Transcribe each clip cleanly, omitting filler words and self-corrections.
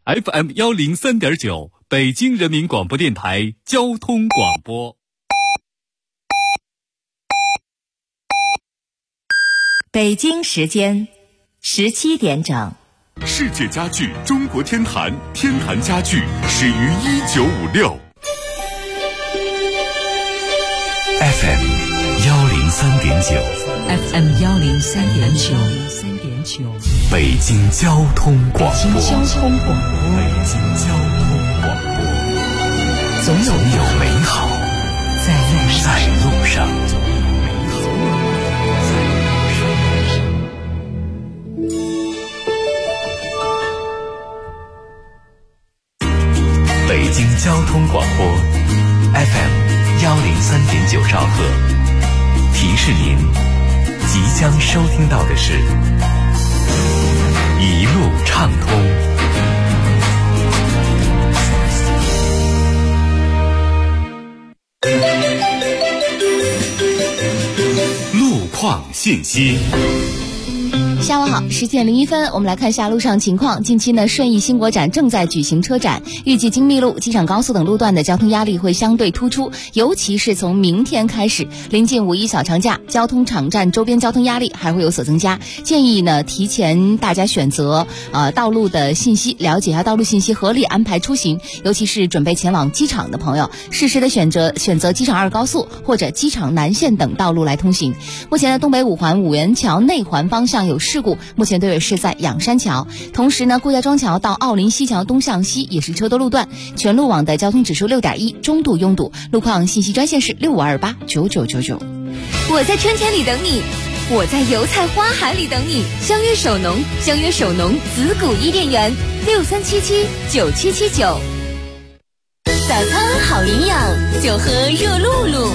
FM103.9，北京人民广播电台交通广播。 北京时间17点整。 世界家具中国天坛，天坛家具始于1956。 FM103.9，FM103.9， 北京交通广播， 北京交通广播， 总有美好在路上。北京交通广播 FM103.9兆赫，提示您即将收听到的是一路畅通。路况信息。 下午好，10点01分，我们来看一下路上情况。近期呢，顺义新国展正在举行车展，预计京密路、机场高速等路段的交通压力会相对突出，尤其是从明天开始，临近5一小长假，交通场站周边交通压力还会有所增加。建议呢，提前大家选择道路的信息，了解一下道路信息，合理安排出行。尤其是准备前往机场的朋友，适时的选择机场2高速或者机场南线等道路来通行。目前的东北5环五元桥内环方向有事故，目前队尾是在仰山桥。同时呢，顾家庄桥到奥林西桥东向西也是车多路段，全路网的交通指数6.1，中度拥堵。路况信息专线是65289999。 我在春天里等你，我在油菜花海里等你。相约首农，相约首农子谷伊甸园，63779779。早餐好营养，就喝热露露。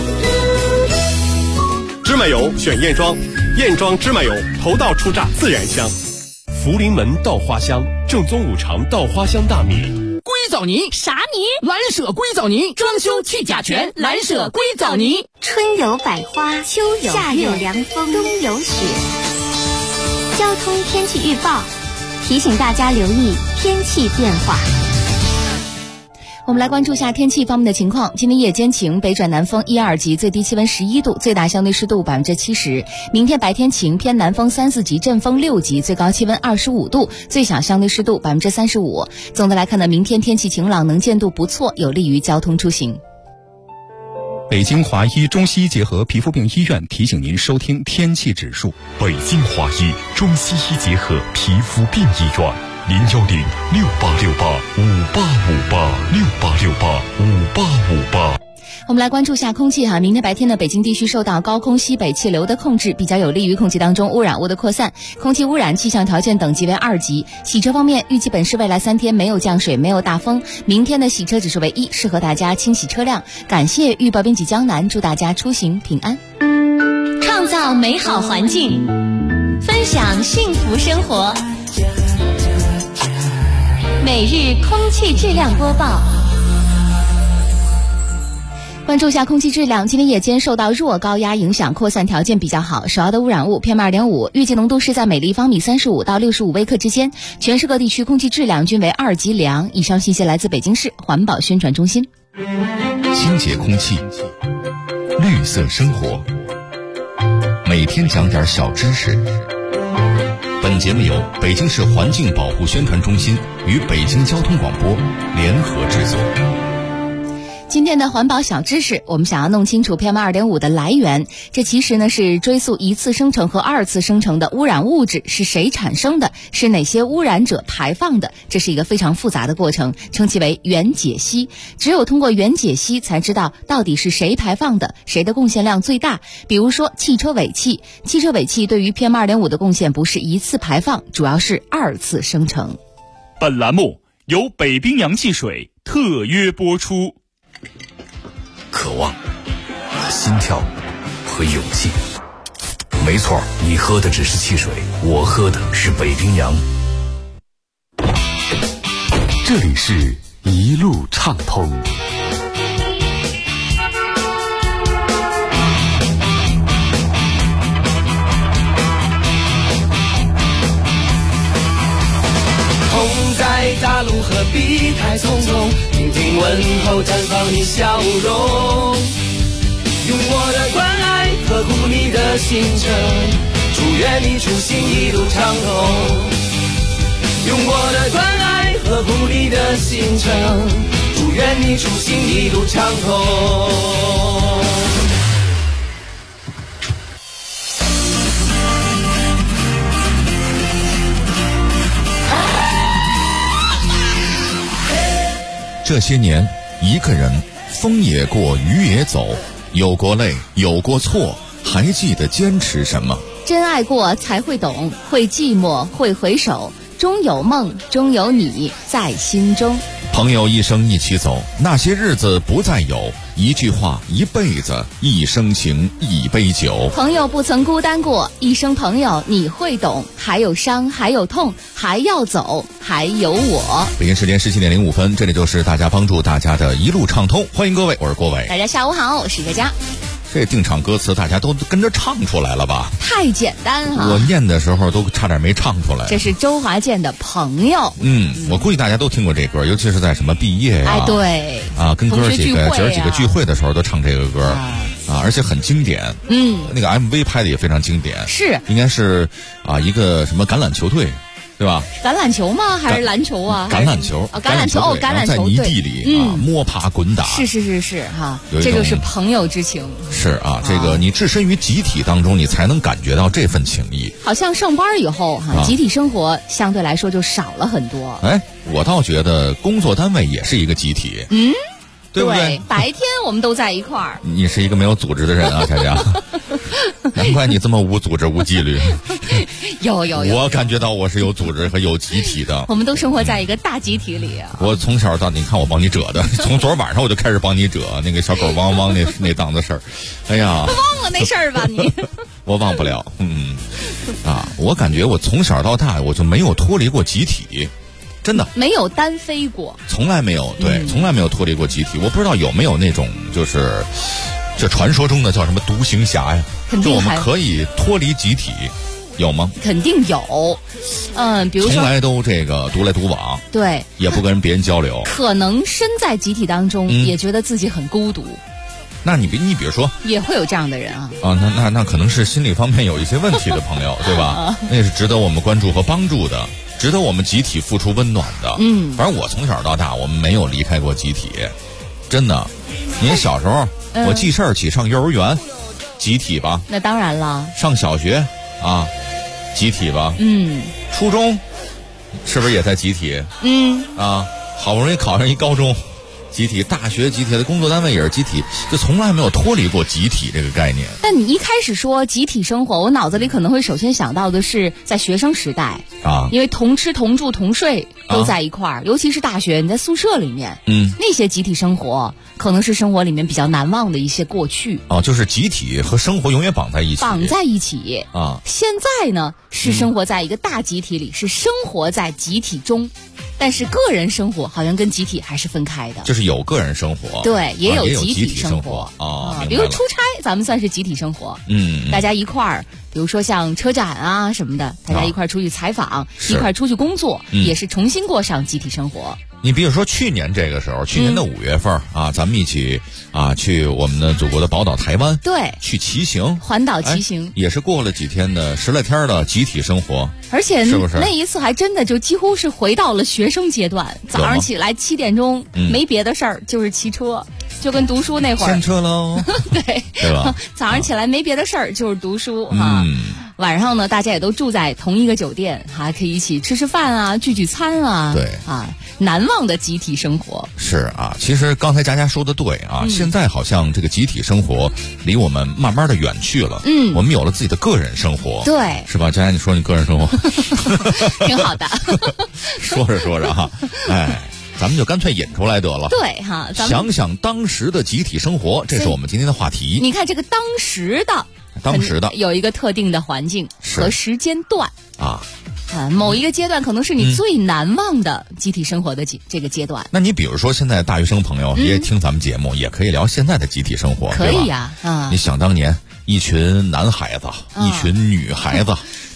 芝麻油选燕庄，燕庄芝麻油头道初榨自然香。福临门稻花香，正宗5常稻花香大米。 硅藻泥啥泥？ 蓝舍硅藻泥，装修去甲醛，蓝舍硅藻泥。 春有百花，秋有夏有凉风，冬有雪。交通天气预报提醒大家留意天气变化。 我们来关注一下天气方面的情况。今天夜间晴，北转南风1、2级，最低气温11度，最大相对湿度70%。明天白天晴，偏南风3、4级，阵风6级，最高气温25度，最小相对湿度35%。总的来看呢，明天天气晴朗，能见度不错，有利于交通出行。 北京华医中西医结合皮肤病医院提醒您收听天气指数。 北京华医中西医结合皮肤病医院，0106868586868685858。 我们来关注一下空气哈。明天白天呢，北京地区受到高空西北气流的控制，比较有利于空气当中污染物的扩散，空气污染气象条件等级为2级。洗车方面，预计本市未来3天没有降水，没有大风。明天的洗车指数为1，适合大家清洗车辆。感谢预报编辑江南，祝大家出行平安。 创造美好环境，分享幸福生活。每日空气质量播报。 关注一下空气质量，今天夜间受到弱高压影响，扩散条件比较好，首要的污染物 PM2.5 预计浓度是在每立方米35到65微克之间，全市各地区空气质量均为2级良。以上信息来自北京市环保宣传中心。 清洁空气，绿色生活，每天讲点小知识。本节目由北京市环境保护宣传中心与北京交通广播联合制作。 今天的环保小知识，我们想要弄清楚 PM2.5 的来源，这其实呢是追溯1次生成和2次生成的污染物质是谁产生的，是哪些污染者排放的，这是一个非常复杂的过程，称其为原解析。只有通过原解析才知道到底是谁排放的，谁的贡献量最大。比如说汽车尾气，汽车尾气对于 PM2.5 的贡献不是1次排放，主要是2次生成。 本栏目由北冰洋汽水特约播出。 渴望、心跳和勇气。没错，你喝的只是汽水，我喝的是北冰洋。这里是一路畅通。 在在大路何必太匆匆，听听问候绽放你笑容，用我的关爱呵护你的行程，祝愿你出行一路畅通，用我的关爱呵护你的行程，祝愿你出行一路畅通。 这些年，一个人，风也过，雨也走，有过泪，有过错，还记得坚持什么？ 真爱过才会懂，会寂寞，会回首，终有梦，终有你在心中。 朋友一生一起走，那些日子不再有，一句话一辈子，一生情一杯酒。 朋友不曾孤单过，一生朋友你会懂，还有伤，还有痛，还要走，还有我。 北京时间17点05分，这里就是大家帮助大家的一路畅通，欢迎各位，我是郭伟。 大家下午好，我是佳佳。 这定场歌词大家都跟着唱出来了吧？ 太简单哈！ 我念的时候都差点没唱出来。 这是周华健的《朋友》。 我估计大家都听过这歌，尤其是在什么毕业呀、 哎，对啊，跟哥几个姐儿几个聚会的时候都唱这个歌啊，而且很经典。那个 MV 拍的也非常经典， 是应该是一个什么橄榄球队。对吧？ 橄榄球吗？还是篮球啊？ 橄榄球， 橄榄球哦，橄榄球在泥地里摸爬滚打， 是哈，这就是朋友之情。 是啊，这个你置身于集体当中，你才能感觉到这份情谊。 好像上班以后集体生活相对来说就少了很多。 哎，我倒觉得工作单位也是一个集体。对不对？ 白天我们都在一块儿。 你是一个没有组织的人啊，佳佳。难怪你这么无组织无纪律。 有， 我感觉到我是有组织和有集体的。 我们都生活在一个大集体里啊。 我从小到你看我帮你折的，从昨儿晚上我就开始帮你折那个小狗汪汪那档子事儿。哎呀， 忘了那事儿吧你？ 我忘不了。我感觉我从小到大我就没有脱离过集体。真的没有单飞过， 从来没有，对，从来没有脱离过集体。我不知道有没有那种就是这传说中的叫什么独行侠呀？就我们可以脱离集体，有吗？ 肯定有。比如说从来都这个独来独往， 对， 也不跟别人交流。 可能身在集体当中，也觉得自己很孤独。 那你比如说， 也会有这样的人啊。 那可能是心理方面有一些问题的朋友，对吧？那是值得我们关注和帮助的。值得我们集体付出温暖的。反正我从小到大我们没有离开过集体，真的。您小时候我记事儿起上幼儿园，集体吧？ 那当然了。 上小学啊，集体吧？初中是不是也在集体？好不容易考上一高中，集体；大学集体的，工作单位也是集体，就从来没有脱离过集体这个概念。 但你一开始说集体生活，我脑子里可能会首先想到的是在学生时代因为同吃同住同睡都在一块儿，尤其是大学你在宿舍里面，那些集体生活可能是生活里面比较难忘的一些过去。 就是集体和生活永远绑在一起。 现在呢是生活在一个大集体里，是生活在集体中。但是个人生活好像跟集体还是分开的， 就是有个人生活， 对，也有集体生活比如出差，咱们算是集体生活，大家一块儿，比如说像车展啊什么的，大家一块儿出去采访，一块儿出去工作，也是重新过上集体生活。 你比如说去年这个时候，去年的5月份咱们一起去我们的祖国的宝岛台湾， 对， 去骑行， 环岛骑行， 也是过了几天的10来天的集体生活。 而且是不是那一次还真的就几乎是回到了学生阶段，早上起来7点钟，没别的事儿，就是骑车，就跟读书那会儿。 牵车喽，对吧？ 早上起来没别的事儿，就是读书晚上呢，大家也都住在同一个酒店，还可以一起吃饭啊，聚餐啊， 对难忘的集体生活。 是其实刚才佳佳说的对现在好像这个集体生活离我们慢慢的远去了。我们有了自己的个人生活， 对， 是吧？佳佳，你说你个人生活挺好的。 说着咱们就干脆引出来得了。 对想想当时的集体生活，这是我们今天的话题。 你看这个当时的有一个特定的环境和时间段某一个阶段可能是你最难忘的集体生活的这个阶段。 那你比如说现在大学生朋友也听咱们节目，也可以聊现在的集体生活， 可以你想当年一群男孩子一群女孩子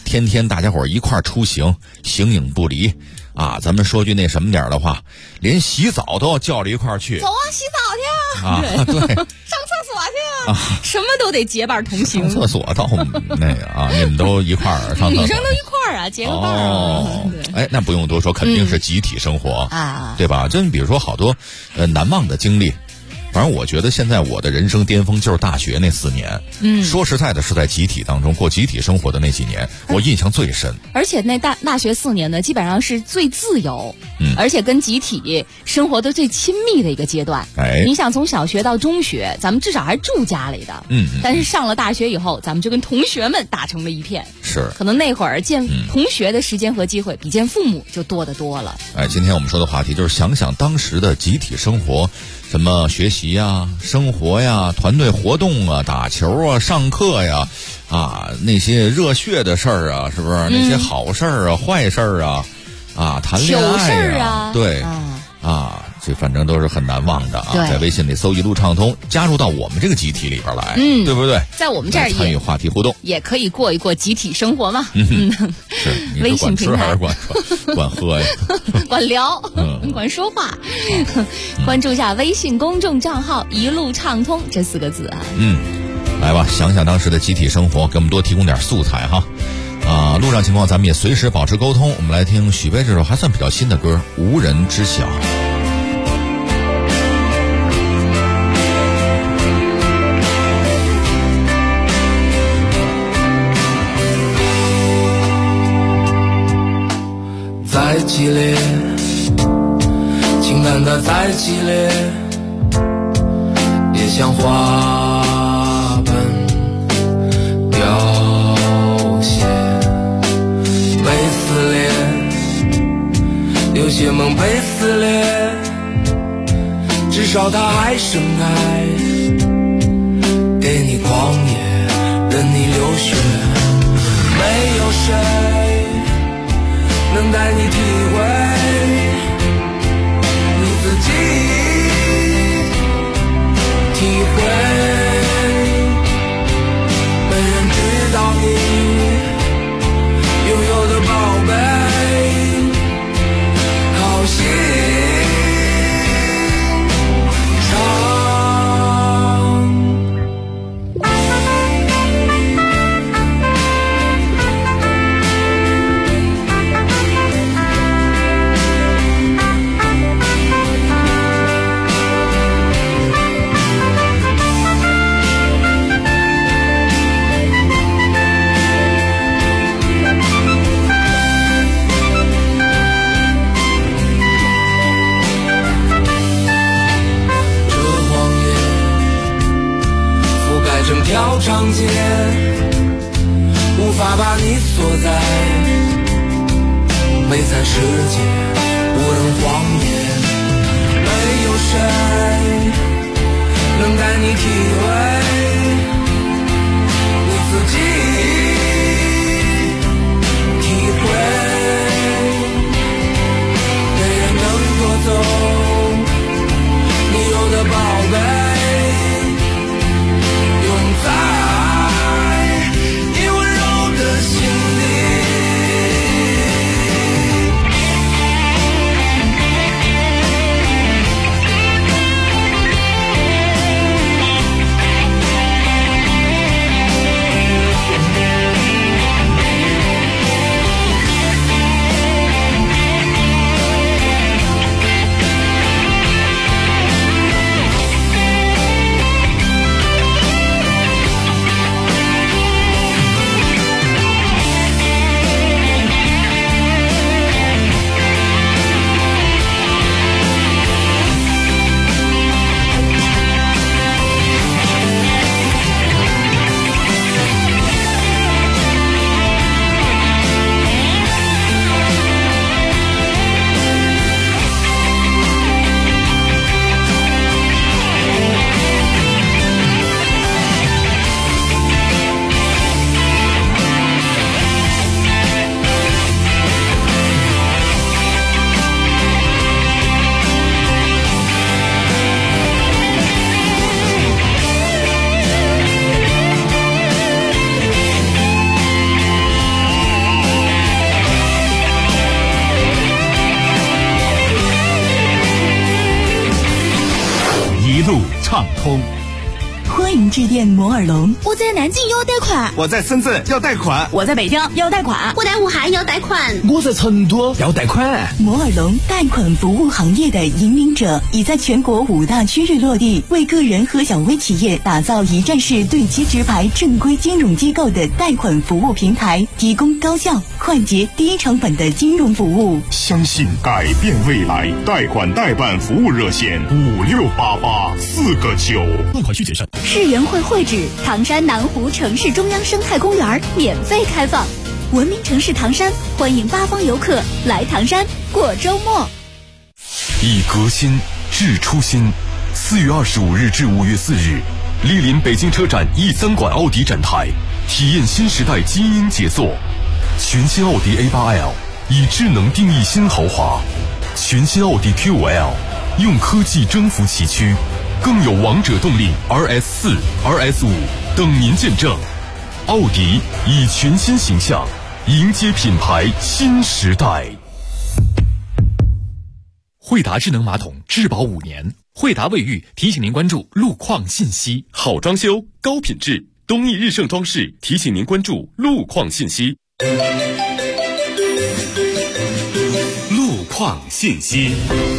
天天大家伙一块出行，形影不离啊。咱们说句那什么点的话，连洗澡都要叫着一块去。 走啊，洗澡去啊！对， 上厕所去啊，什么都得结伴同行。 上厕所倒那个啊，你们都一块儿上厕所。 女生都一块儿啊，结个伴儿啊。 哎，那不用多说，肯定是集体生活啊，对吧？就你比如说好多难忘的经历。反正我觉得现在我的人生巅峰就是大学那4年。说实在的，是在集体当中过集体生活的那几年，我印象最深。 而且那大学4年呢，基本上是最自由，而且跟集体生活的最亲密的一个阶段。哎，你想从小学到中学，咱们至少还住家里的，但是上了大学以后，咱们就跟同学们打成了一片。是，可能那会儿见同学的时间和机会比见父母就多得多了。 哎，今天我们说的话题就是想想当时的集体生活。什么学习呀、生活呀、团队活动啊、打球啊、上课呀，啊，那些热血的事儿啊，是不是？那些好事儿啊、坏事儿啊，啊，谈恋爱啊，对，啊，这反正都是很难忘的啊。在微信里搜一路畅通，加入到我们这个集体里边来，对不对？ 在我们这儿参与话题互动， 也可以过一过集体生活嘛。 是，微信平台还是管喝呀？ 管聊，管说话。关注一下微信公众账号“一路畅通”这4个字啊。 来吧，想想当时的集体生活，给我们多提供点素材哈。啊，路上情况咱们也随时保持沟通。我们来听许巍这首还算比较新的歌《无人知晓》。 再激烈，情感的再激烈，也像花瓣凋谢，被撕裂，有些梦被撕裂，至少它还盛开，给你狂野，任你流血，没有谁能带你体会你自己体会，没人知道你拥有的宝贝，好心条长街，无法把你锁在悲惨世界，无人荒野，没有谁能带你体会你自己体会，没人能夺走你有的宝贝，在你温柔的心里。 路畅通。 欢迎致电摩尔龙。 我在南京要贷款， 我在深圳要贷款， 我在北京要贷款， 我在武汉要贷款， 我在成都要贷款。 摩尔龙贷款服务行业的引领者，已在全国5大区域落地，为个人和小微企业打造一站式对接直排正规金融机构的贷款服务平台，提供高效、快捷、低成本的金融服务。 相信改变未来，贷款代办服务热线5688-4个9。 贷款需谨慎。 世园会会址唐山南湖城市中央生态公园免费开放，文明城市唐山欢迎8方游客来唐山过周末。 以革新致初心。4月25日至5月4日，莅临北京车展E3馆奥迪展台，体验新时代精英杰作。全新奥迪 A8L 以智能定义新豪华，全新奥迪 Q5L 用科技征服崎岖，更有王者动力 RS4、RS5 等您见证。奥迪以全新形象迎接品牌新时代。 惠达智能马桶质保5年，惠达卫浴提醒您关注路况信息。 好装修高品质，东义日盛装饰提醒您关注路况信息。 路况信息。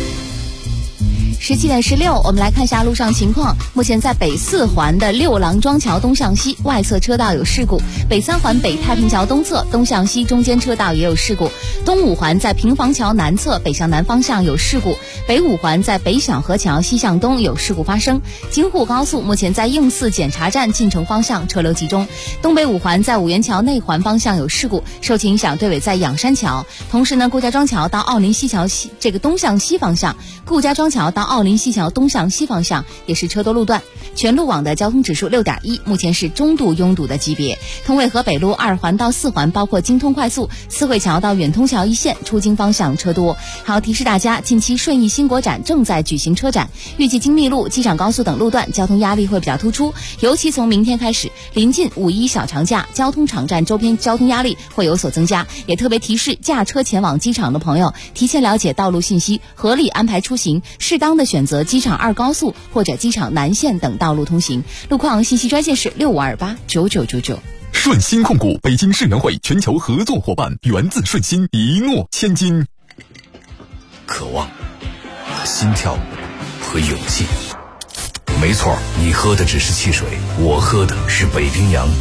17点16，我们来看一下路上情况。目前在北4环的六郎庄桥东向西外侧车道有事故，北3环北太平桥东侧东向西中间车道也有事故，东5环在平房桥南侧北向南方向有事故，北5环在北小河桥西向东有事故发生。京沪高速目前在应4检查站进城方向车流集中，东北5环在五元桥内环方向有事故，受其影响队尾在仰山桥。同时呢，顾家庄桥到奥林西桥西这个东向西方向，顾家庄桥到奥林西桥东向西方向也是车多路段，全路网的交通指数6.1，目前是中度拥堵的级别。通渭河北路2环到4环，包括京通快速、四惠桥到远通桥一线出京方向车多。还要提示大家，近期顺义新国展正在举行车展，预计京密路、机场高速等路段交通压力会比较突出，尤其从明天开始，临近5·1小长假，交通场站周边交通压力会有所增加。也特别提示驾车前往机场的朋友，提前了解道路信息，合理安排出行，适当的选择机场2高速或者机场南线等道路通行。路况信息专线是65289999。 顺心控股北京世园会全球合作伙伴，源自顺心，一诺千金。 渴望、心跳和勇气。没错，你喝的只是汽水，我喝的是北冰洋。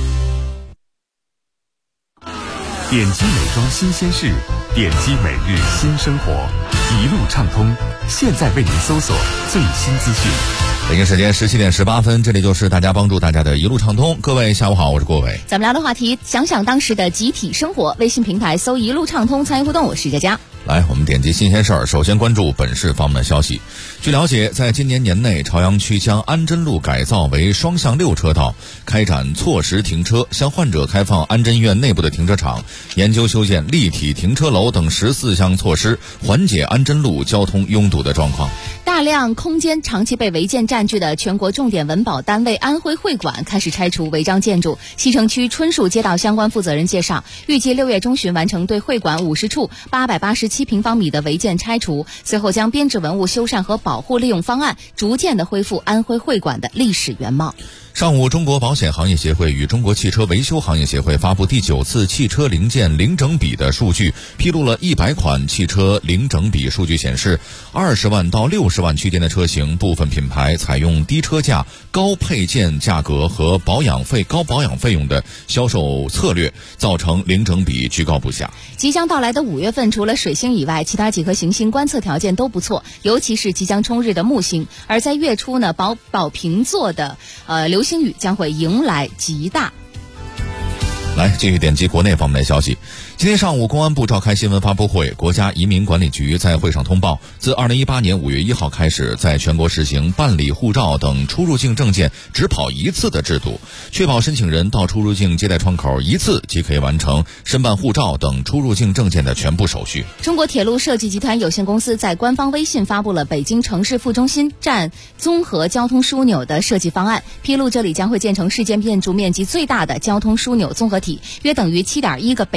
点击美妆新鲜事，点击每日新生活，一路畅通。现在为您搜索最新资讯。 北京时间17点18分，这里就是大家帮助大家的一路畅通。各位下午好，我是郭伟。 咱们聊的话题，想想当时的集体生活。微信平台搜一路畅通参与互动，我是佳佳。 来，我们点击新鲜事儿，首先关注本市方面的消息。据了解，在今年年内，朝阳区将安贞路改造为双向6车道，开展错时停车，向患者开放安贞医院内部的停车场，研究修建立体停车楼等14项措施，缓解安贞路交通拥堵的状况。 大量空间长期被违建占据的全国重点文保单位安徽会馆开始拆除违章建筑。西城区春树街道相关负责人介绍，预计6月中旬完成对会馆50处887平方米的违建拆除，随后将编制文物修缮和保护利用方案逐渐的恢复安徽会馆的历史原貌。 上午，中国保险行业协会与中国汽车维修行业协会发布第9次汽车零件零整比的数据，披露了100款汽车零整比数据显示，20万到60万区间的车型，部分品牌采用低车价、高配件价格和高保养费用的销售策略，造成零整比居高不下。 即将到来的5月份，除了水星以外，其他几颗行星观测条件都不错，尤其是即将冲日的木星。而在月初呢，宝瓶座的流星雨将会迎来极大。 来，继续点击国内方面的消息。今天上午，公安部召开新闻发布会，国家移民管理局在会上通报，自2018年5月1号开始，在全国实行办理护照等出入境证件只跑1次的制度，确保申请人到出入境接待窗口1次即可以完成申办护照等出入境证件的全部手续。 中国铁路设计集团有限公司在官方微信发布了北京城市副中心站综合交通枢纽的设计方案，披露这里将会建成世界建筑面积最大的交通枢纽综合体，约等于7.1个北京南站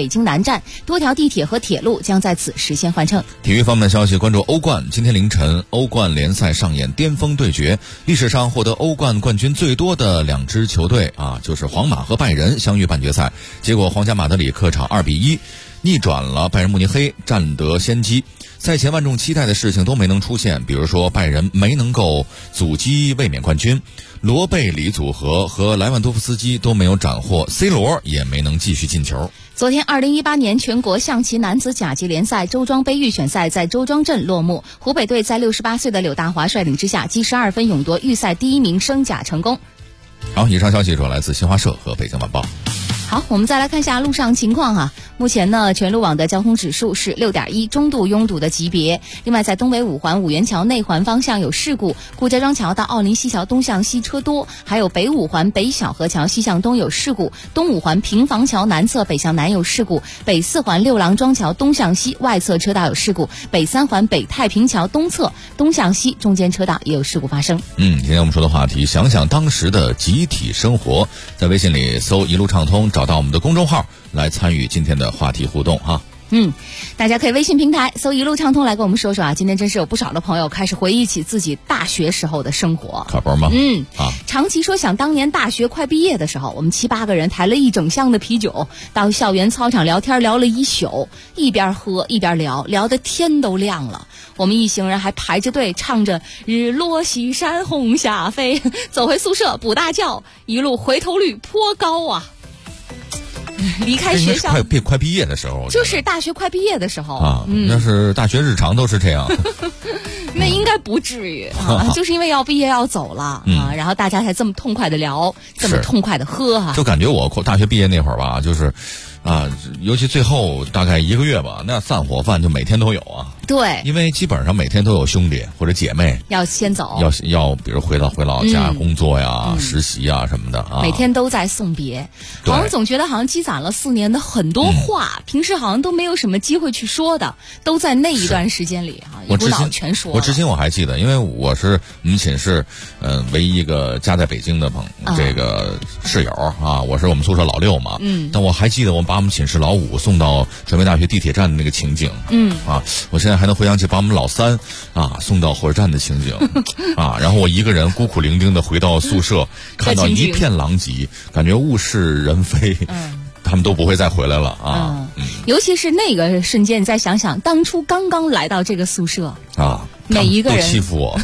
站，多条地铁和铁路将在此实现换乘。 体育方面的消息，关注欧冠。今天凌晨，欧冠联赛上演巅峰对决，历史上获得欧冠冠军最多的2支球队就是皇马和拜仁相遇半决赛。结果皇家马德里客场2-1逆转了拜仁慕尼黑，占得先机。赛前万众期待的事情都没能出现，比如说拜仁没能够阻击卫冕冠军，罗贝里组合和莱万多夫斯基都没有斩获， C 罗也没能继续进球。 昨天2018年全国象棋男子甲级联赛周庄杯预选赛在周庄镇落幕，湖北队在68岁的柳大华率领之下积12分勇夺预赛第1名，升甲成功。 好，以上消息主要来自新华社和北京晚报。 好，我们再来看一下路上情况目前呢，全路网的交通指数是6.1，中度拥堵的级别。另外，在东北五环五元桥内环方向有事故，顾家庄桥到奥林西桥东向西车多；还有北五环北小河桥西向东有事故，东五环平房桥南侧北向南有事故，北四环六郎庄桥东向西外侧车道有事故，北三环北太平桥东侧东向西中间车道也有事故发生。 今天我们说的话题，想想当时的集体生活，在微信里搜一路畅通，找到我们的公众号来参与今天的话题互动大家可以微信平台搜一路畅通来跟我们说说今天真是有不少的朋友开始回忆起自己大学时候的生活。 可不吗？ 长崎说想当年大学快毕业的时候，我们7、8个人抬了1整箱的啤酒到校园操场聊天，聊了1宿，一边喝一边聊，聊得天都亮了。我们一行人还排着队唱着日落西山红霞飞，走回宿舍补大觉，一路回头率颇高啊。离开学校快毕业的时候， 就是大学快毕业的时候那是大学日常都是这样那应该不至于就是因为要毕业要走了然后大家才这么痛快的聊，这么痛快的喝就感觉我大学毕业那会儿吧，就是尤其最后大概1个月吧，那散伙饭就每天都有对， 因为基本上每天都有兄弟或者姐妹要先走， 要比如回老家工作呀、实习呀什么的每天都在送别。好像总觉得好像积攒了4年的很多话，平时好像都没有什么机会去说的，都在那一段时间里一股脑全说了。 我至今我还记得，因为我是我们寝室唯一一个家在北京的这个室友我是我们宿舍老6嘛但我还记得我们把我们寝室老5送到传媒大学地铁站的那个情景我现在还能回想起把我们老3送到火车站的情景然后我一个人孤苦伶仃的回到宿舍看到一片狼藉，感觉物是人非他们都不会再回来了尤其是那个瞬间，你再想想当初刚刚来到这个宿舍每一个人都欺负我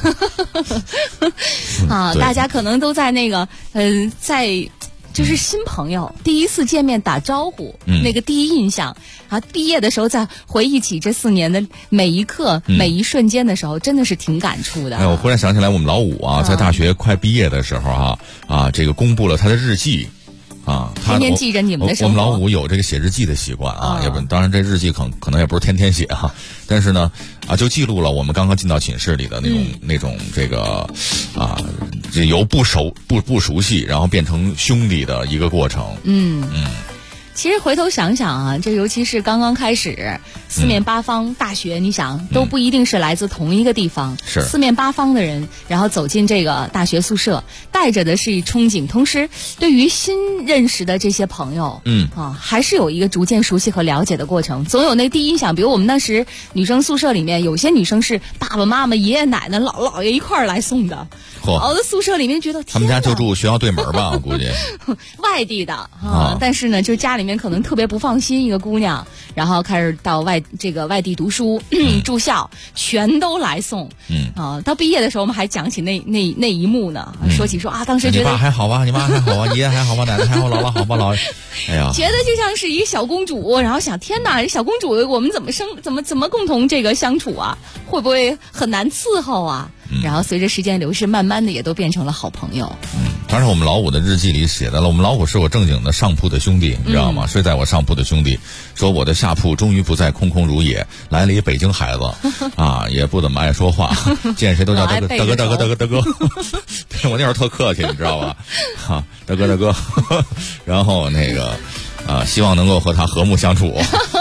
大家可能都在那个在就是新朋友第一次见面打招呼那个第一印象毕业的时候再回忆起这4年的每一刻每一瞬间的时候，真的是挺感触的。 我忽然想起来我们老5在大学快毕业的时候这个公布了他的日记天天记着你们的生活。 我们老5有这个写日记的习惯也不，当然这日记可能也不是天天写但是呢就记录了我们刚刚进到寝室里的那种这个这由不熟悉然后变成兄弟的一个过程。 其实回头想想这尤其是刚刚开始四面八方大学你想都不一定是来自同一个地方是四面八方的人然后走进这个大学宿舍，带着的是一憧憬，同时对于新认识的这些朋友还是有一个逐渐熟悉和了解的过程。总有那第一印象，比如我们那时女生宿舍里面有些女生是爸爸妈妈爷爷奶奶姥姥姥爷一块儿来送的，我的宿舍里面觉得他们家就住学校对门吧我估计外地的但是呢就家里面可能特别不放心一个姑娘，然后开始到外地读书住校，全都来送到毕业的时候我们还讲起那一幕呢说起说当时觉得你爸还好吧，你妈还好吧，爷爷还好吧，奶奶还好，姥姥好吧，姥爷哎呀觉得就像是一个小公主，然后想天哪这小公主我们怎么共同这个相处会不会很难伺候然后随着时间流逝慢慢的也都变成了好朋友当时我们老5的日记里写的了，我们老5是我正经的上铺的兄弟你知道吗睡在我上铺的兄弟说我的下铺终于不再空空如也，来了一北京孩子也不怎么爱说话见谁都叫大哥大哥大哥大哥大哥对我那会儿特客气你知道吧大哥大哥然后那个希望能够和他和睦相处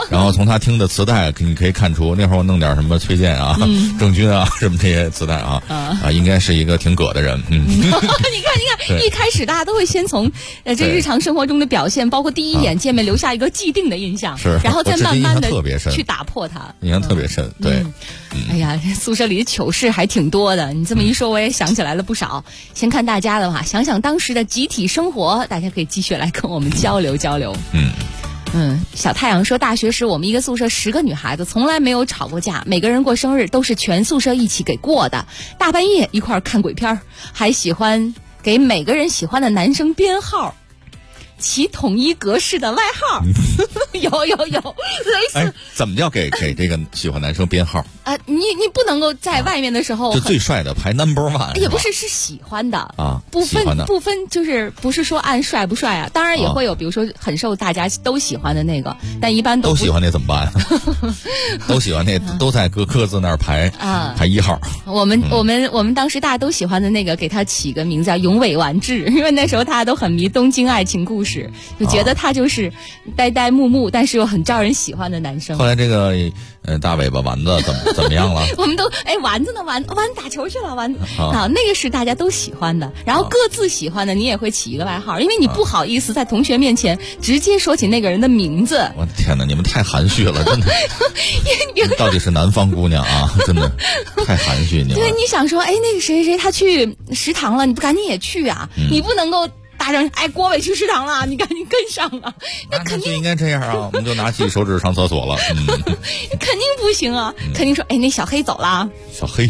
然后从他听的磁带，你可以看出那会儿我弄点什么崔健啊、郑钧啊什么这些磁带啊，应该是一个挺葛的人。 你看，一开始大家都会先从这日常生活中的表现，包括第一眼见面留下一个既定的印象， 是， 然后再慢慢的去打破它， 印象特别深。对， 哎呀，宿舍里的糗事还挺多的。你这么一说，我也想起来了不少。先看大家的话，想想当时的集体生活，大家可以继续来跟我们交流交流。小太阳说，大学时我们一个宿舍10个女孩子，从来没有吵过架，每个人过生日都是全宿舍一起给过的，大半夜一块看鬼片，还喜欢给每个人喜欢的男生编号，起统一格式的外号。有类似。 怎么叫给这个喜欢男生编号？ 你不能够在外面的时候就最帅的排 No.1， 也不是喜欢的啊， 不分就是不是说按帅不帅啊，当然也会有，比如说很受大家都喜欢的那个，但一般都喜欢那怎么办？都喜欢那都在各自那儿排1号。 我们当时大家都喜欢的那个，给他起个名字叫永尾完治，因为那时候大家都很迷东京爱情故事，就觉得他就是呆呆木木，但是又很招人喜欢的男生。 后来这个大尾巴丸子怎么样了？ 我们都丸子呢，丸子打球去了，丸子啊，那个是大家都喜欢的，然后各自喜欢的你也会起一个外号，因为你不好意思在同学面前直接说起那个人的名字。 我的天哪，你们太含蓄了，真的。到底是南方姑娘啊，真的太含蓄你了。 对，你想说，那个谁他去食堂了，你不赶紧也去啊？你不能够大声郭伟去食堂了，你赶紧跟上啊！那肯定就应该这样啊，我们就拿起手指上厕所了。 肯定不行啊，肯定说那小黑走了。 小黑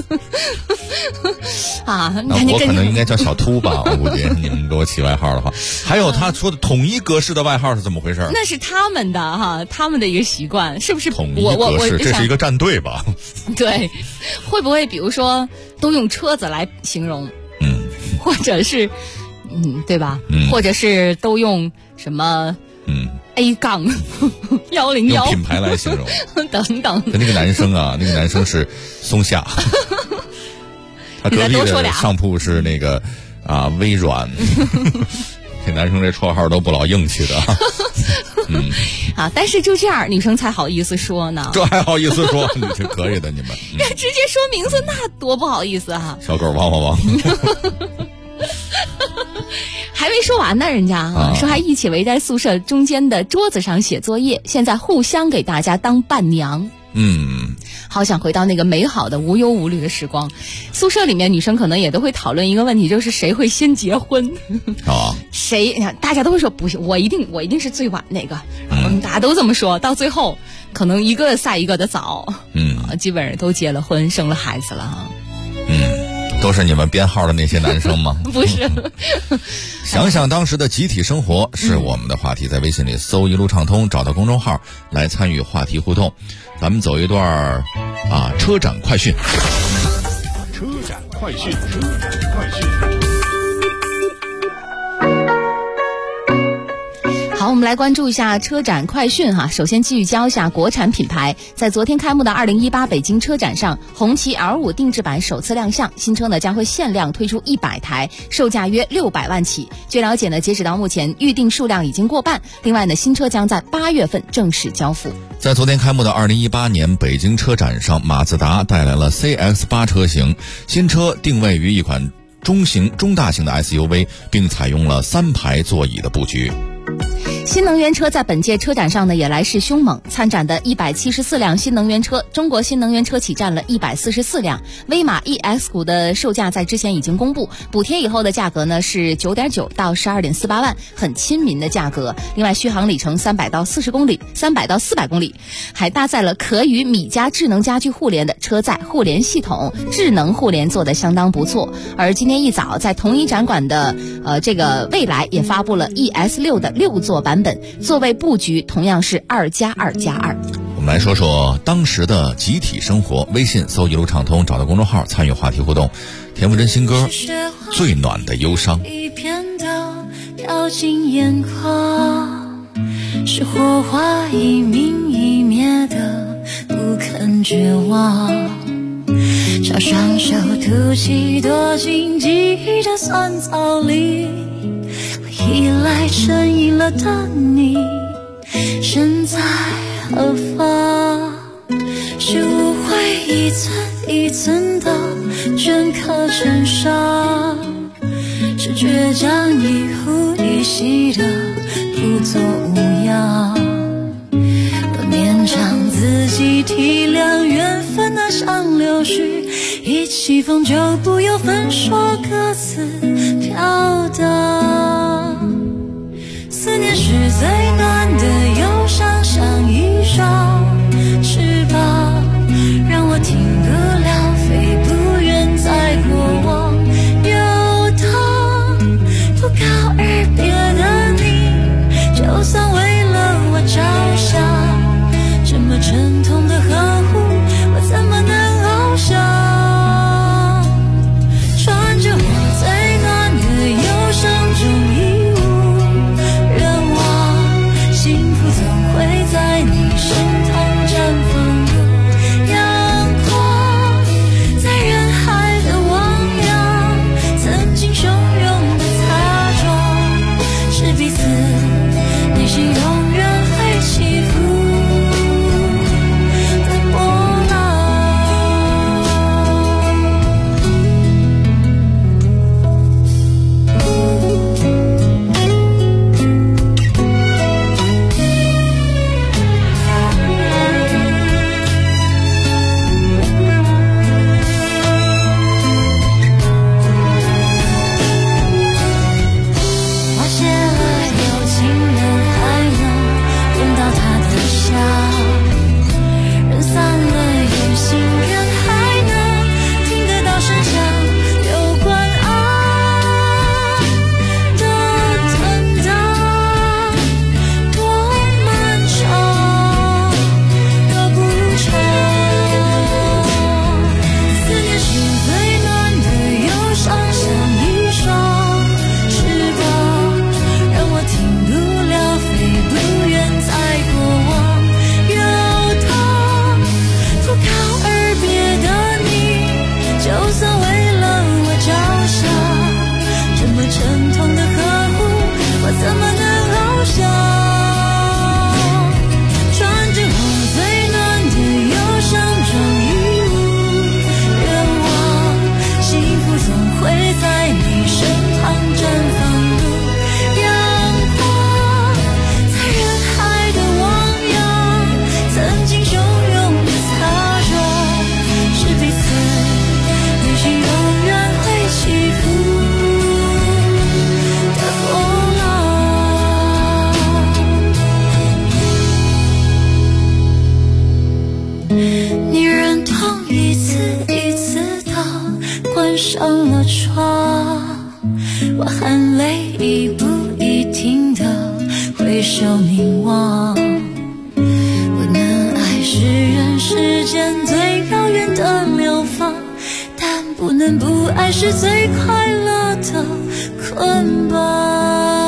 啊， 我可能应该叫小秃吧，我估计你们给我起外号的话。还有他说的统一格式的外号是怎么回事？ 那是他们的哈，他们的一个习惯，是不是？ 统一格式，这是一个战队吧？ 对，会不会比如说都用车子来形容？或者是对吧？或者是都用什么A 杠101 用品牌来形容等等。 那个男生啊，那个男生是松下，他隔壁的上铺是那个微软。这男生这绰号都不老硬气的。 但是就这样女生才好意思说呢。 这还好意思说？你这可以的，你们直接说名字那多不好意思啊。 小狗汪汪汪。 还没说完呢，人家说还一起围在宿舍中间的桌子上写作业，现在互相给大家当伴娘。好想回到那个美好的无忧无虑的时光。宿舍里面女生可能也都会讨论一个问题，就是谁会先结婚。谁大家都会说不行，我一定是最晚那个。大家都这么说，到最后可能一个赛一个的早。基本上都结了婚，生了孩子了。 都是你们编号的那些男生吗？ 不是。 想想当时的集体生活是我们的话题，在微信里搜一路畅通，找到公众号来参与话题互动。咱们走一段车展快讯。 车展快讯。 好，我们来关注一下车展快讯哈。首先聚焦一下国产品牌，在昨天开幕的2018北京车展上，红旗 L5 定制版首次亮相，新车呢将会限量推出100台，售价约600万起。据了解呢，截止到目前预定数量已经过半。另外呢，新车将在8月份正式交付。 在昨天开幕的2018年北京车展上，马自达带来了 CX-8 车型，新车定位于一款中大型的 SUV， 并采用了3排座椅的布局。 新能源车在本届车展上呢也来势凶猛，参展的174辆新能源车，中国新能源车企占了144辆。威马 EX 股的售价在之前已经公布，补贴以后的价格呢是 9.9 到 12.48万，很亲民的价格。另外续航里程300到400公里，还搭载了可与米家智能家居互联的车载互联系统，智能互联做得相当不错。而今天一早在同一展馆的这个蔚来也发布了 ES6 的6座版本，座位布局同样是2+2+2。 我们来说说当时的集体生活，微信搜一路畅通，找到公众号参与话题互动。田馥甄新歌《最暖的忧伤》。 一片都掉进眼眶，是火花一明一灭的不肯绝望，小双手吐气躲进记忆的酸草里，依赖成瘾了的你，现在合法，是误会一层一层的镌刻成沙，是倔强一呼一吸的不作无恙，我勉强自己体谅缘分那像流絮，一起风就不由分说各自飘荡。思念是最暖的忧伤，像一双翅膀，让我停不了飞，不愿在过往游荡。不告而别的你，就算为了我着想，这么沉痛的呵护，我怎么能翱翔？穿着我最暖的忧伤中义无人望，幸福总会在你身旁绽放的阳光，在人海的汪洋，曾经汹涌的擦撞，是彼此内心永远会起伏的波浪。我写了有情人还能闻到他的香，人散了有心人还能听得到声响，有关爱的存档多漫长的不长，思念是最暖的忧伤，像一双翅膀，让我停不了飞，不愿在过往游荡。不告而别的你，就算为了我着想，这么沉痛的呵护，我怎么能翱翔？穿着我最暖的忧伤中义无人望，幸福总会在你身旁绽放如阳光，在人海的汪洋，曾经汹涌的擦撞，是彼此内心永远会起伏的波浪。你忍痛一次一次地关上了窗，我含泪一步一停地回首凝望。我能爱是人世间最遥远的流放，但不能不爱是最快乐的捆绑。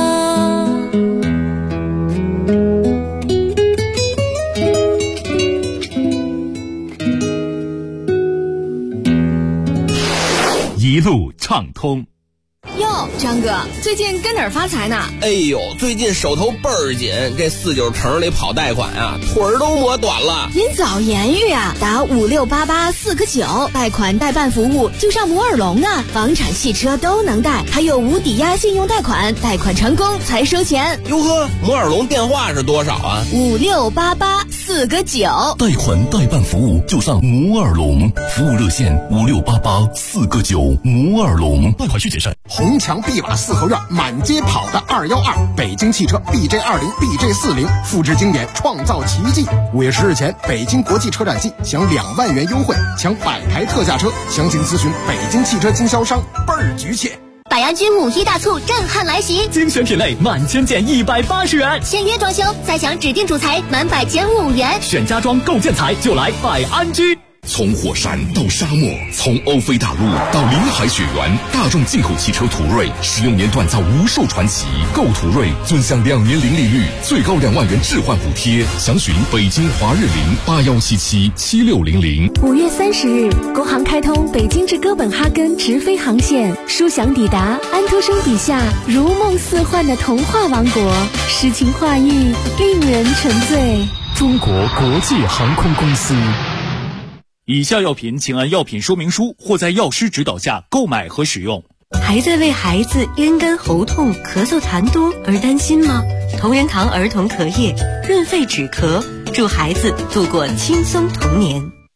一路畅通。 哟，张哥，最近跟哪儿发财呢？ 哎呦，最近手头倍儿紧，这49城里跑贷款啊，腿儿都磨短了。 您早言语啊，打5688-4个9，贷款代办服务就上摩尔龙啊，房产、汽车都能贷，还有无抵押信用贷款，贷款成功才收钱。 哟呵，摩尔龙电话是多少啊 ？5688-4个9， 贷款代办服务就上摩尔龙，服务热线5688-4个9，摩尔龙，贷款需谨慎。 红墙碧瓦四合院，满街跑的212，北京汽车 BJ20、BJ40，复制经典，创造奇迹。5月10日前，北京国际车展季享2万元优惠，抢100台特价车，详情咨询北京汽车经销商，倍儿局气。 百安居5·1大促震撼来袭， 精选品类满千件180元， 签约装修再享指定主材满100减5元， 选家装购建材就来百安居。 从火山到沙漠，从欧非大陆到临海雪原，大众进口汽车途锐使用年锻造无数传奇。购途锐尊享2年零利率，最高2万元置换补贴。详询北京华日林81777600。 5月30日，国航开通北京至哥本哈根直飞航线，舒享抵达安徒生笔下如梦似幻的童话王国，诗情画意，令人沉醉。 中国国际航空公司。 以下药品请按药品说明书或在药师指导下购买和使用。 还在为孩子咽干喉痛、咳嗽痰多而担心吗？同仁堂儿童咳液润肺止咳，助孩子度过轻松童年。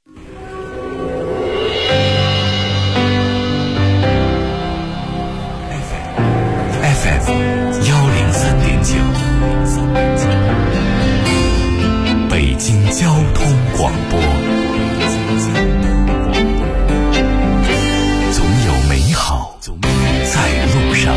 FM 103.9，北京交通广播。总有美好在路上。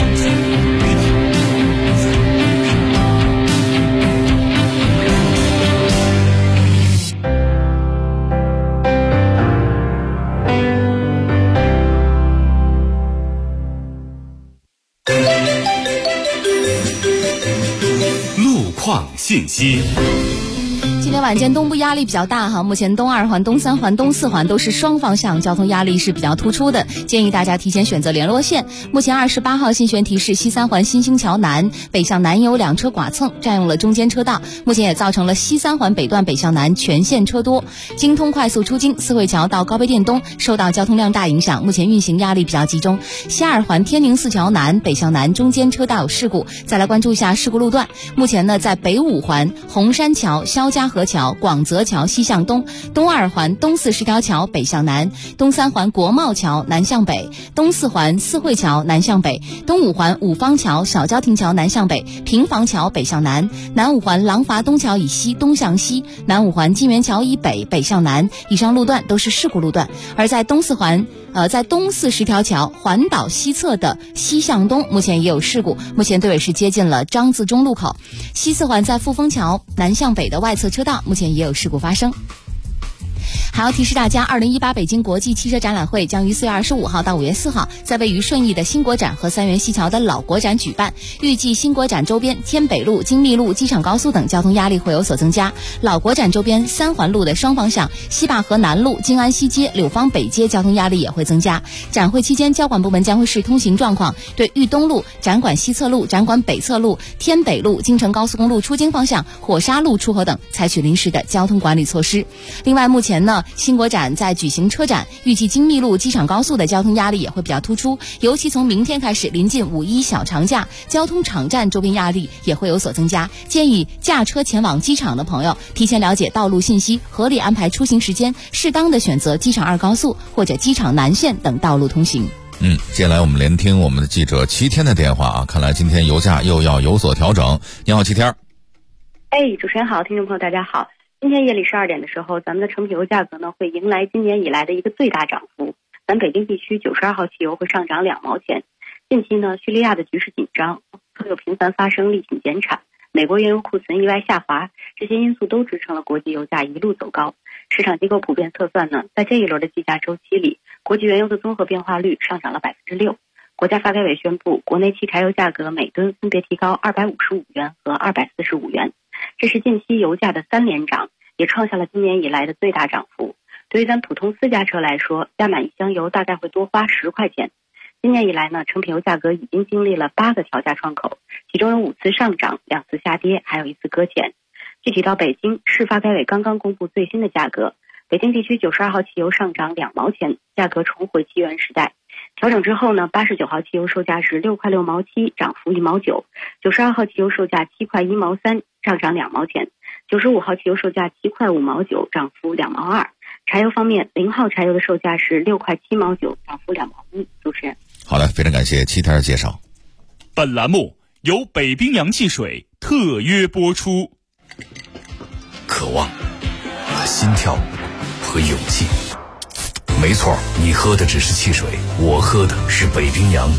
路况信息。 今天晚间东部压力比较大哈，目前东2环、东3环、东4环都是双方向交通压力是比较突出的，建议大家提前选择联络线。目前28号信悬提示西3环新兴桥南北向南有2车剐蹭，占用了中间车道，目前也造成了西3环北段北向南全线车多。京通快速出京四惠桥到高碑店东受到交通量大影响，目前运行压力比较集中。西2环天宁寺桥南北向南中间车道有事故，再来关注一下事故路段。目前呢，在北5环红山桥、肖家河桥、广泽桥西向东，东2环东四十条桥北向南，东3环国贸桥南向北，东4环四惠桥南向北，东5环五方桥小交亭桥南向北，平房桥北向南，南5环廊坊东桥以西东向西，南5环金源桥以北北向南。以上路段都是事故路段。而在东4环在东40条桥环岛西侧的西向东，目前也有事故，目前队尾是接近了张自忠路口。西4环在富丰桥南向北的外侧车道，目前也有事故发生。还要提示大家，2018北京国际汽车展览会将于4月25号到5月4号在位于顺义的新国展和三元西桥的老国展举办。预计新国展周边天北路、京密路、机场高速等交通压力会有所增加，老国展周边3环路的双方向西坝河南路、静安西街、柳芳北街交通压力也会增加。展会期间，交管部门将会视通行状况，对豫东路、展馆西侧路、展馆北侧路、天北路、京承高速公路出京方向、火沙路出口等采取临时的交通管理措施。另外，目前呢，新国展在举行车展，预计京密路、机场高速的交通压力也会比较突出，尤其从明天开始临近5·1小长假，交通场站周边压力也会有所增加。建议驾车前往机场的朋友提前了解道路信息，合理安排出行时间，适当的选择机场2高速或者机场南线等道路通行。 接下来我们连听我们的记者齐天的电话啊，看来今天油价又要有所调整。你好，齐天。 主持人好，听众朋友大家好。今天夜里12点的时候，咱们的成品油价格呢会迎来今年以来的一个最大涨幅。咱北京地区92号汽油会上涨2毛钱。近期呢，叙利亚的局势紧张，特有频繁发生利品减产，美国原油库存意外下滑，这些因素都支撑了国际油价一路走高。市场机构普遍测算呢，在这一轮的计价周期里，国际原油的综合变化率上涨了6%。国家发改委宣布，国内汽柴油价格每吨分别提高255元和245元。这是近期油价的3连涨，也创下了今年以来的最大涨幅。对于咱普通私家车来说，加满1箱油大概会多花10块钱。今年以来呢，成品油价格已经经历了8个调价窗口，其中有5次上涨、2次下跌，还有1次搁浅。具体到北京市发改委刚刚公布最新的价格，北京地区92号汽油上涨2毛钱，价格重回7元时代。调整之后呢，89号汽油售价是6块6毛7，涨幅1毛9；92号汽油售价7块1毛3，上涨2毛钱；95号汽油售价7块5毛9，涨幅2毛2。柴油方面，0号柴油的售价是6块7毛9，涨幅2毛1。主持人， 好的，非常感谢齐天的介绍。 本栏目由北冰洋汽水特约播出。 渴望、心跳和勇气。没错，你喝的只是汽水，我喝的是北冰洋。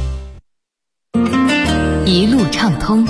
一路畅通。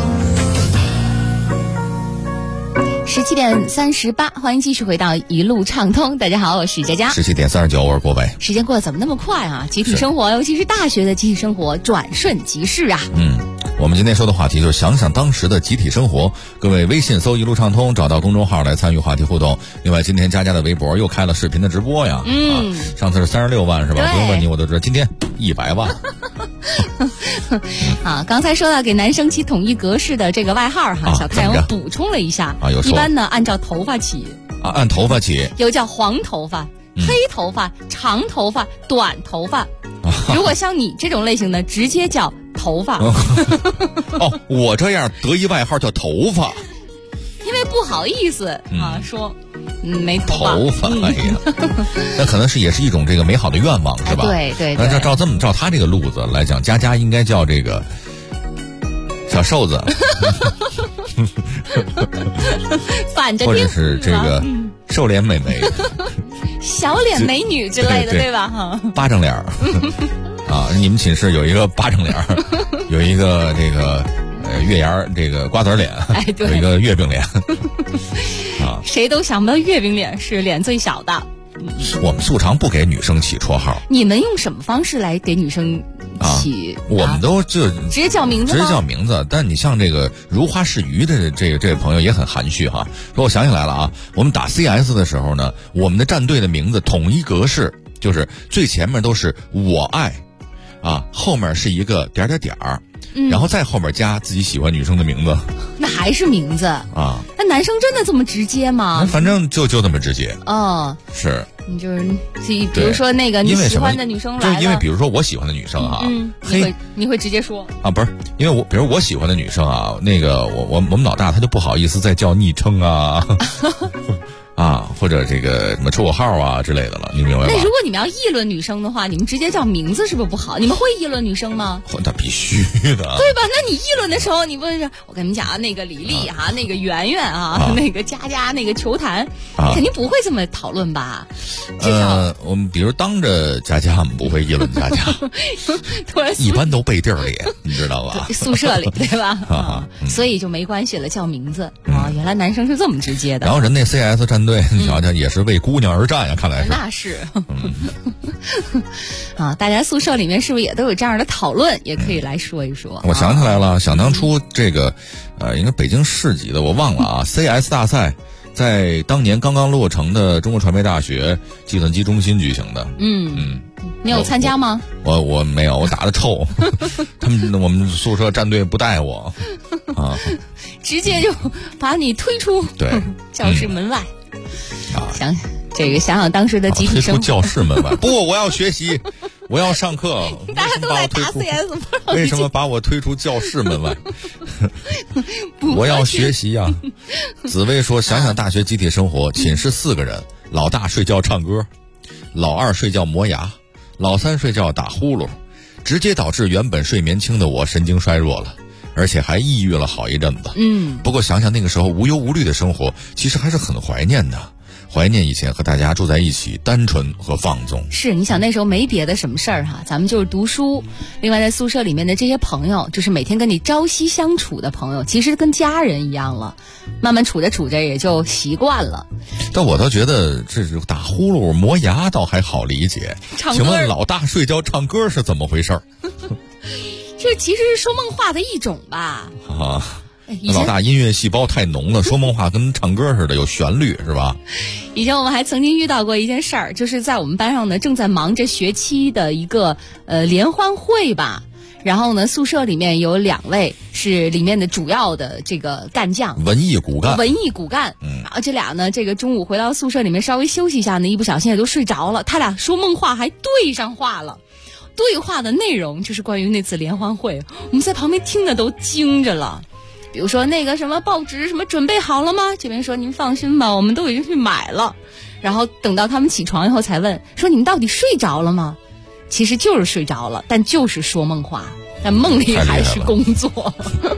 17点38，欢迎继续回到一路畅通。大家好，我是佳佳。 17点39，我是郭伟。 时间过得怎么那么快啊？集体生活，尤其是大学的集体生活，转瞬即逝啊。 我们今天说的话题就是想想当时的集体生活。各位微信搜一路畅通，找到公众号来参与话题互动。另外，今天佳佳的微博又开了视频的直播呀。上次是36万是吧？不用问你我都知道，今天100万。 啊，刚才说到给男生起统一格式的这个外号哈，小太阳补充了一下啊， 一般呢按照头发起啊，按头发起， 有叫黄头发、黑头发、长头发、短头发。如果像你这种类型的，直接叫头发。 哦，我这样得一外号叫头发， 因为不好意思啊说。没头发，哎呀，那可能也是一种这个美好的愿望，是吧？ 对对。 那照他这个路子来讲，佳佳应该叫这个小瘦子， 反着听， 或者是这个瘦脸美眉、 小脸美女之类的，对吧？哈， 巴掌脸啊，你们寝室有一个巴掌脸，有一个这个月牙这个瓜子脸， 哎，对， 有一个月饼脸。 谁都想不到月饼脸是脸最小的。 我们素常不给女生起绰号。 你们用什么方式来给女生起？ 我们都就直接叫名字吗？ 直接叫名字。但你像这个如花似玉的这位朋友也很含蓄哈，说我想起来了啊，我们打 CS 的时候呢，我们的战队的名字统一格式就是最前面都是我爱，啊，后面是一个点，然后再后面加自己喜欢女生的名字。 那还是名字啊？ 那男生真的这么直接吗？ 反正就这么直接。 哦， 是。 你就是比如说那个你喜欢的女生来了， 因为比如说我喜欢的女生啊， 你会直接说啊？不是，因为比如我喜欢的女生啊，那个我们老大他就不好意思再叫昵称啊。啊，或者这个什么绰号啊之类的了，你明白吧？ 那如果你们要议论女生的话，你们直接叫名字是不是不好？你们会议论女生吗？ 那必须的， 对吧？那你议论的时候，你问是，我跟你们讲啊，那个李丽哈，那个圆圆啊，那个佳佳，那个球坛，肯定不会这么讨论吧？ 我们比如当着佳佳，我们不会议论佳佳，一般都背地里，你知道吧？ 宿舍里对吧？啊，所以就没关系了，叫名字啊。原来男生是这么直接的。 然后人那 CS 战队，你瞧瞧，也是为姑娘而战呀，看来是。 那是。啊，大家宿舍里面是不是也都有这样的讨论？也可以来说一说。 我想起来了，想当初这个，应该北京市级的，我忘了啊。CS 大赛在当年刚刚落成的中国传媒大学计算机中心举行的。 你有参加吗？ 我没有，我打得臭。我们宿舍战队不带我啊， 直接就把你推出教室门外。想想当时的集体生活， 推出教室门外。不，我要学习，我要上课。 大家都在打 CS， 为什么把我推出教室门外？我要学习呀。紫薇说：“想想大学集体生活，寝室4个人，老大睡觉唱歌，老二睡觉磨牙，老三睡觉打呼噜，直接导致原本睡眠轻的我神经衰弱了。”而且还抑郁了好一阵子。不过想想那个时候无忧无虑的生活，其实还是很怀念的。怀念以前和大家住在一起，单纯和放纵。 是，你想那时候没别的什么事儿哈，咱们就是读书。另外在宿舍里面的这些朋友，就是每天跟你朝夕相处的朋友，其实跟家人一样了。慢慢处着处着也就习惯了。 但我倒觉得这是打呼噜磨牙倒还好理解。请问老大睡觉唱歌是怎么回事？ 这其实是说梦话的一种吧。 老大音乐细胞太浓了，说梦话跟唱歌似的，有旋律是吧？ 以前我们还曾经遇到过一件事儿，就是在我们班上呢正在忙这学期的一个联欢会吧。然后呢，宿舍里面有2位是里面的主要的这个干将， 文艺骨干。 然后这俩呢，这个中午回到宿舍里面稍微休息一下呢，一不小心也都睡着了。他俩说梦话还对上话了。对话的内容就是关于那次联欢会，我们在旁边听的都惊着了。比如说那个什么报纸什么准备好了吗？这边说您放心吧，我们都已经去买了。然后等到他们起床以后才问，说你们到底睡着了吗？其实就是睡着了，但就是说梦话，但梦里还是工作。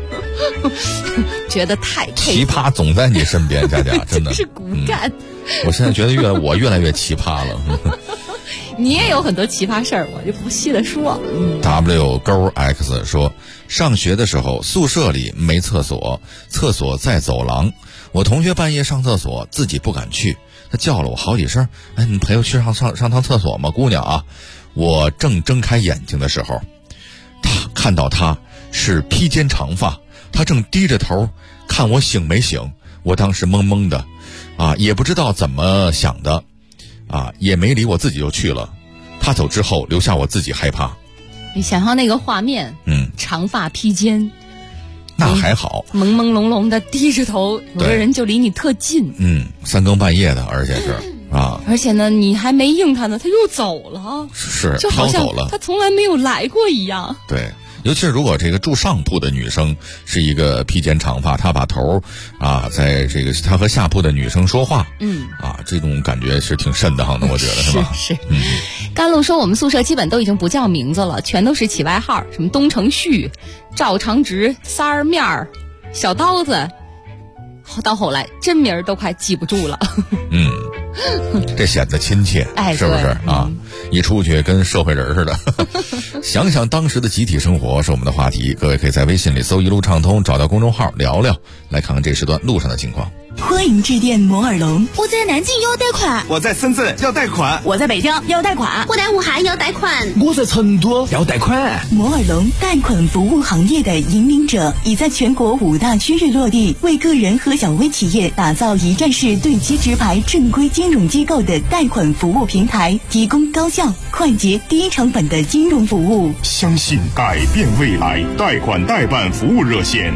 觉得太奇葩总在你身边，佳佳真的是骨干。 我现在觉得我越来越奇葩了。 你也有很多奇葩事儿，我就不细的说。 W_X 说，上学的时候宿舍里没厕所，厕所在走廊。我同学半夜上厕所，自己不敢去，他叫了我好几声，你陪我去上趟厕所吗，姑娘啊？我正睁开眼睛的时候，看到他是披肩长发，他正低着头看我醒没醒。我当时懵懵的，也不知道怎么想的。也没理我，自己就去了。他走之后留下我自己害怕。 你想象那个画面，长发披肩， 那还好， 朦朦胧胧的低着头，有的人就离你特近 ，3更半夜的，而且是啊， 而且呢，你还没应他呢，他又走了， 是就好像他从来没有来过一样。 对。尤其是如果这个住上铺的女生是一个披肩长发，她把头在这个她和下铺的女生说话，这种感觉是挺瘆得慌的，我觉得是吧？ 是。甘露说我们宿舍基本都已经不叫名字了，全都是起外号，什么东城旭、赵长直、三儿面儿、小刀子，到后来真名都快记不住了。 这显得亲切，是不是啊？一出去跟社会人似的。想想当时的集体生活是我们的话题，各位可以在微信里搜一路畅通，找到公众号聊聊，来看看这时段路上的情况。 欢迎致电摩尔龙。 我在南京要贷款， 我在深圳要贷款， 我在北京要贷款， 我在武汉要贷款， 我在成都要贷款。 摩尔龙贷款服务行业的引领者，已在全国5大区域落地，为个人和小微企业打造一站式对接直排正规金融机构的贷款服务平台，提供高效、快捷、低成本的金融服务。 相信改变未来，贷款代办服务热线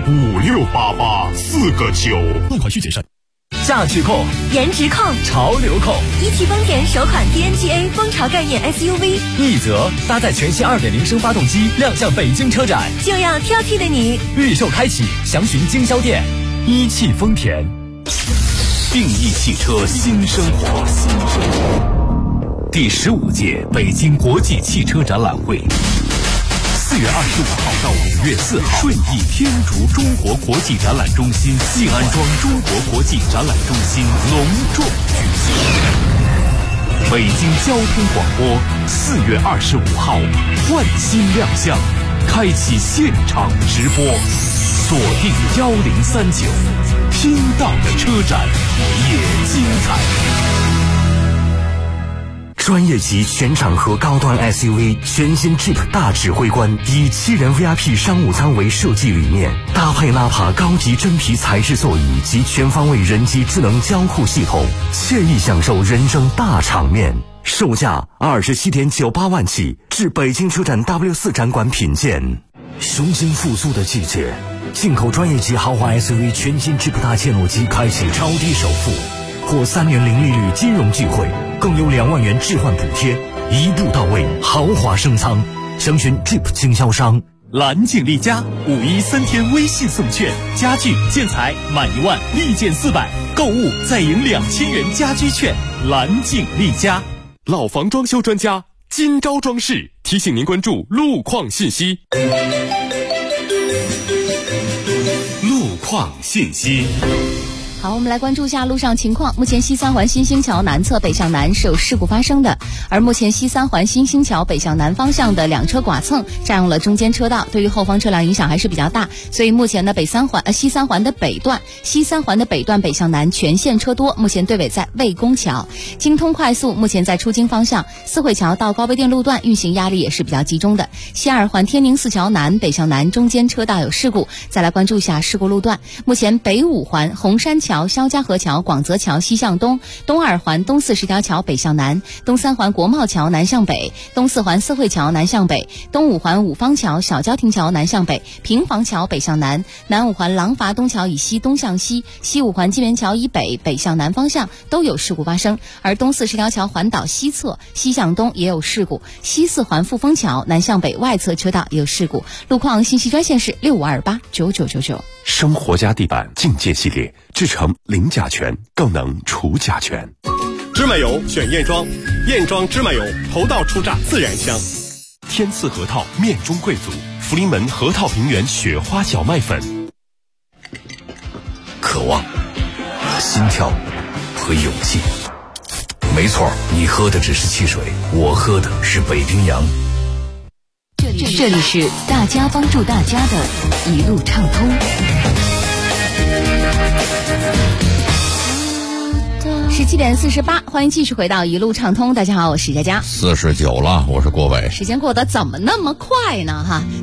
5688，4个9。 贷款需谨慎。 价值控、 颜值控、 潮流控， 一汽丰田首款 TNGA 风潮概念 SUV， 一泽搭载全新 2.0 升发动机亮相北京车展， 就要挑剔的你。 预售开启，详询经销店。一汽丰田， 定义汽车新生活。第15届北京国际汽车展览会，4月25号到5月4号，顺义天竺中国国际展览中心静安庄中国国际展览中心隆重举行。北京交通广播4月25号焕新亮相，开启现场直播，锁定1039，听到的车展也精彩。 专业级全场合高端 SUV 全新 Jeep 大指挥官，以7人 VIP 商务舱为设计理念，搭配纳帕高级真皮材质座椅及全方位人机智能交互系统，惬意享受人生大场面。售价27.98万起，至北京车展 W4 展馆品鉴。雄心复苏的季节，进口专业级豪华 SUV 全新 Jeep 大切诺基开启超低首付，或3年零利率金融聚会，更有2万元置换补贴，一步到位，豪华升舱。详询 Jeep 经销商。 蓝景丽家5·1 3天微信送券，家具建材满1万立减400，购物再赢2000元家居券。蓝景丽家， 老房装修专家金招装饰提醒您关注路况信息。 路况信息。 好，我们来关注一下路上情况。目前西三环新兴桥南侧北向南是有事故发生的，而目前西三环新兴桥北向南方向的2车剐蹭占用了中间车道，对于后方车辆影响还是比较大，所以目前的西三环的北段北向南全线车多，目前队尾在魏公桥。京通快速目前在出京方向四惠桥到高碑店路段运行压力也是比较集中的。西二环天宁寺桥南北向南中间车道有事故，再来关注一下事故路段。目前北五环红山桥、肖家河桥、广泽桥西向东，东二环东四十条桥北向南，东三环国贸桥南向北，东四环四惠桥南向北，东五环五方桥、小交亭桥南向北，平房桥北向南，南五环廊坊东桥以西东向西，西五环金源桥以北北向南方向都有事故发生，而东四十条桥环岛西侧西向东也有事故，西四环富丰桥南向北外侧车道也有事故。路况信息专线是65289999。 生活家地板境界系列，制成零甲醛，更能除甲醛。 芝麻油选燕庄，燕庄芝麻油头道出榨自然香。 天赐核桃面中贵族，福临门核桃平原雪花小麦粉。 渴望、心跳和勇气。没错，你喝的只是汽水，我喝的是北冰洋。 这里是大家帮助大家的一路畅通。 17点48，欢迎继续回到一路畅通。大家好，我是佳佳。 49了，我是郭伟。 时间过得怎么那么快呢？哈，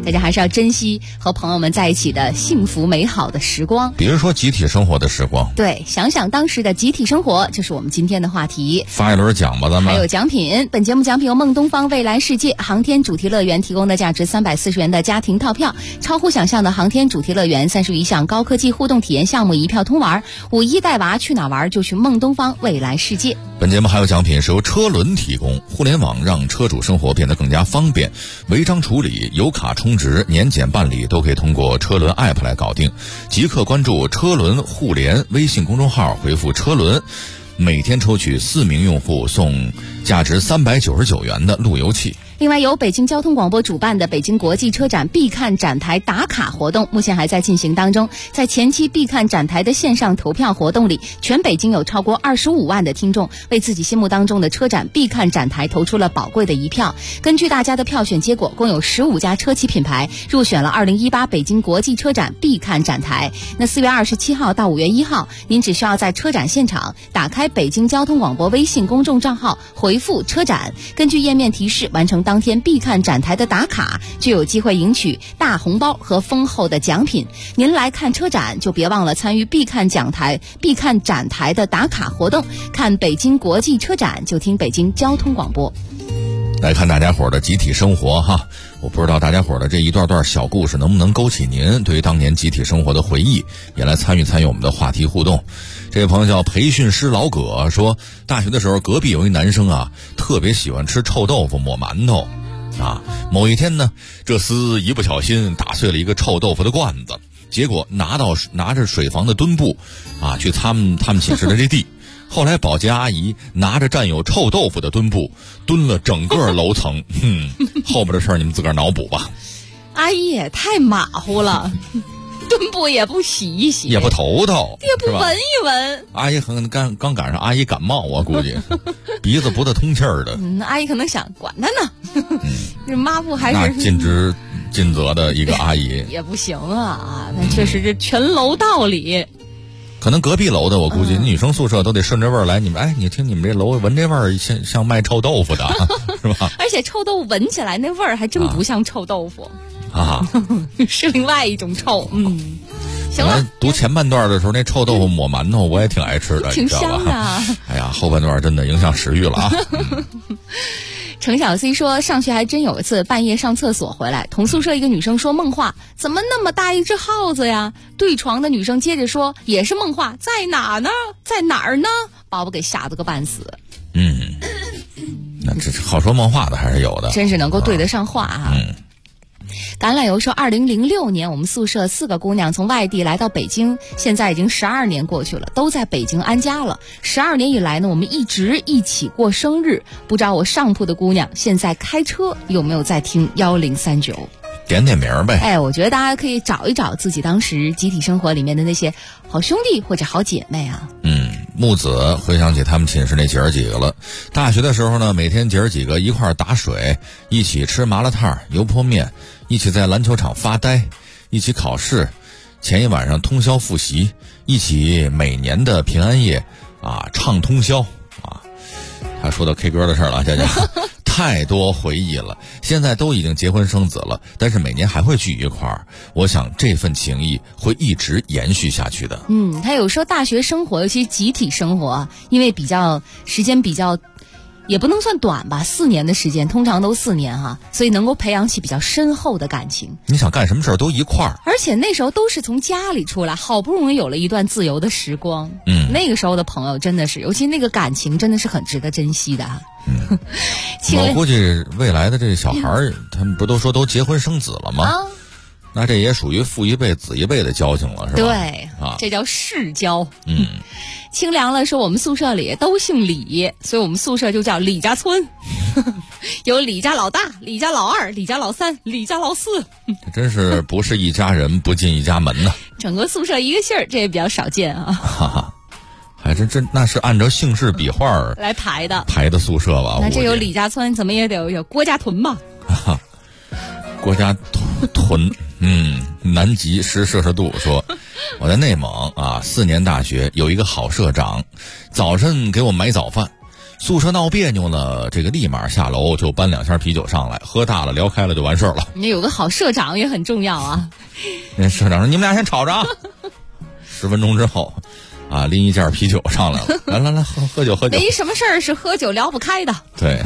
大家还是要珍惜和朋友们在一起的幸福美好的时光。 比如说集体生活的时光。 对，想想当时的集体生活，就是我们今天的话题。 发一轮奖吧，咱们。 还有奖品，本节目奖品由梦东方未来世界航天主题乐园提供的价值340元的家庭套票，超乎想象的航天主题乐园31项高科技互动体验项目一票通玩，5一带娃去哪玩就去梦东方未来世界。 本节目还有奖品是由车轮提供，互联网让车主生活变得更加方便，违章处理、油卡充值、年检办理都可以通过车轮 App 来搞定。即刻关注车轮互联微信公众号，回复车轮，每天抽取4名用户送价值399元的路由器。 另外，由北京交通广播主办的北京国际车展必看展台打卡活动目前还在进行当中。在前期必看展台的线上投票活动里，全北京有超过25万的听众为自己心目当中的车展必看展台投出了宝贵的一票。根据大家的票选结果，共有15家车企品牌入选了2018北京国际车展必看展台。那4月27号到5月1号，您只需要在车展现场打开北京交通广播微信公众账号，回复车展，根据页面提示完成当天必看展台的打卡，就有机会赢取大红包和丰厚的奖品。您来看车展，就别忘了参与必看展台的打卡活动。看北京国际车展，就听北京交通广播。 来看大家伙的集体生活哈，我不知道大家伙的这一段段小故事能不能勾起您对于当年集体生活的回忆，也来参与我们的话题互动。这位朋友叫培训师老葛，说大学的时候隔壁有一男生啊，特别喜欢吃臭豆腐抹馒头啊。某一天呢，这厮一不小心打碎了一个臭豆腐的罐子，结果拿着水房的墩布啊去擦他们寝室的这地。后来保洁阿姨拿着蘸有臭豆腐的墩布蹲了整个楼层，后边的事儿你们自个儿脑补吧。 阿姨也太马虎了，墩布也不洗一洗， 也不头， 也不闻一闻。 阿姨可能刚赶上阿姨感冒，我估计鼻子不太通气儿的。 阿姨可能想管他呢，这抹布还是那尽职尽责的一个阿姨也不行啊，那确实是全楼道理。 可能隔壁楼的，我估计女生宿舍都得顺着味儿来。你们你听你们这楼闻这味儿像卖臭豆腐的，是吧？ 而且臭豆腐闻起来那味儿还真不像臭豆腐啊， 是另外一种臭。行了。 读前半段的时候，那臭豆腐抹馒头我也挺爱吃的， 挺香的。 哎呀，后半段真的影响食欲了啊。 程小 C 说，上学还真有一次半夜上厕所回来，同宿舍一个女生说梦话，怎么那么大一只耗子呀？对床的女生接着说，也是梦话，在哪呢？在哪儿呢？把我给吓得个半死。 那这好说梦话的还是有的， 真是能够对得上话啊。橄榄油说，2006年我们宿舍4个姑娘从外地来到北京，现在已经12年过去了，都在北京安家了。12年以来呢，我们一直一起过生日。不知道我上铺的姑娘现在开车有没有在听1039？ 点名呗。 哎，我觉得大家可以找一找自己当时集体生活里面的那些好兄弟或者好姐妹啊。 木子回想起他们寝室那姐儿几个了。大学的时候呢，每天姐儿几个一块儿打水，一起吃麻辣烫、油泼面，一起在篮球场发呆，一起考试，前一晚上通宵复习，一起每年的平安夜啊唱通宵啊。他说到 K 歌的事儿了，佳佳。太多回忆了，现在都已经结婚生子了，但是每年还会聚一块儿。我想这份情谊会一直延续下去的。 他有说大学生活，尤其集体生活，因为时间比较也不能算短吧，4年的时间，通常都4年哈，所以能够培养起比较深厚的感情。 你想干什么事儿都一块儿， 而且那时候都是从家里出来，好不容易有了一段自由的时光。那个时候的朋友真的是，尤其那个感情真的是很值得珍惜的。 我估计未来的这小孩儿，他们不都说都结婚生子了吗？那这也属于父一辈子一辈的交情了，是吧？ 对这叫世交。清凉了说，我们宿舍里都姓李，所以我们宿舍就叫李家村。有李家老大、李家老二、李家老三、李家老四。 真是不是一家人不进一家门呢。 整个宿舍一个姓儿，这也比较少见啊。 哈哈，还真那是按照姓氏笔画来排的宿舍吧？ 那这有李家村，怎么也得有郭家屯吧？ 郭家屯。南极10摄氏度说，我在内蒙啊，4年大学有一个好社长，早晨给我买早饭， 宿舍闹别扭呢，这个立马下楼就搬2箱啤酒上来，喝大了聊开了就完事儿了。 你有个好社长也很重要啊。 那社长说：“你们俩先吵着啊。”10分钟之后，拎一件啤酒上来了，来喝酒。 没什么事儿是喝酒聊不开的。 对，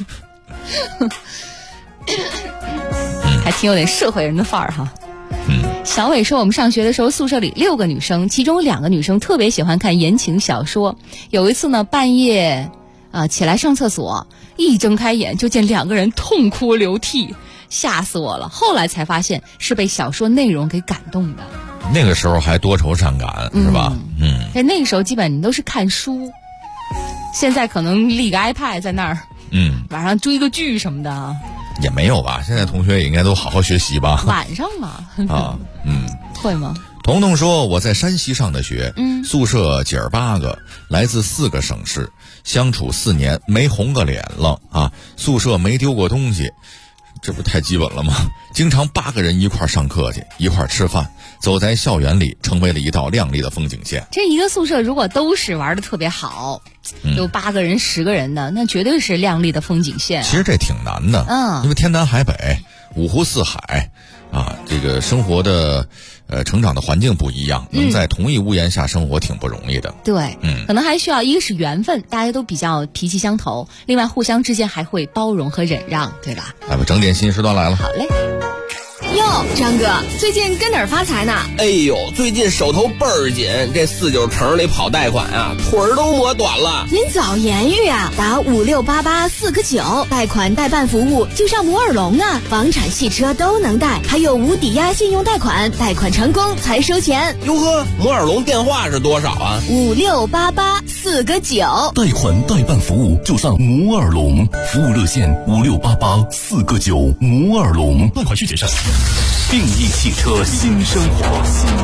还挺有点社会人的范儿哈。小伟说，我们上学的时候宿舍里6个女生，其中2个女生特别喜欢看言情小说。有一次呢，半夜起来上厕所，一睁开眼就见2个人痛哭流涕，吓死我了。后来才发现是被小说内容给感动的。 那个时候还多愁善感，是吧？ 那个时候基本你都是看书，现在可能立个 iPad 在那儿，晚上追个剧什么的。 也没有吧，现在同学也应该都好好学习吧。 晚上嘛。会吗？ 彤彤说，我在山西上的学，宿舍姐儿8个，来自4个省市，相处4年没红个脸了啊，宿舍没丢过东西，这不太基本了吗？经常8个人一块上课去，一块吃饭，走在校园里，成为了一道亮丽的风景线。这一个宿舍如果都是玩得特别好，有8个人10个人的，那绝对是亮丽的风景线。其实这挺难的，因为天南海北，5湖4海啊，这个生活的成长的环境不一样，能在同一屋檐下生活挺不容易的。对，可能还需要一个是缘分，大家都比较脾气相投，另外互相之间还会包容和忍让，对吧？来吧，整点新时段来了。好嘞。 哟，张哥，最近跟哪儿发财呢？ 哎呦，最近手头倍儿紧，这49城里跑贷款啊，腿儿都磨短了。 您早言语啊，打5688 4个9，贷款代办服务就上摩尔龙啊，房产汽车都能贷，还有无抵押信用贷款，贷款成功才收钱。 哟呵，摩尔龙电话是多少啊 ？5688 4个9， 贷款代办服务就上摩尔龙，服务热线5688 4个9，摩尔龙，贷款需谨慎。 定义汽车新生活，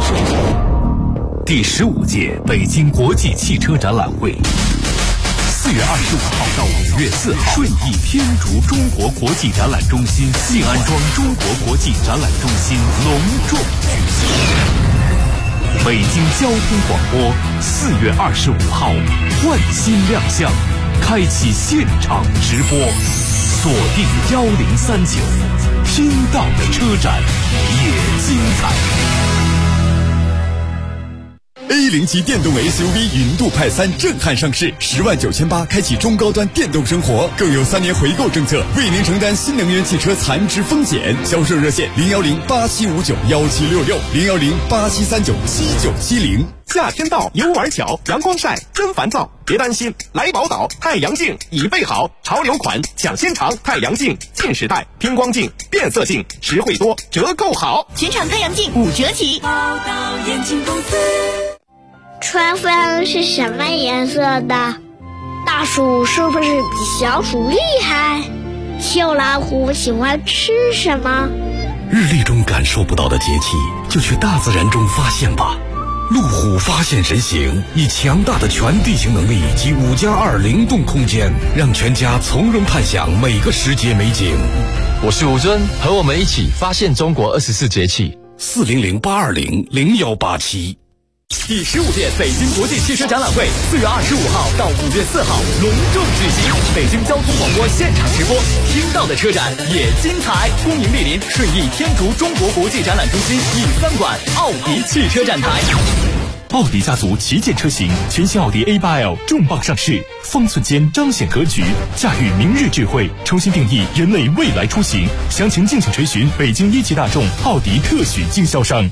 第15届北京国际汽车展览会，4月25号到5月4号，顺义天竺中国国际展览中心静安庄中国国际展览中心隆重举行。北京交通广播4月25号换新亮相，开启现场直播，锁定1039。听到的车展也精彩。 A0级电动 SUV 云度派3震撼上市，10.98万开启中高端电动生活，更有3年回购政策，为您承担新能源汽车残值风险。销售热线01087591766，01087397970。 夏天到，游玩巧，阳光晒真烦躁，别担心，来宝岛太阳镜已备好，潮流款抢先尝，太阳镜近视带、偏光镜、变色镜，实惠多，折扣好， 全场太阳镜5折起。宝岛眼镜公司。 春分是什么颜色的？大鼠是不是比小鼠厉害？秋老虎喜欢吃什么？ 日历中感受不到的节气，就去大自然中发现吧。路虎发现神行，以强大的全地形能力及5+2灵动空间，让全家从容探享每个时节美景。 我是吴尊，和我们一起发现中国24节气。 400-820-0187。 第15届北京国际汽车展览会4月25号到5月4号隆重举行，北京交通广播现场直播，听到的车展也精彩。恭迎莅临顺义天竺中国国际展览中心E3馆奥迪汽车展台。 奥迪家族旗舰车型全新奥迪 A8L 重磅上市，方寸间彰显格局，驾驭明日智慧，重新定义人类未来出行。详情敬请垂询北京一汽大众奥迪特许经销商。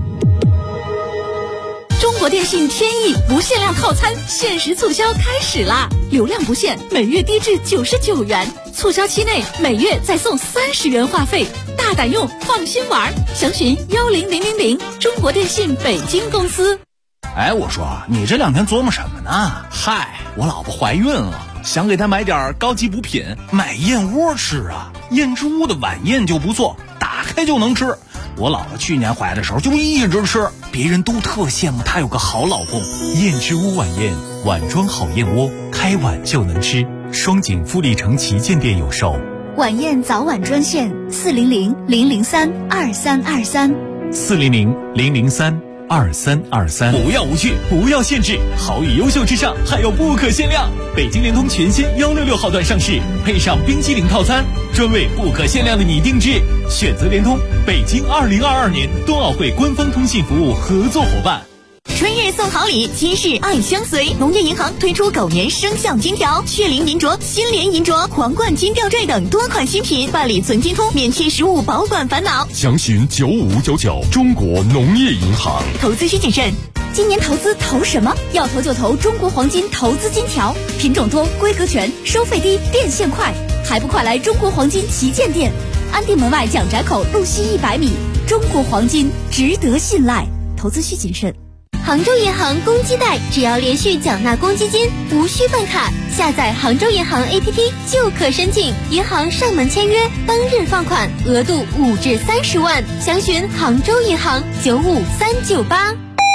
中国电信天翼不限量套餐限时促销开始啦！流量不限，每月低至99元，促销期内每月再送30元话费，大胆用，放心玩。详询10000，中国电信北京公司。 哎，我说你这2天琢磨什么呢？嗨，我老婆怀孕了，想给她买点高级补品，买燕窝吃啊。燕之屋的晚宴就不错，打开就能吃。我姥姥去年怀的时候就一直吃，别人都特羡慕她有个好老公。 燕之屋晚宴，碗装好燕窝，开碗就能吃。双井富力城旗舰店有售。 晚宴早晚专线400-003-2323，400-003-2323。 2323。 不要无趣，不要限制，好与优秀之上还有不可限量。北京联通全新166号段上市，配上冰激凌套餐，专为不可限量的你定制。选择联通，北京2022年冬奥会官方通信服务合作伙伴。 春日送好礼，今日爱相随。农业银行推出狗年生肖金条、血灵银镯、新联银镯、皇冠金吊坠等多款新品，办理存金通，免去实物保管烦恼。 详询9599，中国农业银行。 投资需谨慎。 今年投资投什么？要投就投中国黄金投资金条，品种多，规格全，收费低，变现快，还不快来中国黄金旗舰店，安定门外蒋宅口路西100米。中国黄金值得信赖，投资需谨慎。 杭州银行公积贷，只要连续缴纳公积金，无需办卡，下载杭州银行 APP 就可申请，银行上门签约，当日放款，额度5至30万。详询杭州银行95398。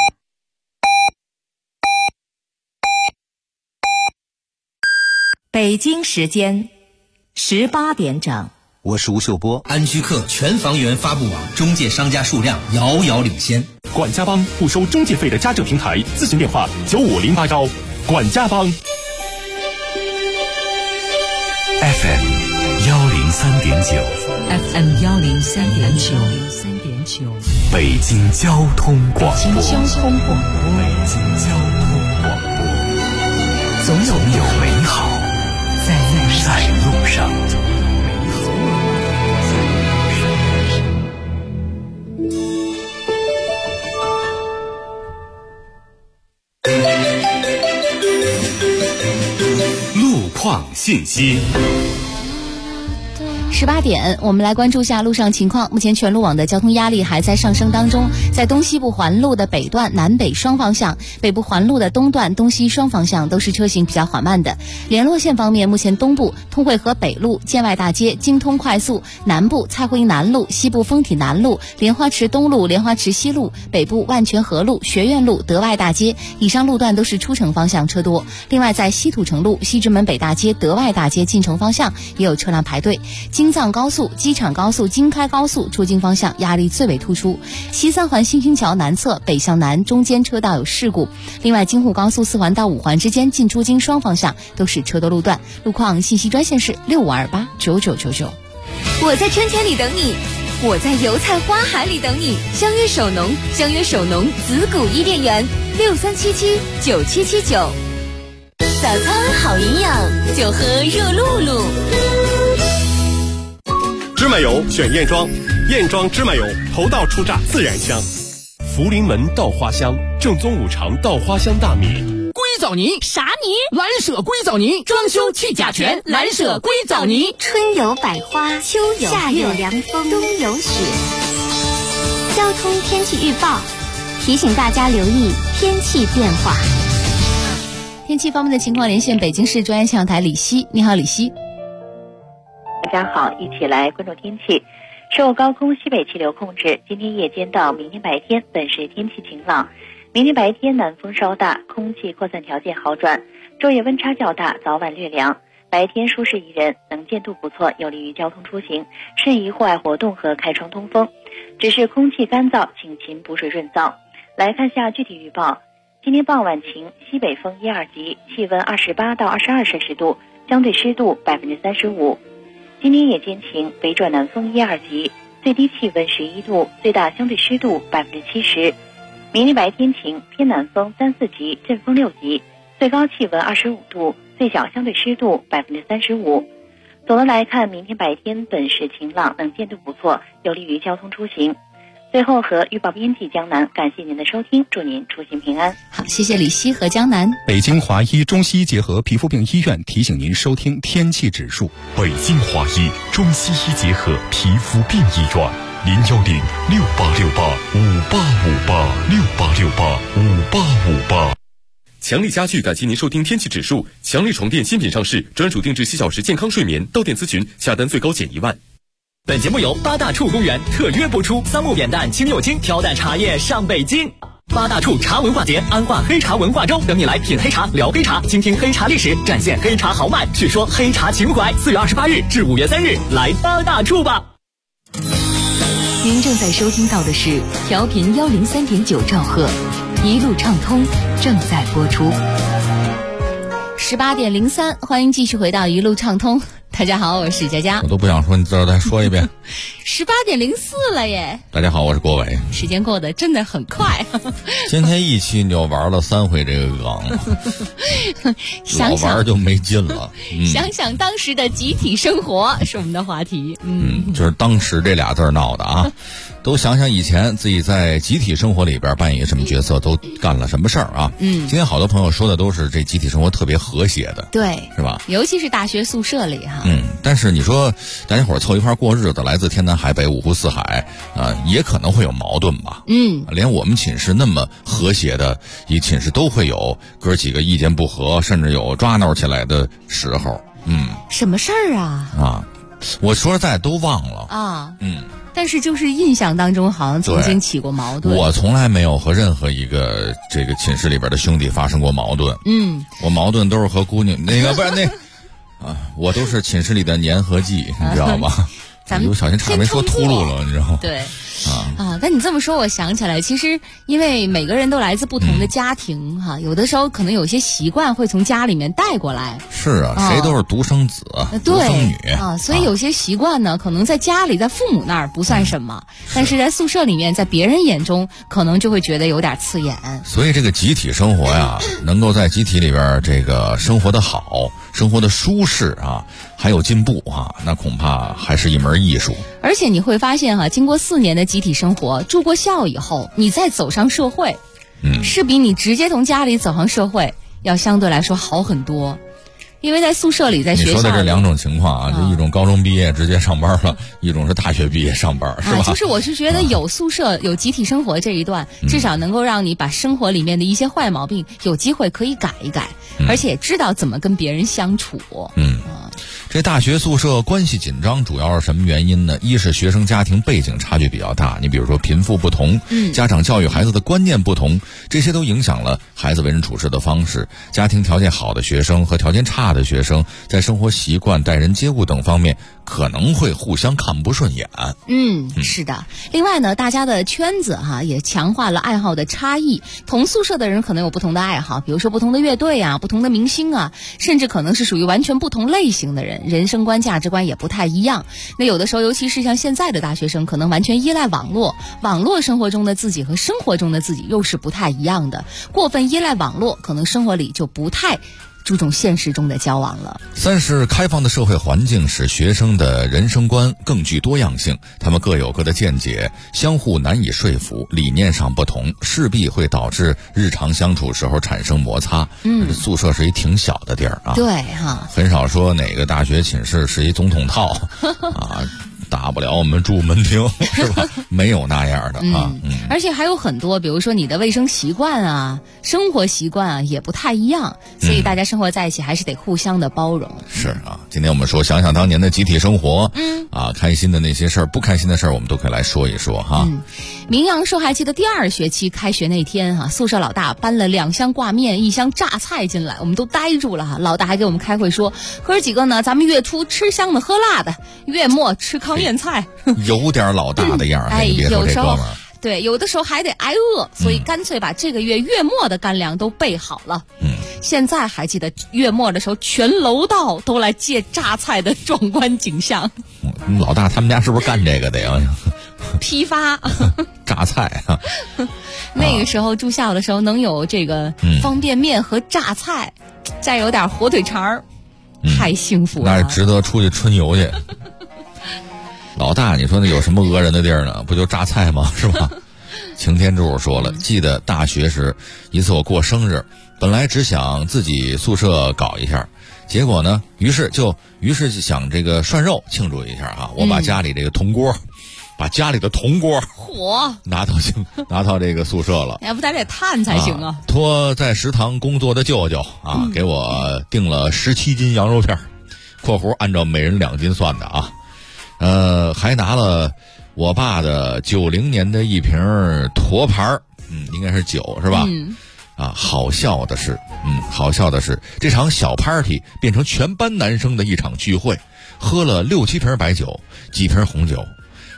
北京时间18点整。 我是吴秀波。安居客全房源发布网中介商家数量遥遥领先。 管家帮不收中介费的家政平台，咨询电话95081。管家帮。 FM 103.9 FM 103.9， 北京交通广播。 北京交通广播。 总有美好在路上。路况信息。 18点，我们来关注一下路上情况。目前全路网的交通压力还在上升当中，在东西部环路的北段南北双方向，北部环路的东段东西双方向都是车行比较缓慢的。联络线方面，目前东部通惠河北路、建外大街、京通快速，南部蔡胡营南路、西部丰体南路、莲花池东路、莲花池西路，北部万泉河路、学院路、德外大街，以上路段都是出城方向车多。另外在西土城路、西直门北大街、德外大街进城方向也有车辆排队。京藏高速、机场高速、京开高速出京方向压力最为突出。西三环新兴桥南侧北向南中间车道有事故。另外京沪高速4环到5环之间进出京双方向都是车多路段。路况信息专线是65289999。 我在春天里等你，我在油菜花海里等你。相约首农，相约首农子谷伊甸园，63779779。早餐好营养，就喝热露露。 芝麻油选燕庄，燕庄芝麻油头道初榨自然香。福临门稻花香，正宗五常稻花香大米。 硅藻泥啥泥？蓝舍硅藻泥，装修去甲醛，蓝舍硅藻泥。 春有百花，秋有夏有凉风，冬有雪。交通天气预报提醒大家留意天气变化。 天气方面的情况，连线北京市中央气象台李希。你好，李希。 大家好，一起来关注天气。受高空西北气流控制，今天夜间到明天白天本市天气晴朗。明天白天南风稍大，空气扩散条件好转，昼夜温差较大，早晚略凉。白天舒适宜人，能见度不错，有利于交通出行，适宜户外活动和开窗通风。只是空气干燥，请勤补水润燥。来看下具体预报。今天傍晚晴，西北风1、2级，气温28到22摄氏度，相对湿度35%。今天夜间晴，北转南风1、2级，最低气温11度，最大相对湿度70%。明天白天晴，偏南风3、4级，阵风6级，最高气温25度，最小相对湿度35%。总的来看，明天白天本市晴朗，能见度不错，有利于交通出行。最后和预报编辑江南感谢您的收听，祝您出行平安。 好，谢谢李希和江南。 北京华医中西医结合皮肤病医院提醒您收听天气指数。 北京华医中西医结合皮肤病医院，010-6868-5858，6868-5858。强力家具感谢您收听天气指数。强力床垫新品上市，专属定制7小时健康睡眠，到店咨询，下单最高减1万。 本节目由八大处公园特约播出，桑木扁担清又轻，挑担茶叶上北京。八大处茶文化节，安化黑茶文化周，等你来品黑茶，聊黑茶，倾听黑茶历史，展现黑茶豪迈，叙说黑茶情怀。4月28日至5月3日，来八大处吧。 与您正在收听到的是调频103.9兆赫，一路畅通正在播出。 18:03，欢迎继续回到一路畅通。大家好，我是佳佳。 我都不想说，你自个儿再说一遍。 18:04了耶！ 大家好，我是郭伟。 时间过得真的很快。 今天一期你就玩了3回这个梗，老玩就没劲了。 想想当时的集体生活是我们的话题。 就是当时这俩字闹的啊。都想想以前自己在集体生活里边扮演什么角色，都干了什么事儿啊？今天好多朋友说的都是这集体生活特别和谐的， 对， 是吧？ 尤其是大学宿舍里哈。 但是你说大家伙凑一块过日子，来自天南海北、五湖四海也可能会有矛盾吧？连我们寝室那么和谐的一寝室都会有哥几个意见不合，甚至有抓闹起来的时候。 什么事儿啊？ 我说实在都忘了啊。但是就是印象当中好像曾经起过矛盾。 我从来没有和任何一个这个寝室里边的兄弟发生过矛盾。我矛盾都是和姑娘不是那我都是寝室里的粘合剂，你知道吧？ 咱们有小心差点没说秃噜了，你知道吗？ 对。但你这么说，我想起来，其实因为每个人都来自不同的家庭哈，有的时候可能有些习惯会从家里面带过来。 是啊，谁都是独生子、独生女所以有些习惯呢，可能在家里、在父母那儿不算什么，但是在宿舍里面，在别人眼中可能就会觉得有点刺眼。 所以这个集体生活呀，能够在集体里边这个生活的好、生活的舒适啊，还有进步那恐怕还是一门艺术。 而且你会发现经过4年的集体生活，住过校以后，你再走上社会，是比你直接从家里走上社会要相对来说好很多。因为在宿舍里，在学校里， 你说的这2种情况就一种高中毕业直接上班了，一种是大学毕业上班，是吧？ 就是我是觉得有宿舍、有集体生活这一段，至少能够让你把生活里面的一些坏毛病有机会可以改一改，而且知道怎么跟别人相处。 这大学宿舍关系紧张，主要是什么原因呢？一是学生家庭背景差距比较大，你比如说贫富不同，家长教育孩子的观念不同，这些都影响了孩子为人处事的方式。家庭条件好的学生和条件差的学生，在生活习惯、待人接物等方面可能会互相看不顺眼。 是的。另外呢，大家的圈子也强化了爱好的差异。同宿舍的人可能有不同的爱好，比如说不同的乐队不同的明星甚至可能是属于完全不同类型的人，人生观、价值观也不太一样。那有的时候，尤其是像现在的大学生，可能完全依赖网络生活中的自己和生活中的自己又是不太一样的。过分依赖网络，可能生活里就不太注重现实中的交往了。 3是开放的社会环境使学生的人生观更具多样性，他们各有各的见解，相互难以说服，理念上不同，势必会导致日常相处时候产生摩擦。宿舍是一挺小的地儿对很少说哪个大学寝室是一总统套大不了我们住门厅，是吧？没有那样的而且还有很多，比如说你的卫生习惯生活习惯也不太一样，所以大家生活在一起还是得互相的包容。 是今天我们说想想当年的集体生活，开心的那些事儿，不开心的事儿，我们都可以来说一说名扬说还记得第2学期开学那天宿舍老大搬了2箱挂面、1箱榨菜进来，我们都呆住了老大还给我们开会说，哥几个呢，咱们月初吃香的喝辣的，月末吃糠咽菜。 有点老大的样儿，你别说这哥们儿。 对，有的时候还得挨饿，所以干脆把这个月末的干粮都备好了。现在还记得月末的时候，全楼道都来借榨菜的壮观景象。 老大他们家是不是干这个的呀？ 批发榨菜那个时候住校的时候能有这个方便面和榨菜，再有点火腿肠儿，太幸福了。 那值得出去春游去。老大，你说那有什么讹人的地儿呢？不就榨菜吗？是吧？擎天柱说了，记得大学时一次我过生日，本来只想自己宿舍搞一下，结果呢，于是想这个涮肉庆祝一下我把家里这个铜锅，把家里的铜锅拿到这个宿舍了， 要不咱得炭才行啊！ 托在食堂工作的舅舅给我订了17斤羊肉片（括弧按照每人2斤算的还拿了我爸的90年的一瓶沱牌应该是酒是吧？好笑的是，这场小 party 变成全班男生的一场聚会，喝了6-7瓶白酒，几瓶红酒。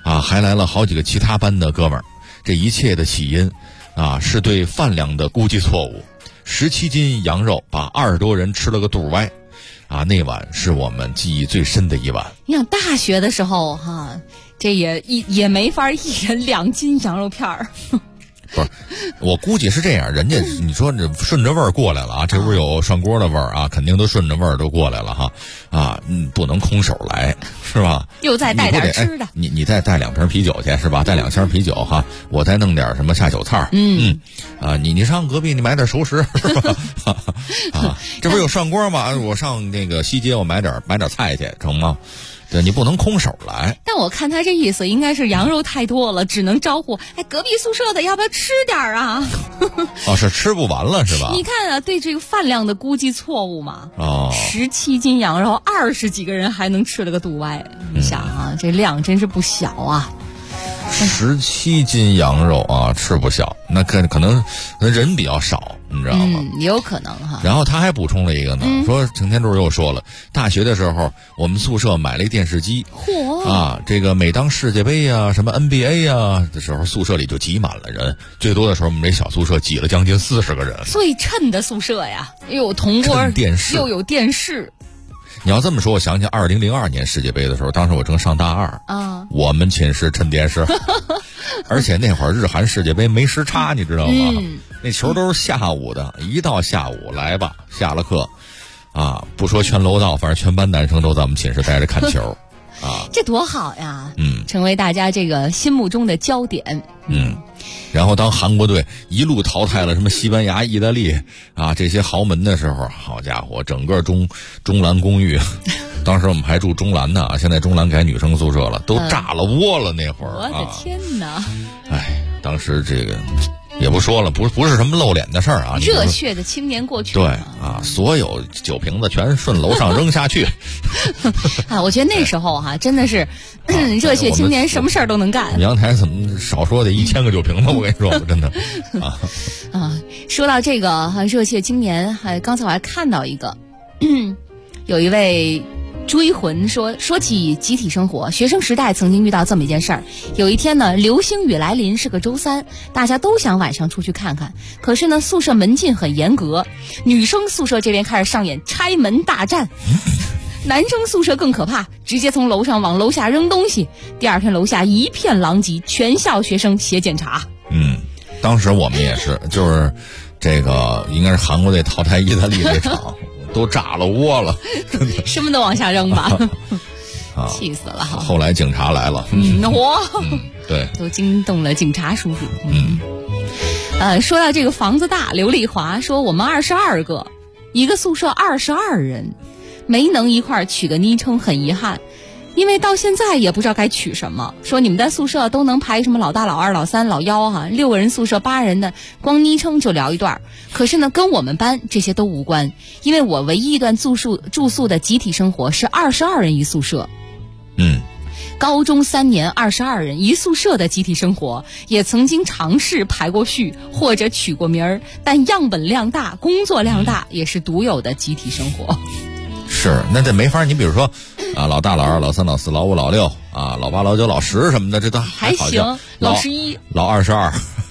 啊，还来了好几个其他班的哥们儿。这一切的起因啊，是对饭量的估计错误。17斤羊肉把20多人吃了个肚歪，啊，那晚是我们记忆最深的一晚。 你想大学的时候哈，这也没法一人2斤羊肉片儿。 不是，我估计是这样，人家你说这顺着味儿过来了啊，这屋有涮锅的味儿啊，肯定都顺着味儿都过来了哈，啊，不能空手来，是吧？ 又再带点吃的， 你再带2瓶啤酒去是吧？带2箱啤酒哈，我再弄点什么下酒菜啊，你上隔壁你买点熟食是吧？啊，这不是有涮锅吗？我上那个西街我买点菜去成吗？对，你不能空手来。 但我看他这意思应该是羊肉太多了，只能招呼隔壁宿舍的要不要吃点啊？ 哦，是吃不完了是吧？ 你看啊，对这个饭量的估计错误嘛。 哦 ，17斤羊肉，20几个人还能吃了个肚歪，你想啊，这量真是不小啊。 17斤羊肉啊，吃不小，那可能人比较少，你知道吗？ 也有可能哈。 然后他还补充了一个呢，说擎天柱又说了，大学的时候我们宿舍买了一电视机，啊，这个每当世界杯啊、什么 NBA 啊的时候，宿舍里就挤满了人，最多的时候我们这小宿舍挤了将近40个人。 最衬的宿舍呀，又有铜锅电视， 又有电视。 你要这么说，我想起2002年世界杯的时候，当时我正上大2啊，我们寝室趁电视，而且那会儿日韩世界杯没时差，你知道吗？那球都是下午的，一到下午来吧，下了课，啊，不说全楼道，反正全班男生都在我们寝室待着看球，啊， 这多好呀！成为大家这个心目中的焦点。 然后当韩国队一路淘汰了什么西班牙、意大利啊这些豪门的时候，好家伙，整个中蓝公寓，当时我们还住中蓝呢，现在中蓝改女生宿舍了，都炸了窝了那会儿。 我的天哪！ 哎，当时这个也不说了，不是什么露脸的事儿啊， 热血的青年过去。 对啊，所有酒瓶子全顺楼上扔下去。 啊，我觉得那时候哈，真的是热血青年，什么事儿都能干。 阳台怎么少说得1000个酒瓶子？我跟你说，我真的啊。说到这个热血青年，刚才我还看到一个，有一位追魂说起集体生活，学生时代曾经遇到这么一件事儿。有一天呢，流星雨来临，是个周3，大家都想晚上出去看看，可是呢，宿舍门禁很严格，女生宿舍这边开始上演拆门大战。男生宿舍更可怕，直接从楼上往楼下扔东西。第2天楼下一片狼藉，全校学生写检查。 当时我们也是，就是这个应该是韩国队淘汰意大利这场，都炸了窝了， 什么都往下扔吧。啊，气死了！ 后来警察来了，对， 都惊动了警察叔叔。说到这个房子大，刘丽华说我们22个，一个宿舍22人，没能一块儿取个昵称，很遗憾。因为到现在也不知道该取什么，说你们在宿舍都能排什么老大、老2、老3、老1哈，6个人宿舍8人的，光昵称就聊一段。可是呢，跟我们班这些都无关，因为我唯一一段住宿的集体生活是22人一宿舍。高中3年22人一宿舍的集体生活，也曾经尝试排过序或者取过名儿，但样本量大，工作量大，也是独有的集体生活。 是，那这没法，你比如说啊，老大、老2、老3、老4、老5、老6啊，老8、老9、老10什么的，这都还行。老11、 老22，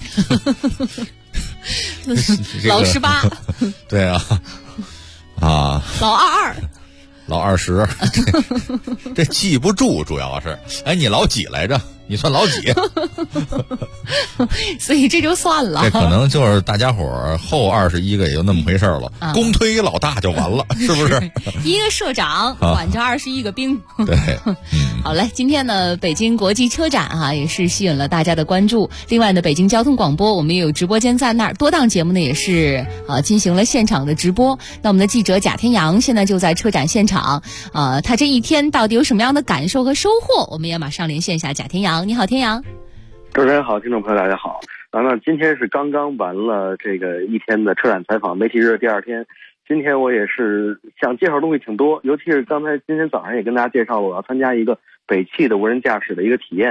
老18， 对啊， 老22。 老20，这记不住，主要是，哎，你老几来着？你算老几？ 所以这就算了。 这可能就是大家伙儿后21个也就那么回事了，公推一老大就完了，是不是？ 一个社长管着21个兵。 对， 好嘞，今天呢，北京国际车展也是吸引了大家的关注。另外呢，北京交通广播我们也有直播间在那儿，多档节目呢也是进行了现场的直播。那我们的记者贾天阳现在就在车展现场，他这一天到底有什么样的感受和收获？我们也马上连线一下贾天阳。你好，天阳。 主持人好，听众朋友大家好。那今天是刚刚完了这个一天的车展采访，媒体日第2天。今天我也是想介绍东西挺多，尤其是刚才今天早上也跟大家介绍了，我要参加一个北汽的无人驾驶的一个体验。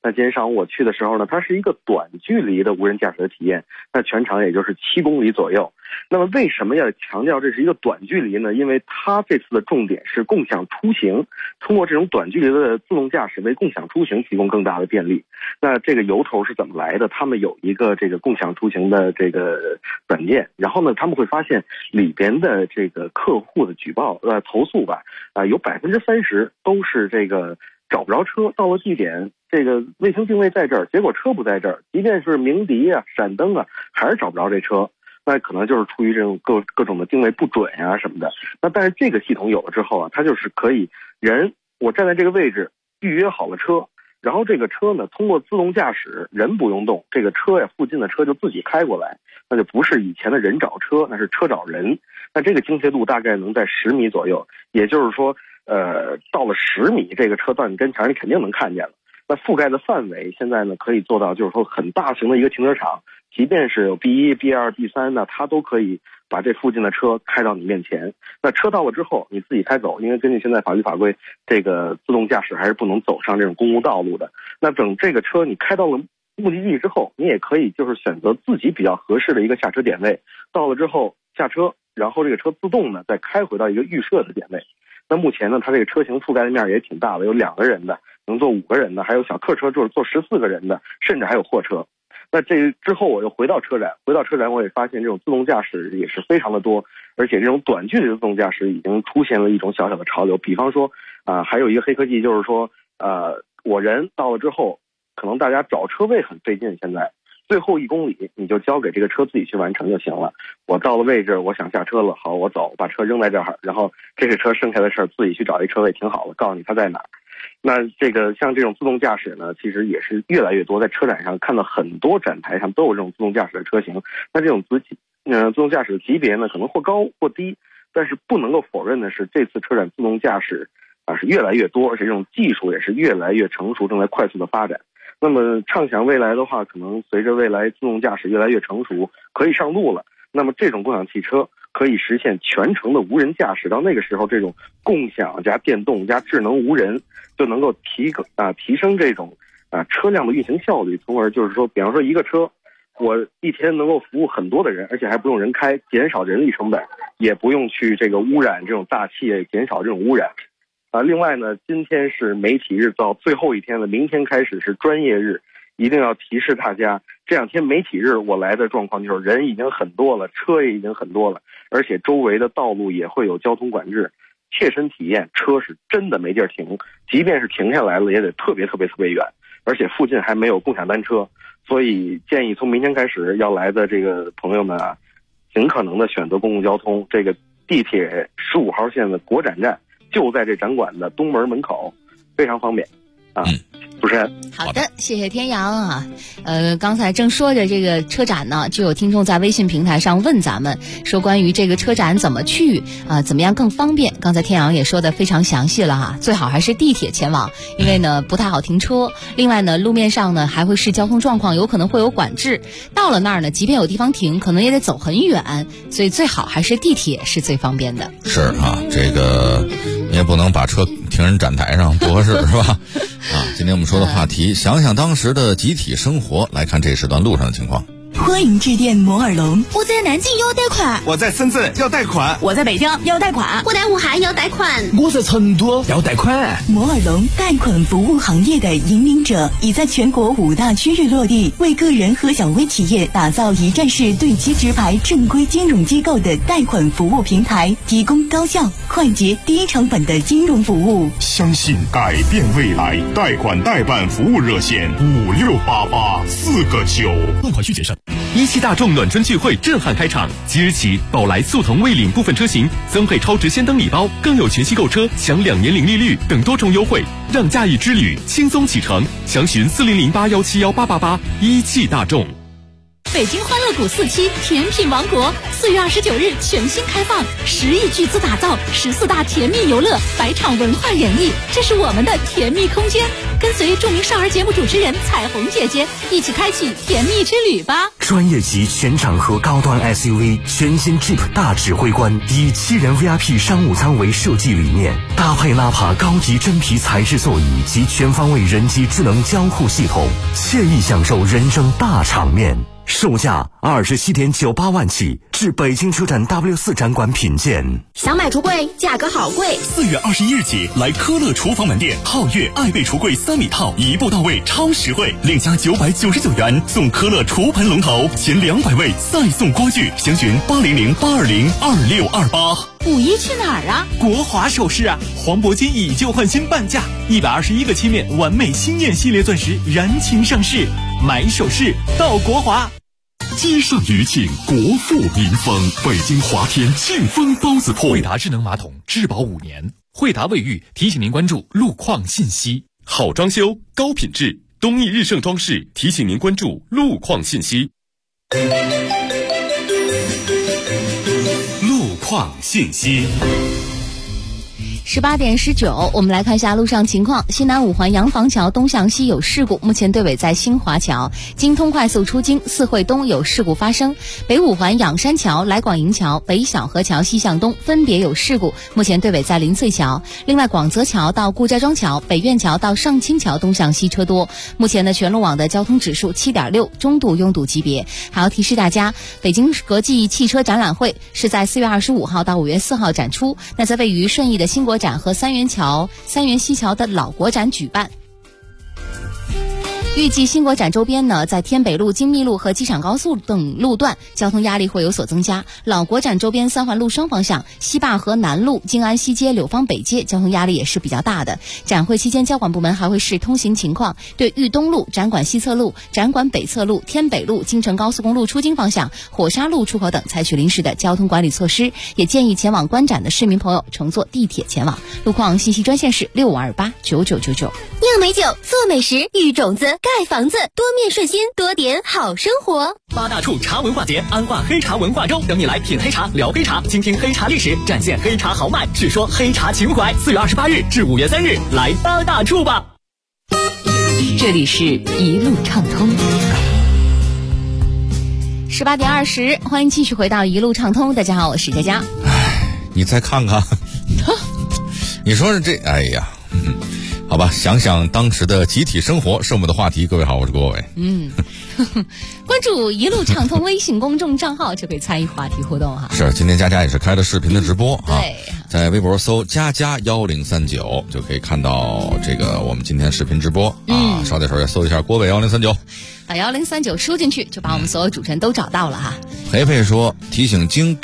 那今天上午我去的时候呢，它是一个短距离的无人驾驶的体验，那全长也就是7公里左右。那么为什么要强调这是一个短距离呢？因为它这次的重点是共享出行，通过这种短距离的自动驾驶为共享出行提供更大的便利。那这个由头是怎么来的？他们有一个这个共享出行的这个软件，然后呢，他们会发现里边的这个客户的举报投诉吧，有30%都是这个找不着车，到了地点这个卫星定位在这儿，结果车不在这儿，即便是鸣笛啊、闪灯啊，还是找不着这车。那可能就是出于这种各种的定位不准啊什么的。那但是这个系统有了之后啊，它就是可以我站在这个位置预约好了车，然后这个车呢通过自动驾驶，人不用动，这个车呀附近的车就自己开过来，那就不是以前的人找车，那是车找人。那这个精确度大概能在10米左右，也就是说到了10米，这个车到你跟前你肯定能看见了。那覆盖的范围现在呢可以做到，就是说很大型的一个停车场，即便是有 B1、B2、B3 呢，它都可以把这附近的车开到你面前。那车到了之后你自己开走，因为根据现在法律法规，这个自动驾驶还是不能走上这种公共道路的。那等这个车你开到了目的地之后，你也可以就是选择自己比较合适的一个下车点位，到了之后下车，然后这个车自动呢再开回到一个预设的点位。那目前呢它这个车型覆盖的面也挺大的，有2个人的，能坐5个人的，还有小客车就是坐14个人的，甚至还有货车。那这之后我又回到车展我也发现这种自动驾驶也是非常的多，而且这种短距离的自动驾驶已经出现了一种小小的潮流。比方说还有一个黑科技，就是说我人到了之后，可能大家找车位很费劲，现在最后1公里你就交给这个车自己去完成就行了。我到了位置，我想下车了，好，我走，把车扔在这儿，然后这个车剩下的事儿自己去找一车位停好了，告诉你它在哪儿。那这个像这种自动驾驶呢，其实也是越来越多，在车展上看到很多展台上都有这种自动驾驶的车型。那这种自动驾驶的级别呢，可能或高或低，但是不能够否认的是，这次车展自动驾驶是越来越多，而且这种技术也是越来越成熟，正在快速的发展。那么畅想未来的话，可能随着未来自动驾驶越来越成熟，可以上路了，那么这种共享汽车可以实现全程的无人驾驶。到那个时候，这种共享加电动加智能无人就能够提升这种车辆的运行效率，从而就是说，比方说一个车我一天能够服务很多的人，而且还不用人开，减少人力成本，也不用去这个污染这种大气，减少这种污染。另外呢，今天是媒体日到最后一天了，明天开始是专业日，一定要提示大家，这2天媒体日我来的状况就是人已经很多了，车也已经很多了，而且周围的道路也会有交通管制，切身体验车是真的没地儿停，即便是停下来了也得特别远，而且附近还没有共享单车。所以建议从明天开始要来的这个朋友们尽可能的选择公共交通。这个地铁15号线的国展站就在这展馆的东门门口，非常方便主持人。 好的，谢谢天阳刚才正说着这个车展呢，就有听众在微信平台上问咱们说，关于这个车展怎么去怎么样更方便。刚才天阳也说的非常详细了最好还是地铁前往，因为呢不太好停车，另外呢路面上呢还会视交通状况，有可能会有管制，到了那儿呢即便有地方停，可能也得走很远，所以最好还是地铁是最方便的。 是这个你也不能把车停人展台上，不合适是吧？今天我们说的话题，想想当时的集体生活，来看这时段路上的情况。 欢迎致电摩尔龙。 我在南京要贷款， 我在深圳要贷款， 我在北京要贷款， 我在武汉要贷款， 我在成都要贷款。 摩尔龙贷款服务行业的引领者，已在全国5大区域落地，为个人和小微企业打造一站式对接直排正规金融机构的贷款服务平台，提供高效、快捷、低成本的金融服务。 相信改变未来，贷款代办服务热线568849， 贷款需谨慎。17大众暖春聚会震撼开场，即日起，宝来速腾蔚领部分车型增配超值先登礼包，更有全息购车享2年零利率等多重优惠，让驾驭之旅轻松启程。详询4008171888。17大众。 北京欢乐谷4期甜品王国4月29日全新开放，10亿巨资打造14大甜蜜游乐，百场文化演绎，这是我们的甜蜜空间。 跟随著名少儿节目主持人彩虹姐姐一起开启甜蜜之旅吧。 专业级全场合高端 SUV 全新 Jeep 大指挥官，以7人 VIP 商务舱为设计理念，搭配纳帕高级真皮材质座椅及全方位人机智能交互系统，惬意享受人生大场面。售价27.98万起，至北京车展 W4 展馆品鉴。 想买橱柜，价格好贵。 4月21日起，来科乐厨房门店，皓月爱贝橱柜3米套，一步到位，超实惠，另加999元送科乐厨盆龙头，前200位再送锅具。详询800-820-2628。 五一去哪儿啊？ 国华首饰啊！黄铂金以旧换新半价，121个漆面完美新艳系列钻石燃情上市，买首饰到国华。 街上余庆，国富民丰，北京华天庆丰包子铺。 惠达智能马桶质保5年。惠达卫浴提醒您关注路况信息。 好装修，高品质，东义日盛装饰提醒您关注路况信息。 路况信息。 18点19，我们来看一下路上情况。西南五环洋房桥东向西有事故，目前队尾在新华桥。京通快速出京四惠东有事故发生。北五环仰山桥、来广营桥、北小河桥西向东分别有事故，目前队尾在林翠桥。另外，广泽桥到顾家庄桥、北苑桥到上清桥东向西车多。目前的全路网的交通指数7.6，中度拥堵级别。还要提示大家，北京国际汽车展览会是在4月25号到5月4号展出。那在位于顺义的新国展和三元西桥的老国展举办。预计新国展周边呢，在天北路、京密路和机场高速等路段交通压力会有所增加。老国展周边3环路双方向、西坝河南路、静安西街、柳芳北街交通压力也是比较大的。展会期间，交管部门还会视通行情况，对豫东路、展馆西侧路、展馆北侧路、天北路、京承高速公路出京方向、火沙路出口等采取临时的交通管理措施。也建议前往观展的市民朋友乘坐地铁前往。路况信息专线是65289999。 酿美酒，做美食，育种子，盖房子，多面顺心，多点好生活。 8大处茶文化节，安化黑茶文化周，等你来品黑茶，聊黑茶，倾听黑茶历史，展现黑茶豪迈，叙说黑茶情怀。4月28日至5月3日，来8大处吧。 这里是一路畅通。 18点20，欢迎继续回到一路畅通。大家好，我是佳佳。 你再看看，你说是这，哎呀，好吧，想想当时的集体生活是我们的话题。各位好，我是郭伟。 关注一路畅通微信公众账号就可以参与话题互动哈。 是，今天佳佳也是开了视频的直播啊， 对， 在微博搜佳佳1039就可以看到这个我们今天视频直播啊。稍点时候也搜一下郭伟1039， 把1039输进去，就把我们所有主持人都找到了哈。 培培说提醒京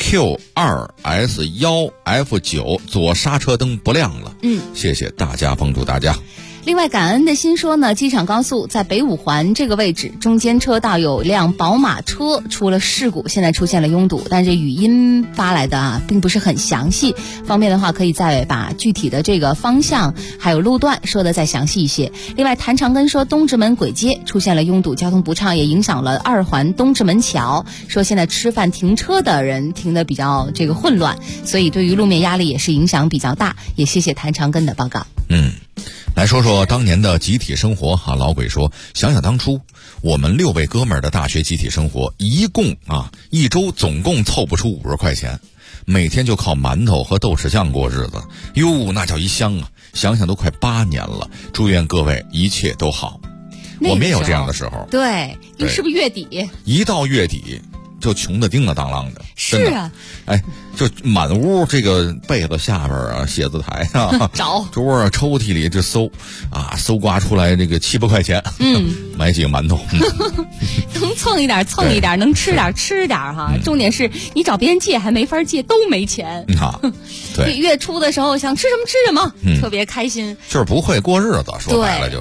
Q2S1F9 左刹车灯不亮了。谢谢大家，帮助大家。 另外，感恩的心说呢，机场高速在北五环这个位置中间车道有辆宝马车出了事故，现在出现了拥堵，但是语音发来的啊，并不是很详细。方便的话，可以再把具体的这个方向还有路段说的再详细一些。另外，谭长根说东直门簋街出现了拥堵，交通不畅，也影响了2环东直门桥。说现在吃饭停车的人停得比较这个混乱，所以对于路面压力也是影响比较大。也谢谢谭长根的报告。 来说说当年的集体生活哈。老鬼说，想想当初我们6位哥们儿的大学集体生活，一周总共凑不出50块钱，每天就靠馒头和豆豉酱过日子，哟，那叫一香啊！想想都快8年了，祝愿各位一切都好。我们也有这样的时候。 对，你是不是月底？ 一到月底就穷得叮了当啷的。 是啊， 哎，就满屋这个被子下边啊、写字台啊、 找桌啊、抽屉里就搜刮出来这个7、8块钱，买几个馒头， 能蹭一点蹭一点，能吃点吃点哈。重点是你找别人借还没法借，都没钱。 对， 月初的时候想吃什么吃什么，特别开心。 就是不会过日子，说白了就是。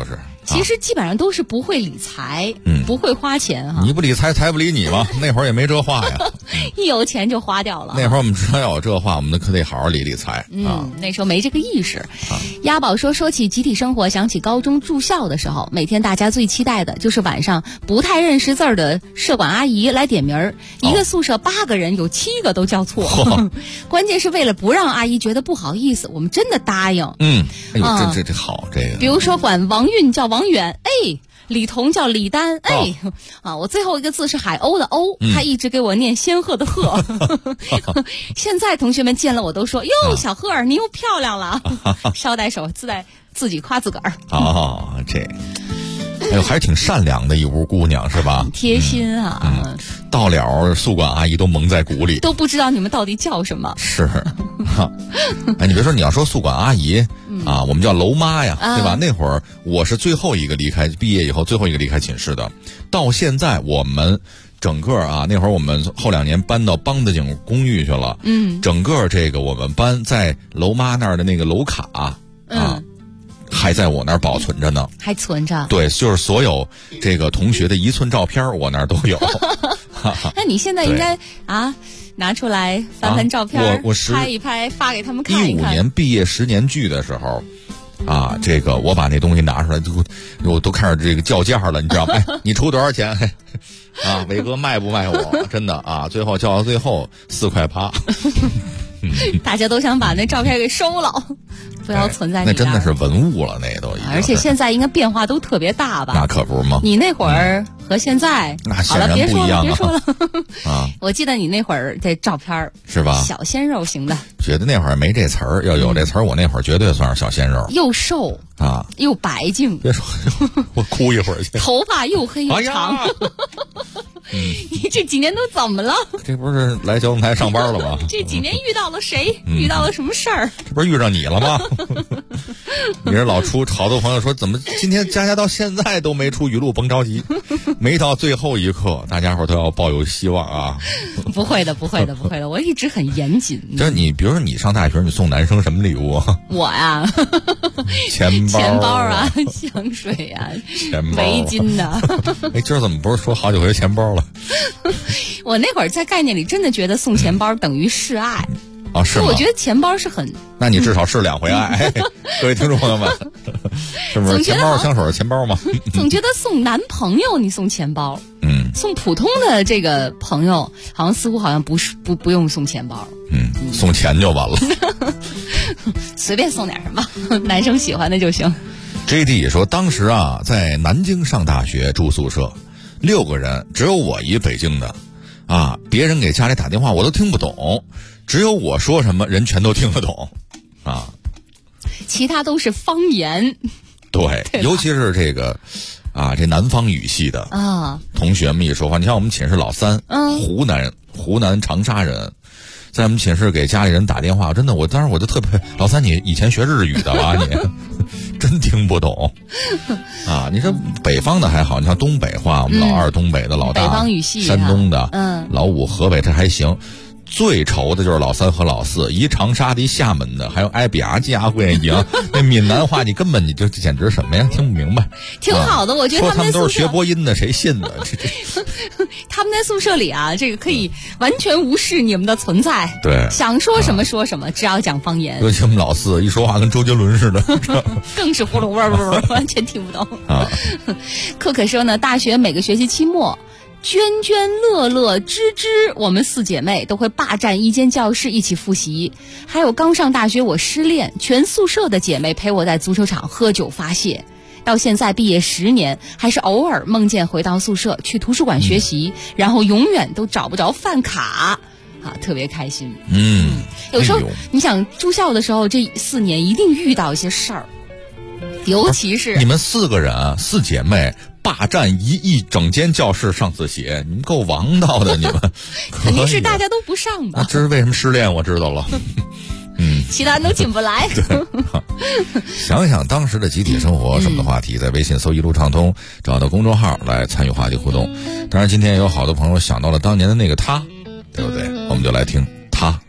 其实基本上都是不会理财，不会花钱哈。 你不理财，财不理你嘛。那会儿也没这话呀， 一有钱就花掉了。 那会儿我们知道要有这话，我们可得好好理理财啊。 那时候没这个意识。鸭宝说起集体生活，想起高中住校的时候，每天大家最期待的就是晚上不太认识字儿的舍管阿姨来点名儿，一个宿舍8个人，有7个都叫错。关键是为了不让阿姨觉得不好意思，我们真的答应。 哎呦，这好，这个。 比如说管王韵叫王远，李彤叫李丹，我最后一个字是海鸥的鸥，他一直给我念仙鹤的鹤。现在同学们见了我都说：“哟，小鹤儿，你又漂亮了。”捎带手自己夸自个儿。 这，哎呦，还是挺善良的一屋姑娘是吧？ 贴心啊。 到了宿管阿姨都蒙在鼓里， 都不知道你们到底叫什么。 是，哎，你别说，你要说宿管阿姨啊，我们叫楼妈呀，对吧？那会儿我是最后一个毕业以后最后一个离开寝室的。到现在我们整个那会儿我们后2年搬到邦德景公寓去了，整个这个我们班在楼妈那儿的那个楼卡还在我那儿保存着呢， 还存着。 对，就是所有这个同学的1寸照片，我那儿都有。 那你现在应该拿出来翻翻照片， 我拍一拍，发给他们看一看。 15年毕业10年聚的时候，这个我把那东西拿出来，我都开始这个叫价了，你知道吗？你出多少钱？伟哥卖不卖我？真的最后叫到最后4块8。 大家都想把那照片给收了，不要存在那真的是文物了，那都已经。 而且现在应该变化都特别大吧？ 那可不是吗？ 你那会儿和现在， 那显然不一样别说了。我记得你那会儿这照片是吧？ 小鲜肉型的。 觉得那会儿没这词儿，要有这词儿，我那会儿绝对算是小鲜肉。 又瘦又白净。 别说，我哭一会儿去。 头发又黑又长。你这几年都怎么了？ 这不是来交通台上班了吗？ 这几年遇到了谁？遇到了什么事儿？ 这不是遇上你了吗？你这老出，好多朋友说怎么今天佳佳到现在都没出语录，甭着急，没到最后一刻，大家伙都要抱有希望啊！ 不会的，我一直很严谨。 就是你，比如说你上大学，你送男生什么礼物啊？ 我呀， 钱包啊，香水啊， 钱包、 围巾的。 哎，今儿怎么不是说好几回钱包了？ 我那会儿在概念里真的觉得送钱包等于示爱。 是吗？ 我觉得钱包是很…… 那你至少是2回爱。各位听众朋友们，是不是钱包香水钱包吗？ 总觉得送男朋友你送钱包，送普通的这个朋友似乎不用送钱包， 送钱就完了。 随便送点什么，男生喜欢的就行。 JD 也说，当时在南京上大学住宿舍，6个人，只有我一北京的，别人给家里打电话我都听不懂。只有我说什么人全都听得懂， 其他都是方言。 对，尤其是这个，这南方语系的同学们一说话，你像我们寝室老三，湖南长沙人，在我们寝室给家里人打电话，真的，当时我就特别，老三你以前学日语的吧？你真听不懂你说北方的还好，你像东北话，我们老2东北的，老大北方语系， 山东的，老5河北，这还行。最愁的就是老3和老4，一长沙的，一厦门的，还有比亚家会赢。那闽南话你根本就简直什么呀，听不明白。 挺好的，我觉得他们都是学播音的，谁信呢？ 他们在宿舍里这个可以完全无视你们的存在， 对， 想说什么说什么，只要讲方言。 尤其我们老4一说话跟周杰伦似的， 更是呼噜呜呜，完全听不懂。可可说呢，大学每个学期期末。娟娟、乐乐、芝芝，我们4姐妹都会霸占一间教室一起复习。还有刚上大学我失恋，全宿舍的姐妹陪我在足球场喝酒发泄。到现在毕业10年，还是偶尔梦见回到宿舍去图书馆学习，然后永远都找不着饭卡，特别开心。有时候你想住校的时候，这4年一定遇到一些事儿，尤其是你们4个人4姐妹。霸占一整间教室上自习，你们够王道的，你们肯定是大家都不上吧？ 这是为什么失恋？我知道了。 其他人都进不来。 想想当时的集体生活什么的话题，在微信搜一路畅通，找到公众号来参与话题互动。当然，今天也有好多朋友想到了当年的那个他，对不对？我们就来听他。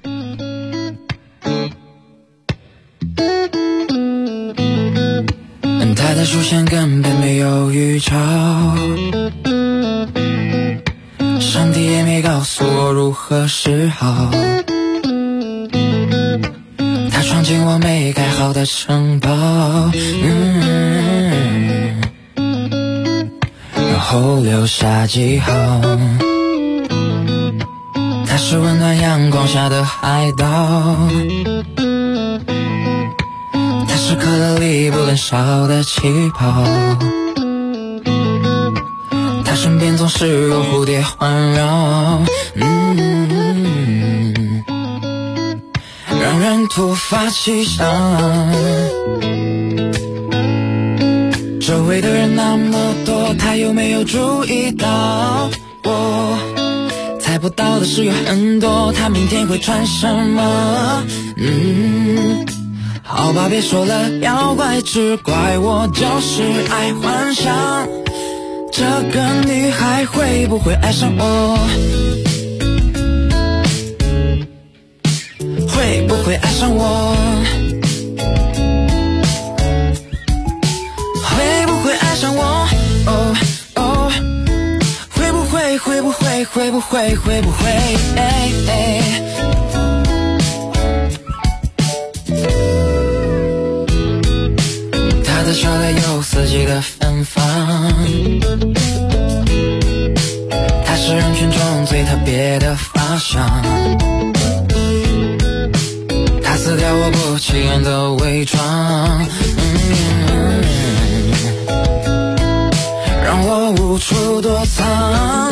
他的出现根本没有预兆，上帝也没告诉我如何是好。他闯进我没盖好的城堡，然后留下记号。他是温暖阳光下的海盗，他是可乐里不能少的气泡，他身边总是有蝴蝶环绕，让人突发奇想。周围的人那么多，他有没有注意到我？猜不到的事有很多，他明天会穿什么？好吧，别说了，要怪只怪我就是爱幻想，这个女孩会不会爱上我？会不会爱上我？会不会爱上我？哦哦，会不会？会不会？会不会？会不会？他的车里有四季的芬芳，他是人群中最特别的发香。他撕掉我不起眼的伪装，让我无处躲藏。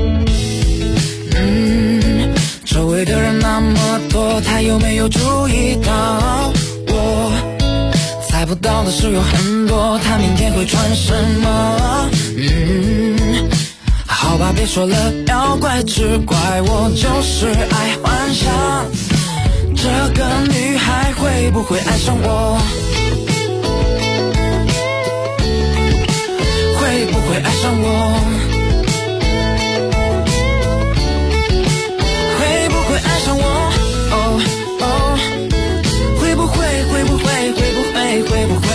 周围的人那么多，他有没有注意到我？猜不到的事有很多，他明天会穿什么？好吧，别说了，要怪只怪我就是爱幻想，这个女孩会不会爱上我？会不会爱上我？会不会爱上我？哦哦，会不会？会不会？会不会？会不会？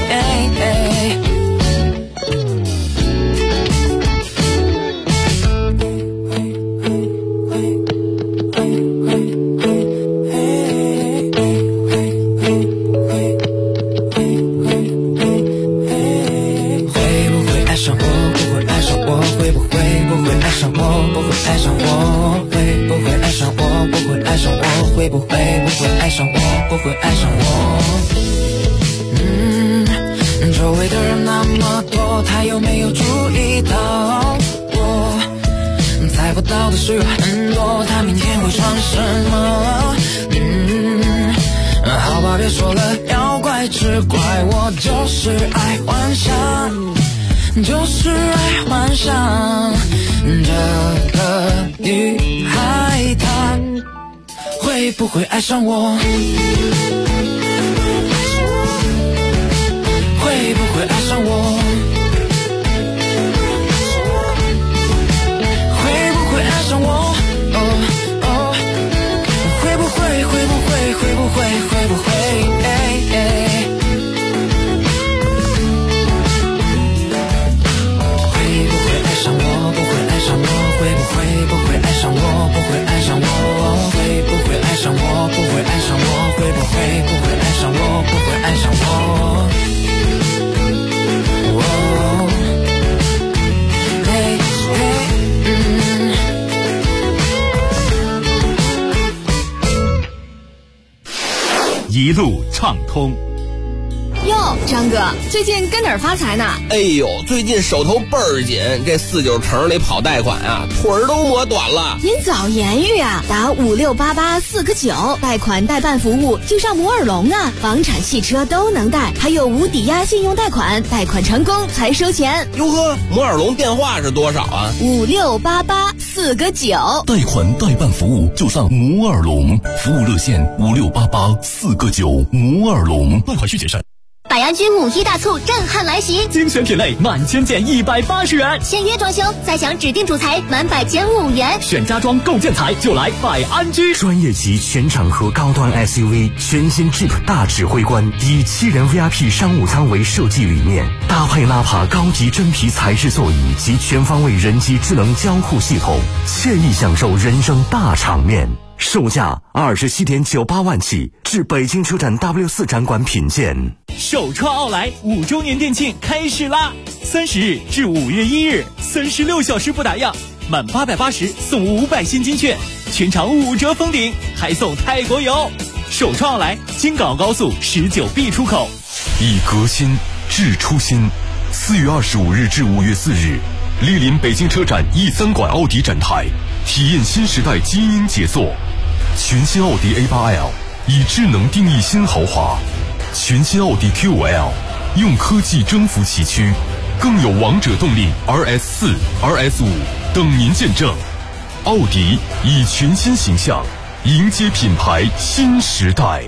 会不会爱上我？不会爱上我。周围的人那么多，他有没有注意到我？猜不到的事有很多，他明天会穿什么？好吧，别说了，要怪只怪我就是爱幻想，就是爱幻想，这个女孩她会不会爱上我？会不会爱上我？会不会爱上我？哦哦，会不会？会不会？会不会？会不会？会不会爱上我？不会爱上我？会不会？不会爱上我？不会爱上我？会不会爱上我？不会爱上我？会不会？不会爱上我？不会爱上我？ 一路畅通。 哟，张哥，最近跟哪儿发财呢？ 哎呦，最近手头倍儿紧，这49城里跑贷款啊，腿儿都磨短了。 您早言语啊，打5688-4个9，贷款代办服务就上摩尔龙啊，房产、汽车都能贷，还有无抵押信用贷款，贷款成功才收钱。 哟呵，摩尔龙电话是多少啊 ？5688-4个9， 贷款代办服务就上摩尔龙，服务热线5688-4个9，摩尔龙。贷款需谨慎。 百安居5·1大促震撼来袭， 精选品类满千件180元， 签约装修再享指定主材满100减5元， 选家装购建材就来百安居。 专业级全场合高端 SUV 全新 Jeep 大指挥官，以7人 VIP 商务舱为设计理念，搭配纳帕高级真皮材质座椅及全方位人机智能交互系统，惬意享受人生大场面。售价27.98万起，至北京车展 W4 展馆品鉴。 首创奥莱5周年店庆开始啦！30日至5月1日，36小时不打烊，满880送500现金券，全场5折封顶，还送泰国游。首创奥莱京港澳高速19B 出口。 以革新治初心。4月25日至5月4日，莅临北京车展E3馆奥迪展台，体验新时代基因杰作。全新奥迪 A8L 以智能定义新豪华，全新奥迪 Q5L 用科技征服崎岖，更有王者动力 RS4、RS5 等您见证。奥迪以全新形象迎接品牌新时代。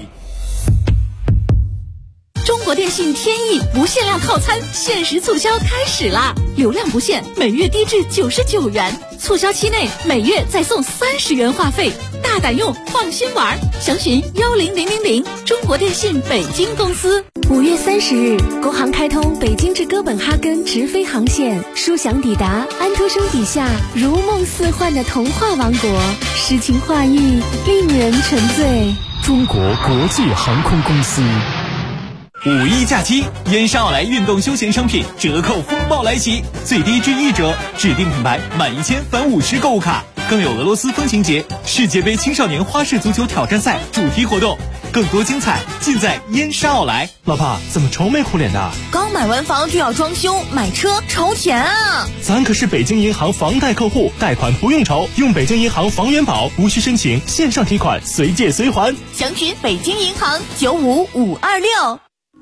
中国电信天翼不限量套餐限时促销开始啦！流量不限，每月低至99元，促销期内每月再送30元话费，大胆用，放心玩。详询10000，中国电信北京公司。 5月30日，国航开通北京至哥本哈根直飞航线，舒享抵达安徒生笔下如梦似幻的童话王国，诗情画意，令人沉醉。 中国国际航空公司。 5·1假期，燕莎奥莱运动休闲商品折扣风暴来袭，最低至1折，指定品牌满1000返50购物卡，更有俄罗斯风情节、世界杯青少年花式足球挑战赛主题活动，更多精彩尽在燕莎奥莱。 老婆，怎么愁眉苦脸的？ 刚买完房就要装修，买车愁钱啊！ 咱可是北京银行房贷客户，贷款不用愁，用北京银行房源宝，无需申请，线上提款，随借随还。 详询北京银行95526。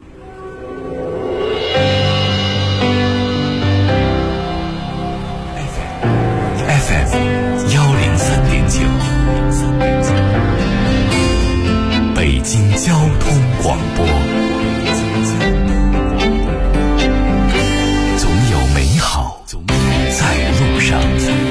103.9，北京交通广播，总有美好在路上。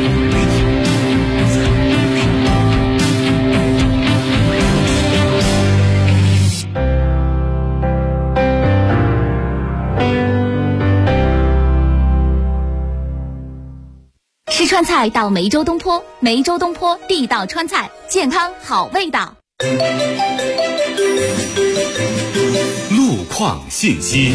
吃川菜到梅州东坡，梅州东坡地道川菜，健康好味道。 路况信息。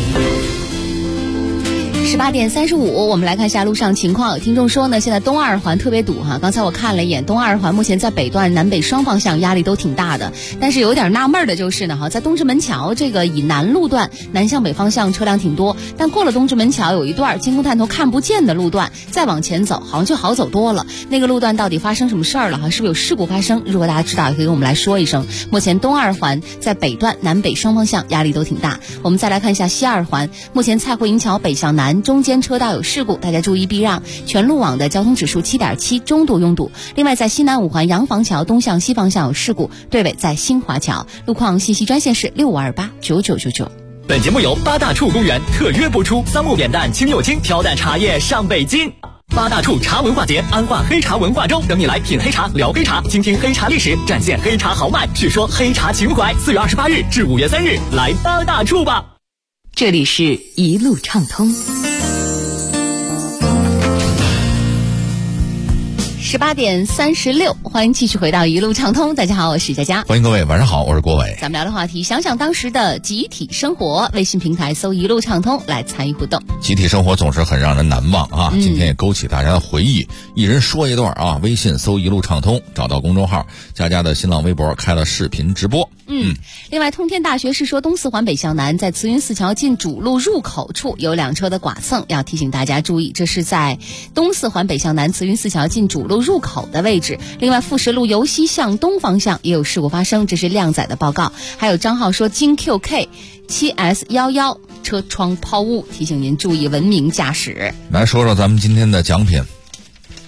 18点35，我们来看一下路上情况。有听众说呢，现在东二环特别堵哈。刚才我看了一眼，东二环目前在北段南北双方向压力都挺大的。但是有点纳闷的就是呢，在东直门桥这个以南路段南向北方向车辆挺多，但过了东直门桥有一段监控探头看不见的路段，再往前走好像就好走多了。那个路段到底发生什么事儿了哈？是不是有事故发生？如果大家知道，也可以跟我们来说一声。目前东二环在北段南北双方向压力都挺大。我们再来看一下西二环，目前蔡慧营桥北向南中间车道有事故，大家注意避让。全路网的交通指数7.7，中度拥堵。另外在西南五环洋房桥东向西方向有事故，队尾在新华桥。路况信息专线是65289999。 本节目由八大处公园特约播出，桑木扁担清又轻，挑担茶叶上北京。八大处茶文化节，安化黑茶文化周，等你来品黑茶、聊黑茶，倾听黑茶历史，展现黑茶豪迈，叙说黑茶情怀。4月28日至5月3日，来八大处吧。 这里是一路畅通。 18点36，欢迎继续回到一路畅通。大家好，我是佳佳。 欢迎各位，晚上好，我是郭伟。 咱们聊的话题，想想当时的集体生活，微信平台搜一路畅通来参与互动。 集体生活总是很让人难忘啊，今天也勾起大家的回忆，一人说一段啊。微信搜一路畅通，找到公众号，佳佳的新浪微博开了视频直播。 另外通天大学是说东四环北向南，在慈云寺桥进主路入口处有辆车的剐蹭，要提醒大家注意，这是在东四环北向南慈云寺桥进主路入口的位置。另外富石路由西向东方向也有事故发生，这是靓仔的报告。还有张浩说京 QK 7S11车窗抛物，提醒您注意文明驾驶。 来说说咱们今天的奖品。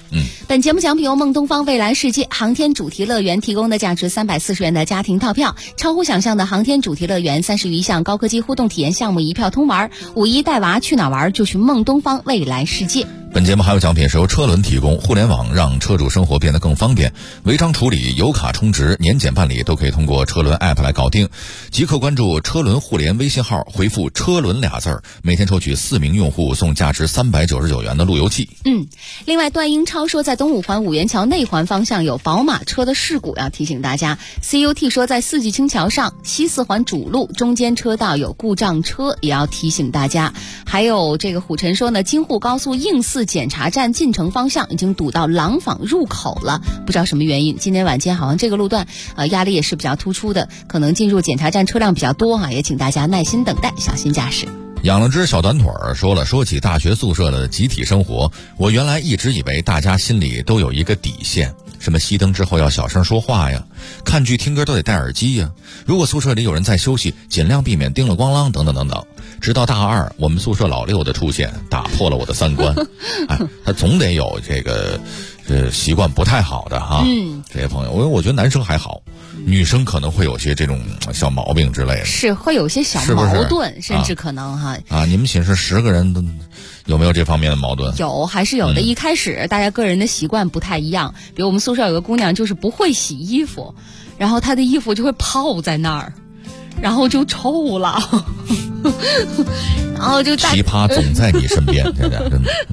本节目奖品由梦东方蔚蓝世界航天主题乐园提供的价值340元的家庭套票，超乎想象的航天主题乐园30余项高科技互动体验项目一票通玩，5·1带娃去哪玩就去梦东方蔚蓝世界。 本节目还有奖品是由车轮提供，互联网让车主生活变得更方便，违章处理、油卡充值、年检办理都可以通过车轮 App 来搞定。即刻关注车轮互联微信号，回复车轮俩字儿，每天抽取4名用户送价值399元的路由器。 另外段英超说在东五环五元桥内环方向有宝马车的事故，要提醒大家。 CUT 说在四季青桥上西四环主路中间车道有故障车，也要提醒大家。还有这个虎晨说呢，京沪高速应四检查站进城方向已经堵到廊坊入口了，不知道什么原因。今天晚间好像这个路段压力也是比较突出的，可能进入检查站车辆比较多也请大家耐心等待，小心驾驶。 养了只小短腿儿说了，说起大学宿舍的集体生活，我原来一直以为大家心里都有一个底线，什么熄灯之后要小声说话呀，看剧听歌都得戴耳机呀，如果宿舍里有人在休息，尽量避免叮了咣啷等等等等。直到大二，我们宿舍老六的出现，打破了我的三观。他总得有这个习惯不太好的哈。这些朋友，我觉得男生还好，女生可能会有些这种小毛病之类的， 是会有些小矛盾，甚至可能你们寝室10个人都有没有这方面的矛盾？ 有，还是有的。一开始大家个人的习惯不太一样，比如我们宿舍有个姑娘就是不会洗衣服，然后她的衣服就会泡在那儿，然后就臭了。然后就奇葩总在你身边，真的。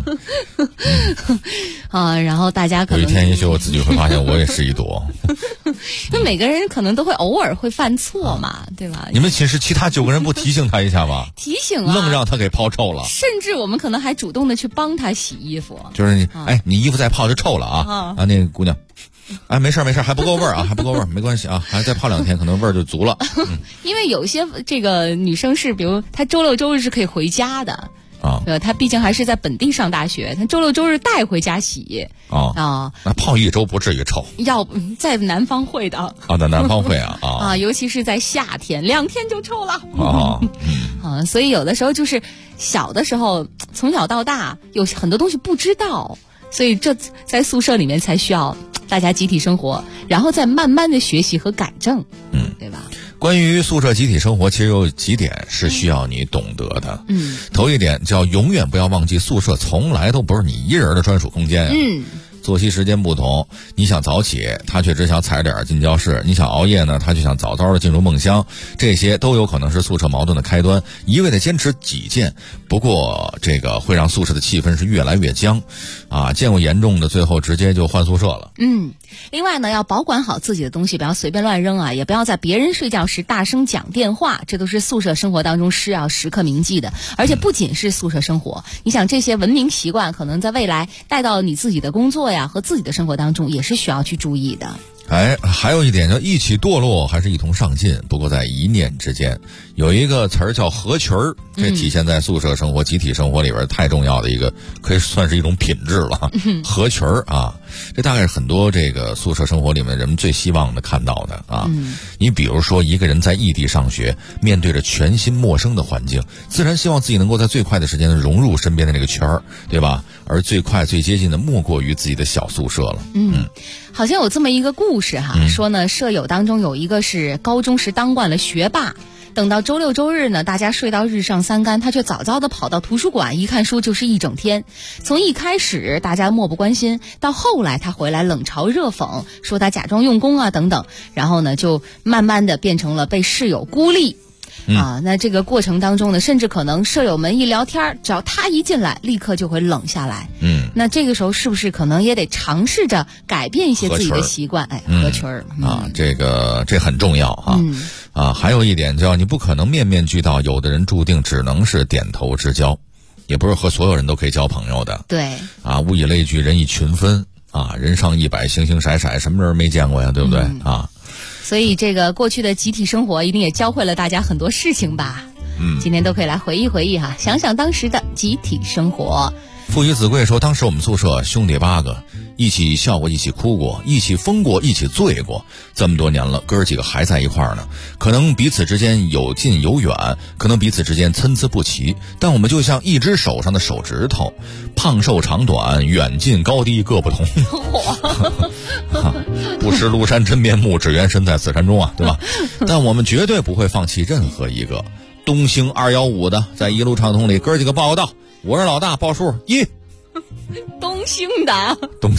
然后大家可能有一天也许我自己会发现我也是一朵。 那每个人可能都会偶尔会犯错嘛，对吧？ 你们寝室其他9个人不提醒他一下吗？ 提醒啊， 愣让他给泡臭了。 甚至我们可能还主动的去帮他洗衣服。 就是你衣服再泡就臭了啊！那个姑娘。没事还不够味儿啊，还不够味儿，没关系啊，还再泡2天，可能味儿就足了。 因为有些这个女生是，比如她周六周日是可以回家的她毕竟还是在本地上大学，她周六周日带回家洗那泡1周不至于臭， 要在南方会的在南方会啊尤其是在夏天2天就臭了所以有的时候就是小的时候从小到大有很多东西不知道，所以这在宿舍里面才需要大家集体生活，然后再慢慢的学习和改正，对吧？ 关于宿舍集体生活，其实有几点是需要你懂得的。头一点叫永远不要忘记，宿舍从来都不是你一人的专属空间作息时间不同，你想早起，他却只想踩点进教室；你想熬夜呢，他就想早早的进入梦乡。这些都有可能是宿舍矛盾的开端。一味的坚持己见，不过这个会让宿舍的气氛是越来越僵见过严重的，最后直接就换宿舍了。 另外呢，要保管好自己的东西，不要随便乱扔也不要在别人睡觉时大声讲电话，这都是宿舍生活当中是要时刻铭记的。而且不仅是宿舍生活，你想这些文明习惯可能在未来带到你自己的工作和自己的生活当中也是需要去注意的。 还有一点叫一起堕落还是一同上进，不过在一念之间。有一个词儿叫合群儿，这体现在宿舍生活、集体生活里边太重要的一个，可以算是一种品质了。合群儿这大概是很多这个宿舍生活里面人们最希望的看到的你比如说一个人在异地上学，面对着全新陌生的环境，自然希望自己能够在最快的时间融入身边的这个圈儿，对吧？而最快最接近的莫过于自己的小宿舍了。 好像有这么一个故事说呢，舍友当中有一个是高中时当惯了学霸，等到周六周日呢，大家睡到日上三竿，他却早早的跑到图书馆，一看书就是一整天。从一开始大家漠不关心，到后来他回来冷嘲热讽，说他假装用功等等，然后呢就慢慢的变成了被室友孤立。那这个过程当中呢，甚至可能舍友们一聊天，只要他一进来，立刻就会冷下来。那这个时候是不是可能也得尝试着改变一些自己的习惯？合群儿这很重要还有一点叫你不可能面面俱到，有的人注定只能是点头之交，也不是和所有人都可以交朋友的。 对物以类聚，人以群分人上100，形形色色，什么人没见过呀？对不对所以这个过去的集体生活一定也教会了大家很多事情吧。今天都可以来回忆回忆想想当时的集体生活。 父与子贵说，当时我们宿舍兄弟8个， 一起笑过，一起哭过，一起疯过，一起醉过，这么多年了，哥儿几个还在一块儿呢。可能彼此之间有近有远，可能彼此之间参差不齐，但我们就像一只手上的手指头，胖瘦长短，远近高低各不同。不识庐山真面目，只缘身在此山中啊，对吧？但我们绝对不会放弃任何一个。东兴215的在一路畅通里，哥儿几个报个到，我是老大，报数1。 东兴的，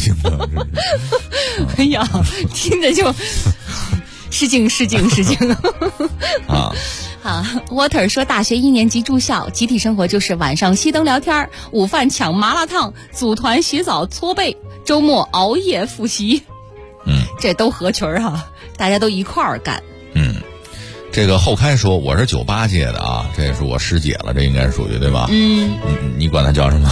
哎呀，听着就是敬啊！好 ，Water 说，大学1年级住校，集体生活就是晚上熄灯聊天，午饭抢麻辣烫，组团洗澡搓背，周末熬夜复习。这都合群哈，大家都一块儿干。 这个后开说我是98届的啊，这是我师姐了，这应该属于对吧？你管她叫什么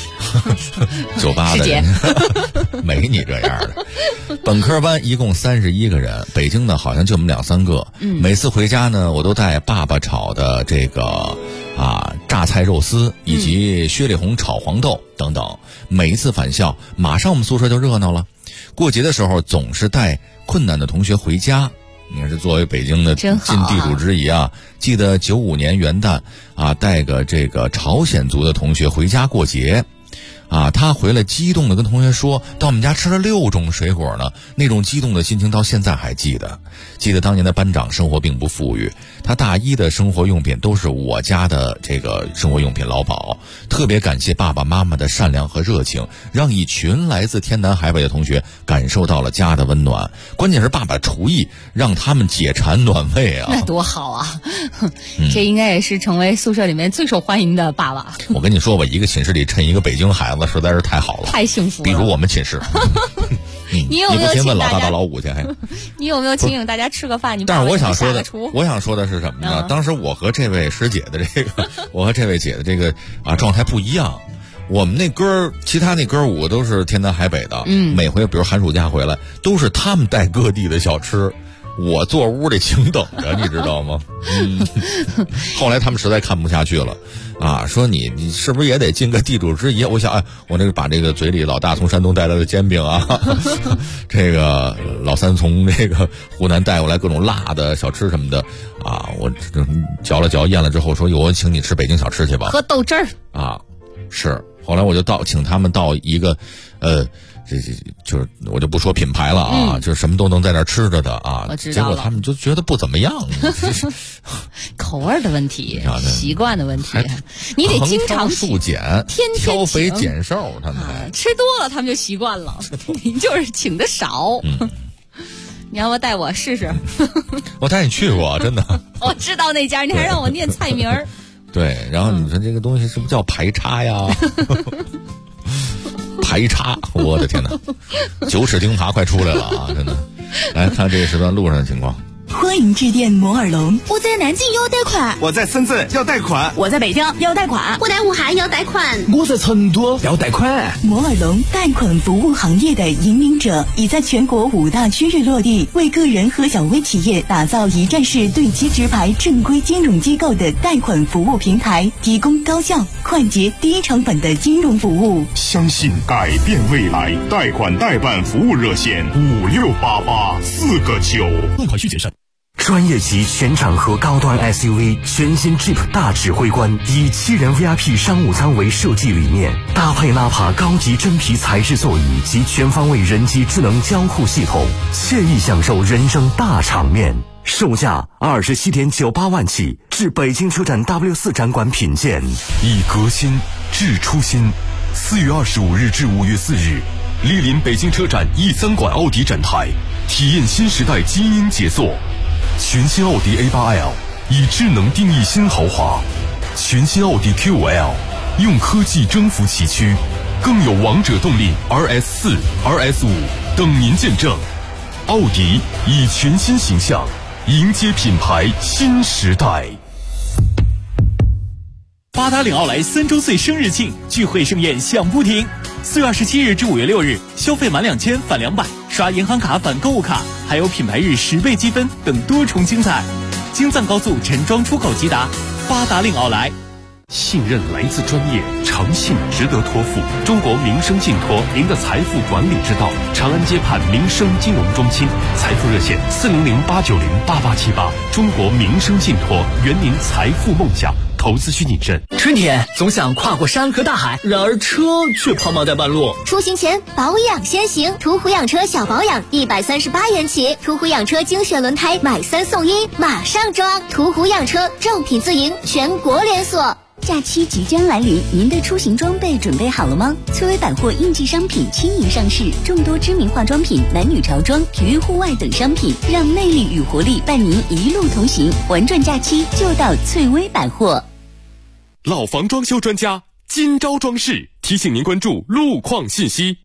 ？98的人没你这样的。本科班一共31个人，北京呢好像就我们2-3个。每次回家呢，我都带爸爸炒的这个榨菜肉丝以及薛里红炒黄豆等等。每一次返校，马上我们宿舍就热闹了。过节的时候总是带困难的同学回家。你看，这作为北京的尽地主之谊啊，记得95年元旦带个这个朝鲜族的同学回家过节。他回来激动的跟同学说，到我们家吃了6种水果呢，那种激动的心情到现在还记得。记得当年的班长生活并不富裕，他大一的生活用品都是我家的这个生活用品劳保。特别感谢爸爸妈妈的善良和热情，让一群来自天南海北的同学感受到了家的温暖。关键是爸爸厨艺让他们解馋暖胃啊， 那多好啊！这应该也是成为宿舍里面最受欢迎的爸爸。 我跟你说吧，一个寝室里趁一个北京孩子实在是太好了， 太幸福了。 比如我们寝室。 你有没有请问老大到老5去？ 你有没有请大家吃个饭？ 但是我想说的是什么呢？当时我和这位师姐的我和这位姐的这个状态不一样。我们那其他那哥5都是天南海北的，每回比如寒暑假回来，都是他们带各地的小吃，我坐屋里请等着，你知道吗？后来他们实在看不下去了。说你是不是也得尽个地主之谊？我想，我这个把这个嘴里老大从山东带来的煎饼这个老三从这个湖南带过来各种辣的小吃什么的我嚼了嚼咽了之后说，我请你吃北京小吃去吧， 喝豆汁儿是。后来我就请他们到一个就是我就不说品牌了就是什么都能在那儿吃着的结果他们就觉得不怎么样。 口味的问题，习惯的问题，你得经常数减， 天挑肥拣瘦，他们吃多了他们就习惯了。你就是请的少。你要不带我试试？ 我带你去过，真的。 我知道那家，你还让我念菜名儿。 对，然后你说这个东西是不是叫排叉呀？排叉，我的天哪！9齿钉耙快出来了真的。来看这个时段路上的情况。 欢迎致电摩尔龙。 我在南京要贷款， 我在深圳要贷款， 我在北京要贷款， 我在武汉要贷款， 我在成都要贷款。 摩尔龙贷款服务行业的引领者，已在全国5大区域落地，为个人和小微企业打造一站式对接直排正规金融机构的贷款服务平台，提供高效、快捷、低成本的金融服务。 相信改变未来，贷款代办服务热线5688-4个9。 购款需谨慎。 专业级全场合高端 SUV 全新 Jeep 大指挥官，以7人 VIP 商务舱为设计理念，搭配纳帕高级真皮材质座椅及全方位人机智能交互系统，惬意享受人生大场面。售价27.98万起，至北京车展 W4 展馆品鉴。 以革新致初心。4月25日至5月4日，莅临北京车展 E3 馆奥迪展台，体验新时代基因解锁。全新奥迪 A8L 以智能定义新豪华，全新奥迪 Q5L 用科技征服崎岖，更有王者动力 RS4、RS5 等您见证。奥迪以全新形象迎接品牌新时代。 八达岭奥莱3周岁生日庆聚会盛宴响不停，4月27日至5月6日，消费满2000返200，刷银行卡返购物卡，还有品牌日10倍积分等多重精彩。京藏高速陈庄出口吉达，八达岭奥莱。 信任来自专业，诚信值得托付。中国民生信托，您的财富管理之道。长安街畔民生金融中心，财富热线400-890-8878。中国民生信托，圆您财富梦想。投资需谨慎。 春天总想跨过山和大海，然而车却抛锚在半路。 出行前保养先行，途虎养车小保养138元起，途虎养车精选轮胎买3送1，马上装。途虎养车正品自营，全国连锁。 假期即将来临，您的出行装备准备好了吗？翠微百货应季商品轻盈上市，众多知名化妆品、男女潮装、体育户外等商品，让魅力与活力伴您一路同行。玩转假期就到翠微百货。 老房装修专家金招装饰提醒您关注路况信息。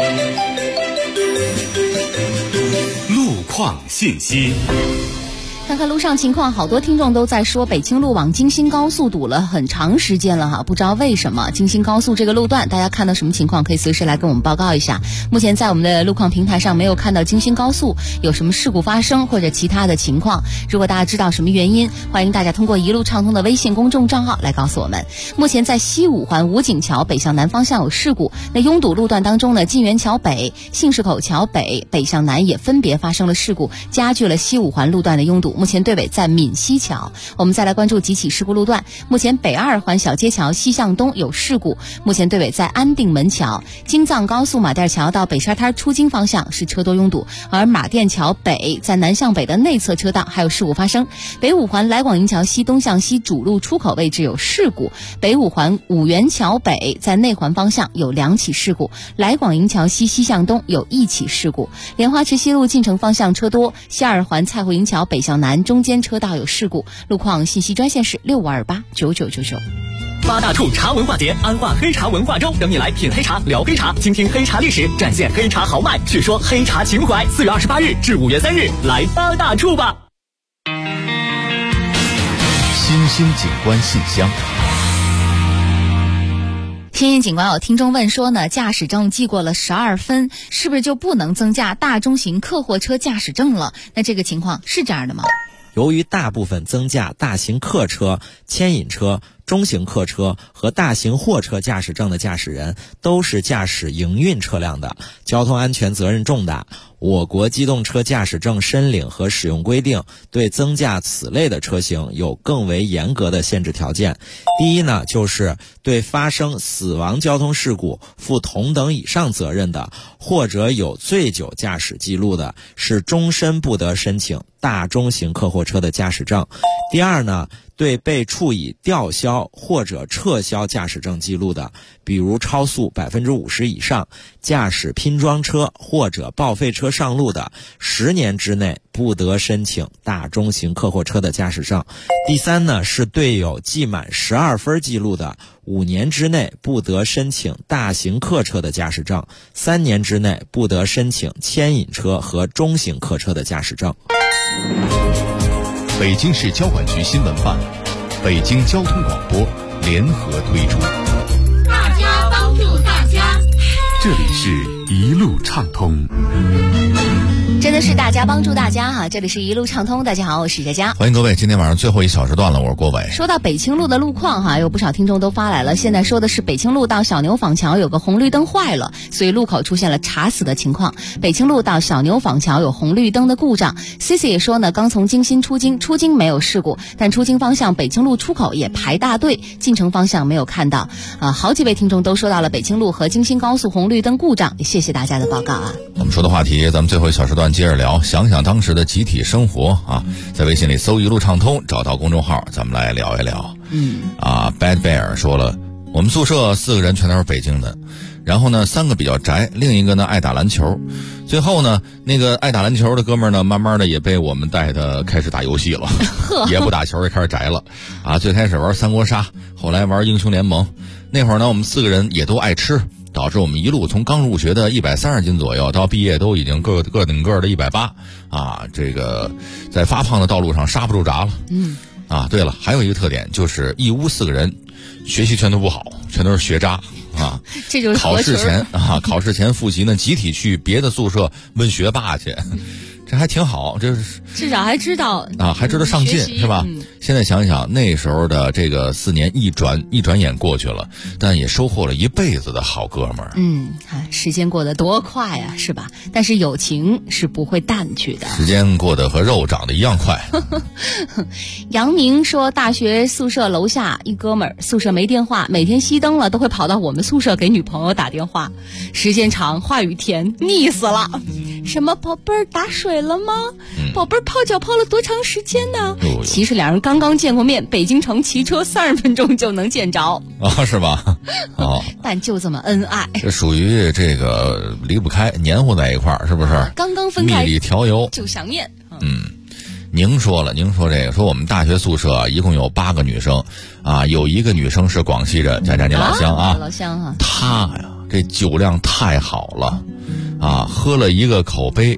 路况信息。 看看路上情况，好多听众都在说北京路往京新高速堵了很长时间了哈，不知道为什么。京新高速这个路段大家看到什么情况可以随时来跟我们报告一下。目前在我们的路况平台上没有看到京新高速有什么事故发生或者其他的情况，如果大家知道什么原因，欢迎大家通过一路畅通的微信公众账号来告诉我们。目前在西五环武警桥北向南方向有事故，那拥堵路段当中呢，晋源桥北、信市口桥北北向南也分别发生了事故，加剧了西五环路段的拥堵。目前队尾在闽西桥。我们再来关注几起事故路段。目前北2环小街桥西向东有事故，目前队尾在安定门桥。京藏高速马甸桥到北沙滩出京方向是车多拥堵，而马甸桥北在南向北的内侧车道还有事故发生。北5环来广营桥西东向西主路出口位置有事故，北5环五原桥北在内环方向有2起事故，来广营桥西西向东有1起事故。莲花池西路进城方向车多，西2环蔡湖营桥北向南中间车道有事故。路况信息专线是65289999。 8大处茶文化节，安化黑茶文化周，等你来品黑茶、聊黑茶，倾听黑茶历史，展现黑茶豪迈，叙说黑茶情怀。4月28日至5月3日，来8大处吧。 新兴景观信箱。 天眼警官有听众问说呢，驾驶证记过了12分，是不是就不能增加大中型客货车驾驶证了？那这个情况是这样的吗？ 由于大部分增驾大型客车、牵引车、中型客车和大型货车驾驶证的驾驶人都是驾驶营运车辆的，交通安全责任重大。我国机动车驾驶证申领和使用规定对增驾此类的车型有更为严格的限制条件。第一呢，就是对发生死亡交通事故负同等以上责任的，或者有醉酒驾驶记录的，是终身不得申请大中型客货车的驾驶证。第二呢，对被处以吊销或者撤销驾驶证记录的，比如超速50%以上，驾驶拼装车或者报废车上路的，10年之内不得申请大中型客货车的驾驶证。第三呢，是对有记满12分记录的，5年之内不得申请大型客车的驾驶证，3年之内不得申请牵引车和中型客车的驾驶证。 北京市交管局新闻办、北京交通广播联合推出。 大家帮助大家， 这里是一路畅通。 真的是大家帮助大家哈！这里是一路畅通，大家好，我是佳佳， 欢迎各位。今天晚上最后一小时段了，我是郭伟。 说到北清路的路况哈，有不少听众都发来了。现在说的是北清路到小牛坊桥有个红绿灯坏了，所以路口出现了查死的情况。北清路到小牛坊桥有红绿灯的故障。CC 也说呢，刚从京新出京没有事故，但出京方向北清路出口也排大队，进城方向没有看到。好几位听众都说到了北清路和京新高速红绿灯故障，也谢谢大家的报告啊。 我们说的话题，咱们最后一小时段接着聊，想想当时的集体生活啊，在微信里搜一路畅通，找到公众号，咱们来聊一聊。Bad Bear 说了，我们宿舍4个人全都是北京的，然后呢3个比较宅，另一个呢爱打篮球。最后呢，那个爱打篮球的哥们儿呢，慢慢的也被我们带他开始打游戏了，也不打球，也开始宅了啊。最开始玩三国杀，后来玩英雄联盟。那会儿呢，我们4个人也都爱吃，导致我们一路从刚入学的130斤左右，到毕业都已经个顶个的180啊。这个在发胖的道路上刹不住闸了。对了，还有一个特点就是一屋4个人，学习全都不好，全都是学渣啊。 这就是考试前复习呢，集体去别的宿舍问学霸去。这还挺好，这是至少还知道还知道上进是吧？ 现在想想，那时候的这个4年一转眼过去了，但也收获了一辈子的好哥们儿。 看时间过得多快啊，是吧？但是友情是不会淡去的。 时间过得和肉长得一样快。 杨明说，大学宿舍楼下一哥们儿，宿舍没电话，每天熄灯了都会跑到我们宿舍给女朋友打电话，时间长，话语甜，腻死了。什么宝贝儿打水了吗？宝贝儿泡脚泡了多长时间呢？其实两人刚刚见过面，北京城骑车30分钟就能见着是吧？ 但就这么恩爱， 这属于这个离不开，黏糊在一块儿，是不是？ 刚刚分开， 蜜里调油就想念。 您说这个，说我们大学宿舍一共有8个女生啊，有一个女生是广西人，佳佳你老乡啊， 老乡啊， 她呀这酒量太好了啊，喝了一个口杯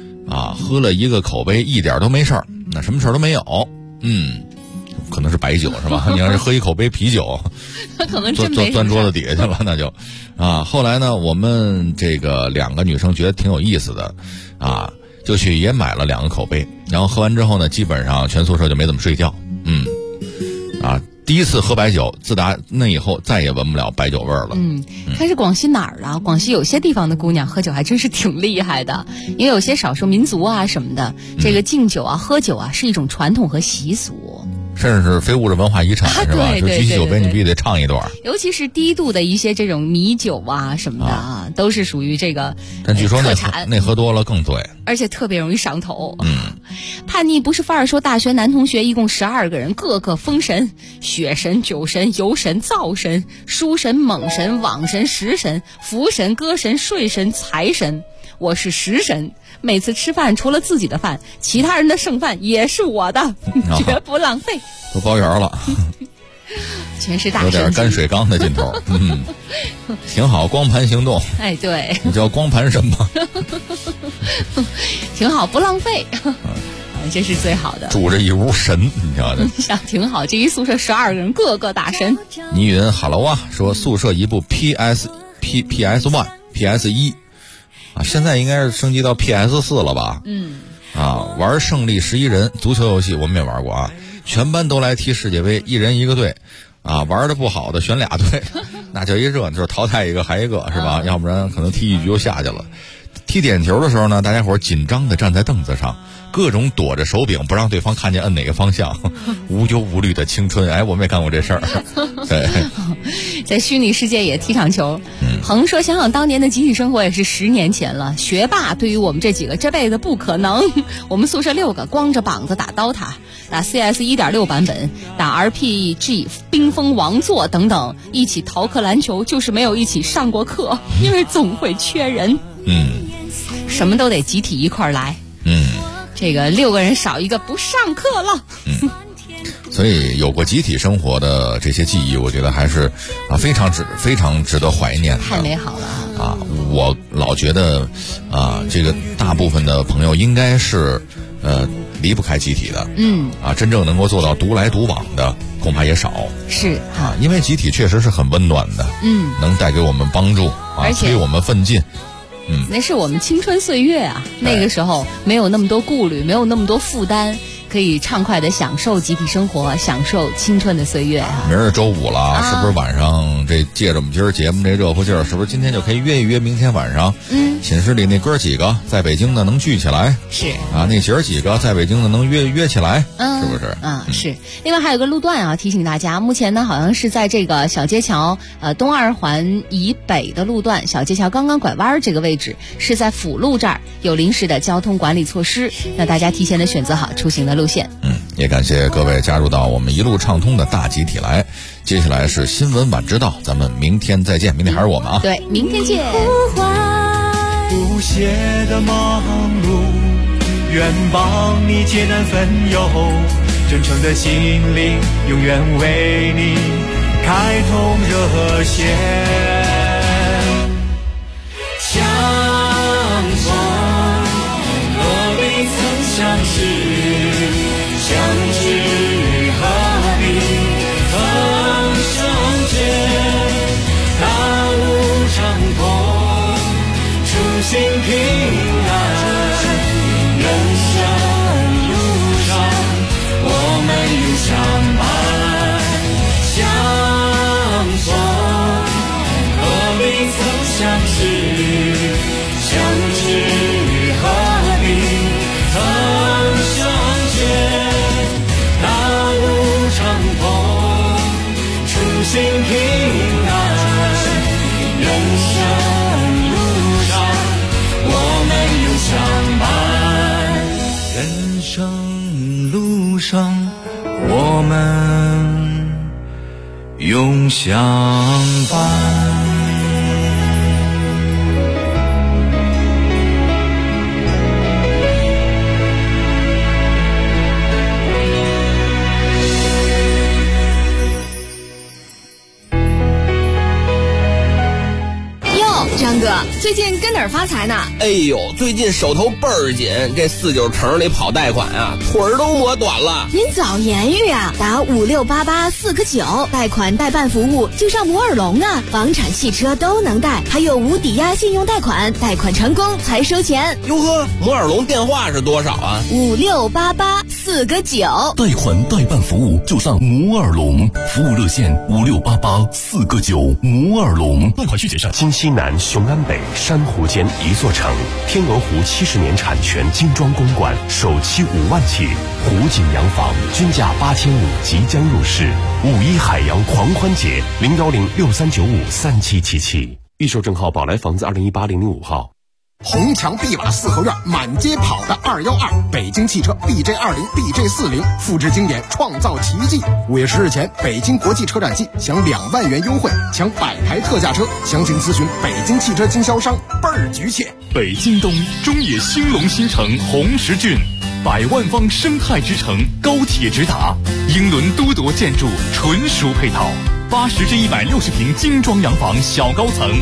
一点都没事儿，那什么事儿都没有。可能是白酒是吧？你要是喝一口杯啤酒， 他可能真没钻桌子底下去了，那就后来呢，我们这个2个女生觉得挺有意思的就去也买了2个口杯，然后喝完之后呢，基本上全宿舍就没怎么睡觉。第一次喝白酒，自打那以后再也闻不了白酒味儿了。 看是广西哪儿啊？广西有些地方的姑娘喝酒还真是挺厉害的，因为有些少数民族啊什么的，这个敬酒啊、喝酒啊是一种传统和习俗。 甚至是非物质文化遗产，是吧？就举起酒杯你必须得唱一段。 尤其是低度的一些这种米酒啊什么的都是属于这个但据说那喝多了更醉， 而且特别容易上头。叛逆不是范儿说，大学男同学一共12个人，各个封神：血神、酒神、游神、灶神、书神、猛神、网神、食神、福神、歌神、睡神、财神。我是食神，每次吃饭除了自己的饭，其他人的剩饭也是我的，绝不浪费。 都包圆了， 全是大神， 有点干水缸的劲头。挺好，光盘行动。 对， 你叫光盘什么？ 挺好，不浪费。这是最好的。 住着一屋神，你知道的。 想挺好，这一宿舍12个人，个个大神。 倪云哈喽啊，说宿舍一部 PS1 现在应该是升级到 PS4 了吧？玩胜利11人足球游戏，我们也玩过全班都来踢世界杯，一人一个队玩的不好的选2队，那叫一热，就是淘汰一个还一个，是吧？要不然可能踢1局就下去了。踢点球的时候呢，大家伙紧张的站在凳子上，各种躲着手柄，不让对方看见摁哪个方向，无忧无虑的青春。我们也干过这事儿。对， 在虚拟世界也踢场球。恒说，想想当年的集体生活也是10年前了。学霸对于我们这几个这辈子不可能。我们宿舍6个光着膀子打DOTA，打 CS 1.6 版本，打 RPG 冰封王座等等，一起逃课篮球，就是没有一起上过课，因为总会缺人。什么都得集体一块儿来。这个6个人少一个不上课了。 所以有过集体生活的这些记忆，我觉得还是非常值得怀念的。 太美好了我老觉得这个大部分的朋友应该是离不开集体的。真正能够做到独来独往的恐怕也少。 是因为集体确实是很温暖的。能带给我们帮助而且推我们奋进。 那是我们青春岁月啊，那个时候没有那么多顾虑，没有那么多负担，可以畅快的享受集体生活，享受青春的岁月明儿周5了，是不是晚上这借着我们今儿节目这热乎劲儿，是不是今天就可以约一约明天晚上？寝室里那哥几个在北京的能聚起来， 是那姐儿几个在北京的能约起来，是不是？ 是。另外还有个路段提醒大家，目前呢好像是在这个小街桥东2环以北的路段，小街桥刚刚拐弯这个位置是在辅路这儿有临时的交通管理措施，那大家提前的选择好出行的路线。 也感谢各位加入到我们一路畅通的大集体来。接下来是新闻晚知道，咱们明天再见。明天还是我们对，明天见。 不懈的忙碌，愿帮你解难分忧，真诚的心灵永远为你开通热线。相逢何必曾相识，相知何必曾相见，大路长空，初心平安，人生路上我们有相生，我们永相伴。 张哥，最近跟哪儿发财呢？ 哎呦，最近手头倍儿紧，这49城里跑贷款啊，腿儿都磨短了。 您早言语啊，打5688 4个9，贷款代办服务就上摩尔龙啊，房产、汽车都能贷，还有无抵押信用贷款，贷款成功才收钱。 哟呵，摩尔龙电话是多少啊 ？5688 4个9， 贷款代办服务就上摩尔龙，服务热线5688 4个9，摩尔龙。 贷款续结上。 金西南、雄安北、珊瑚间一座城，天鹅湖70年产权精装公馆，首期5万起，湖景洋房均价8500即将入市。5·1海洋狂欢节，01063953777，预售证号宝来房子2018-005号。 红墙碧瓦四合院，满街跑的212，北京汽车 BJ20、BJ40，复制经典，创造奇迹。5月10日前，北京国际车展季享2万元优惠，抢100台特价车，详情咨询北京汽车经销商，倍儿局切。 北京东中野兴隆新城红石郡，100万方生态之城，高铁直达，英伦都铎建筑，纯属配套。80至160平精装洋房小高层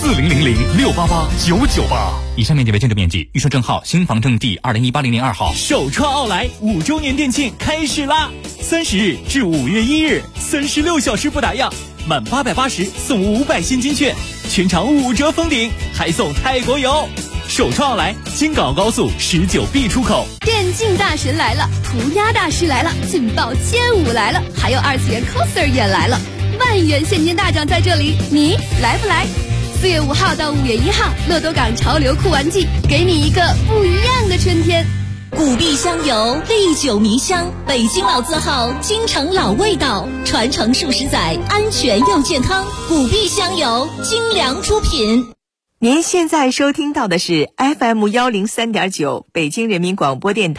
，4000-688-998。 以上面积为建筑面积，预售证号新房证第2018-002号。首创奥莱5周年店庆开始啦！30日至5月1日，36小时不打烊，满880送500现金券，全场5折封顶，还送泰国游。首创奥莱京港澳高速19B 出口。 电竞大神来了，涂鸦大师来了，劲爆街舞来了，还有2次元 coser 也来了。万元现金大奖在这里，你来不来？4月5号到5月1号，乐多港潮流酷玩季，给你一个不一样的春天。 古碧香油，历久弥香，北京老字号，京城老味道，传承数十载，安全又健康。古碧香油，精良出品。 您现在收听到的是 FM103.9 北京人民广播电台。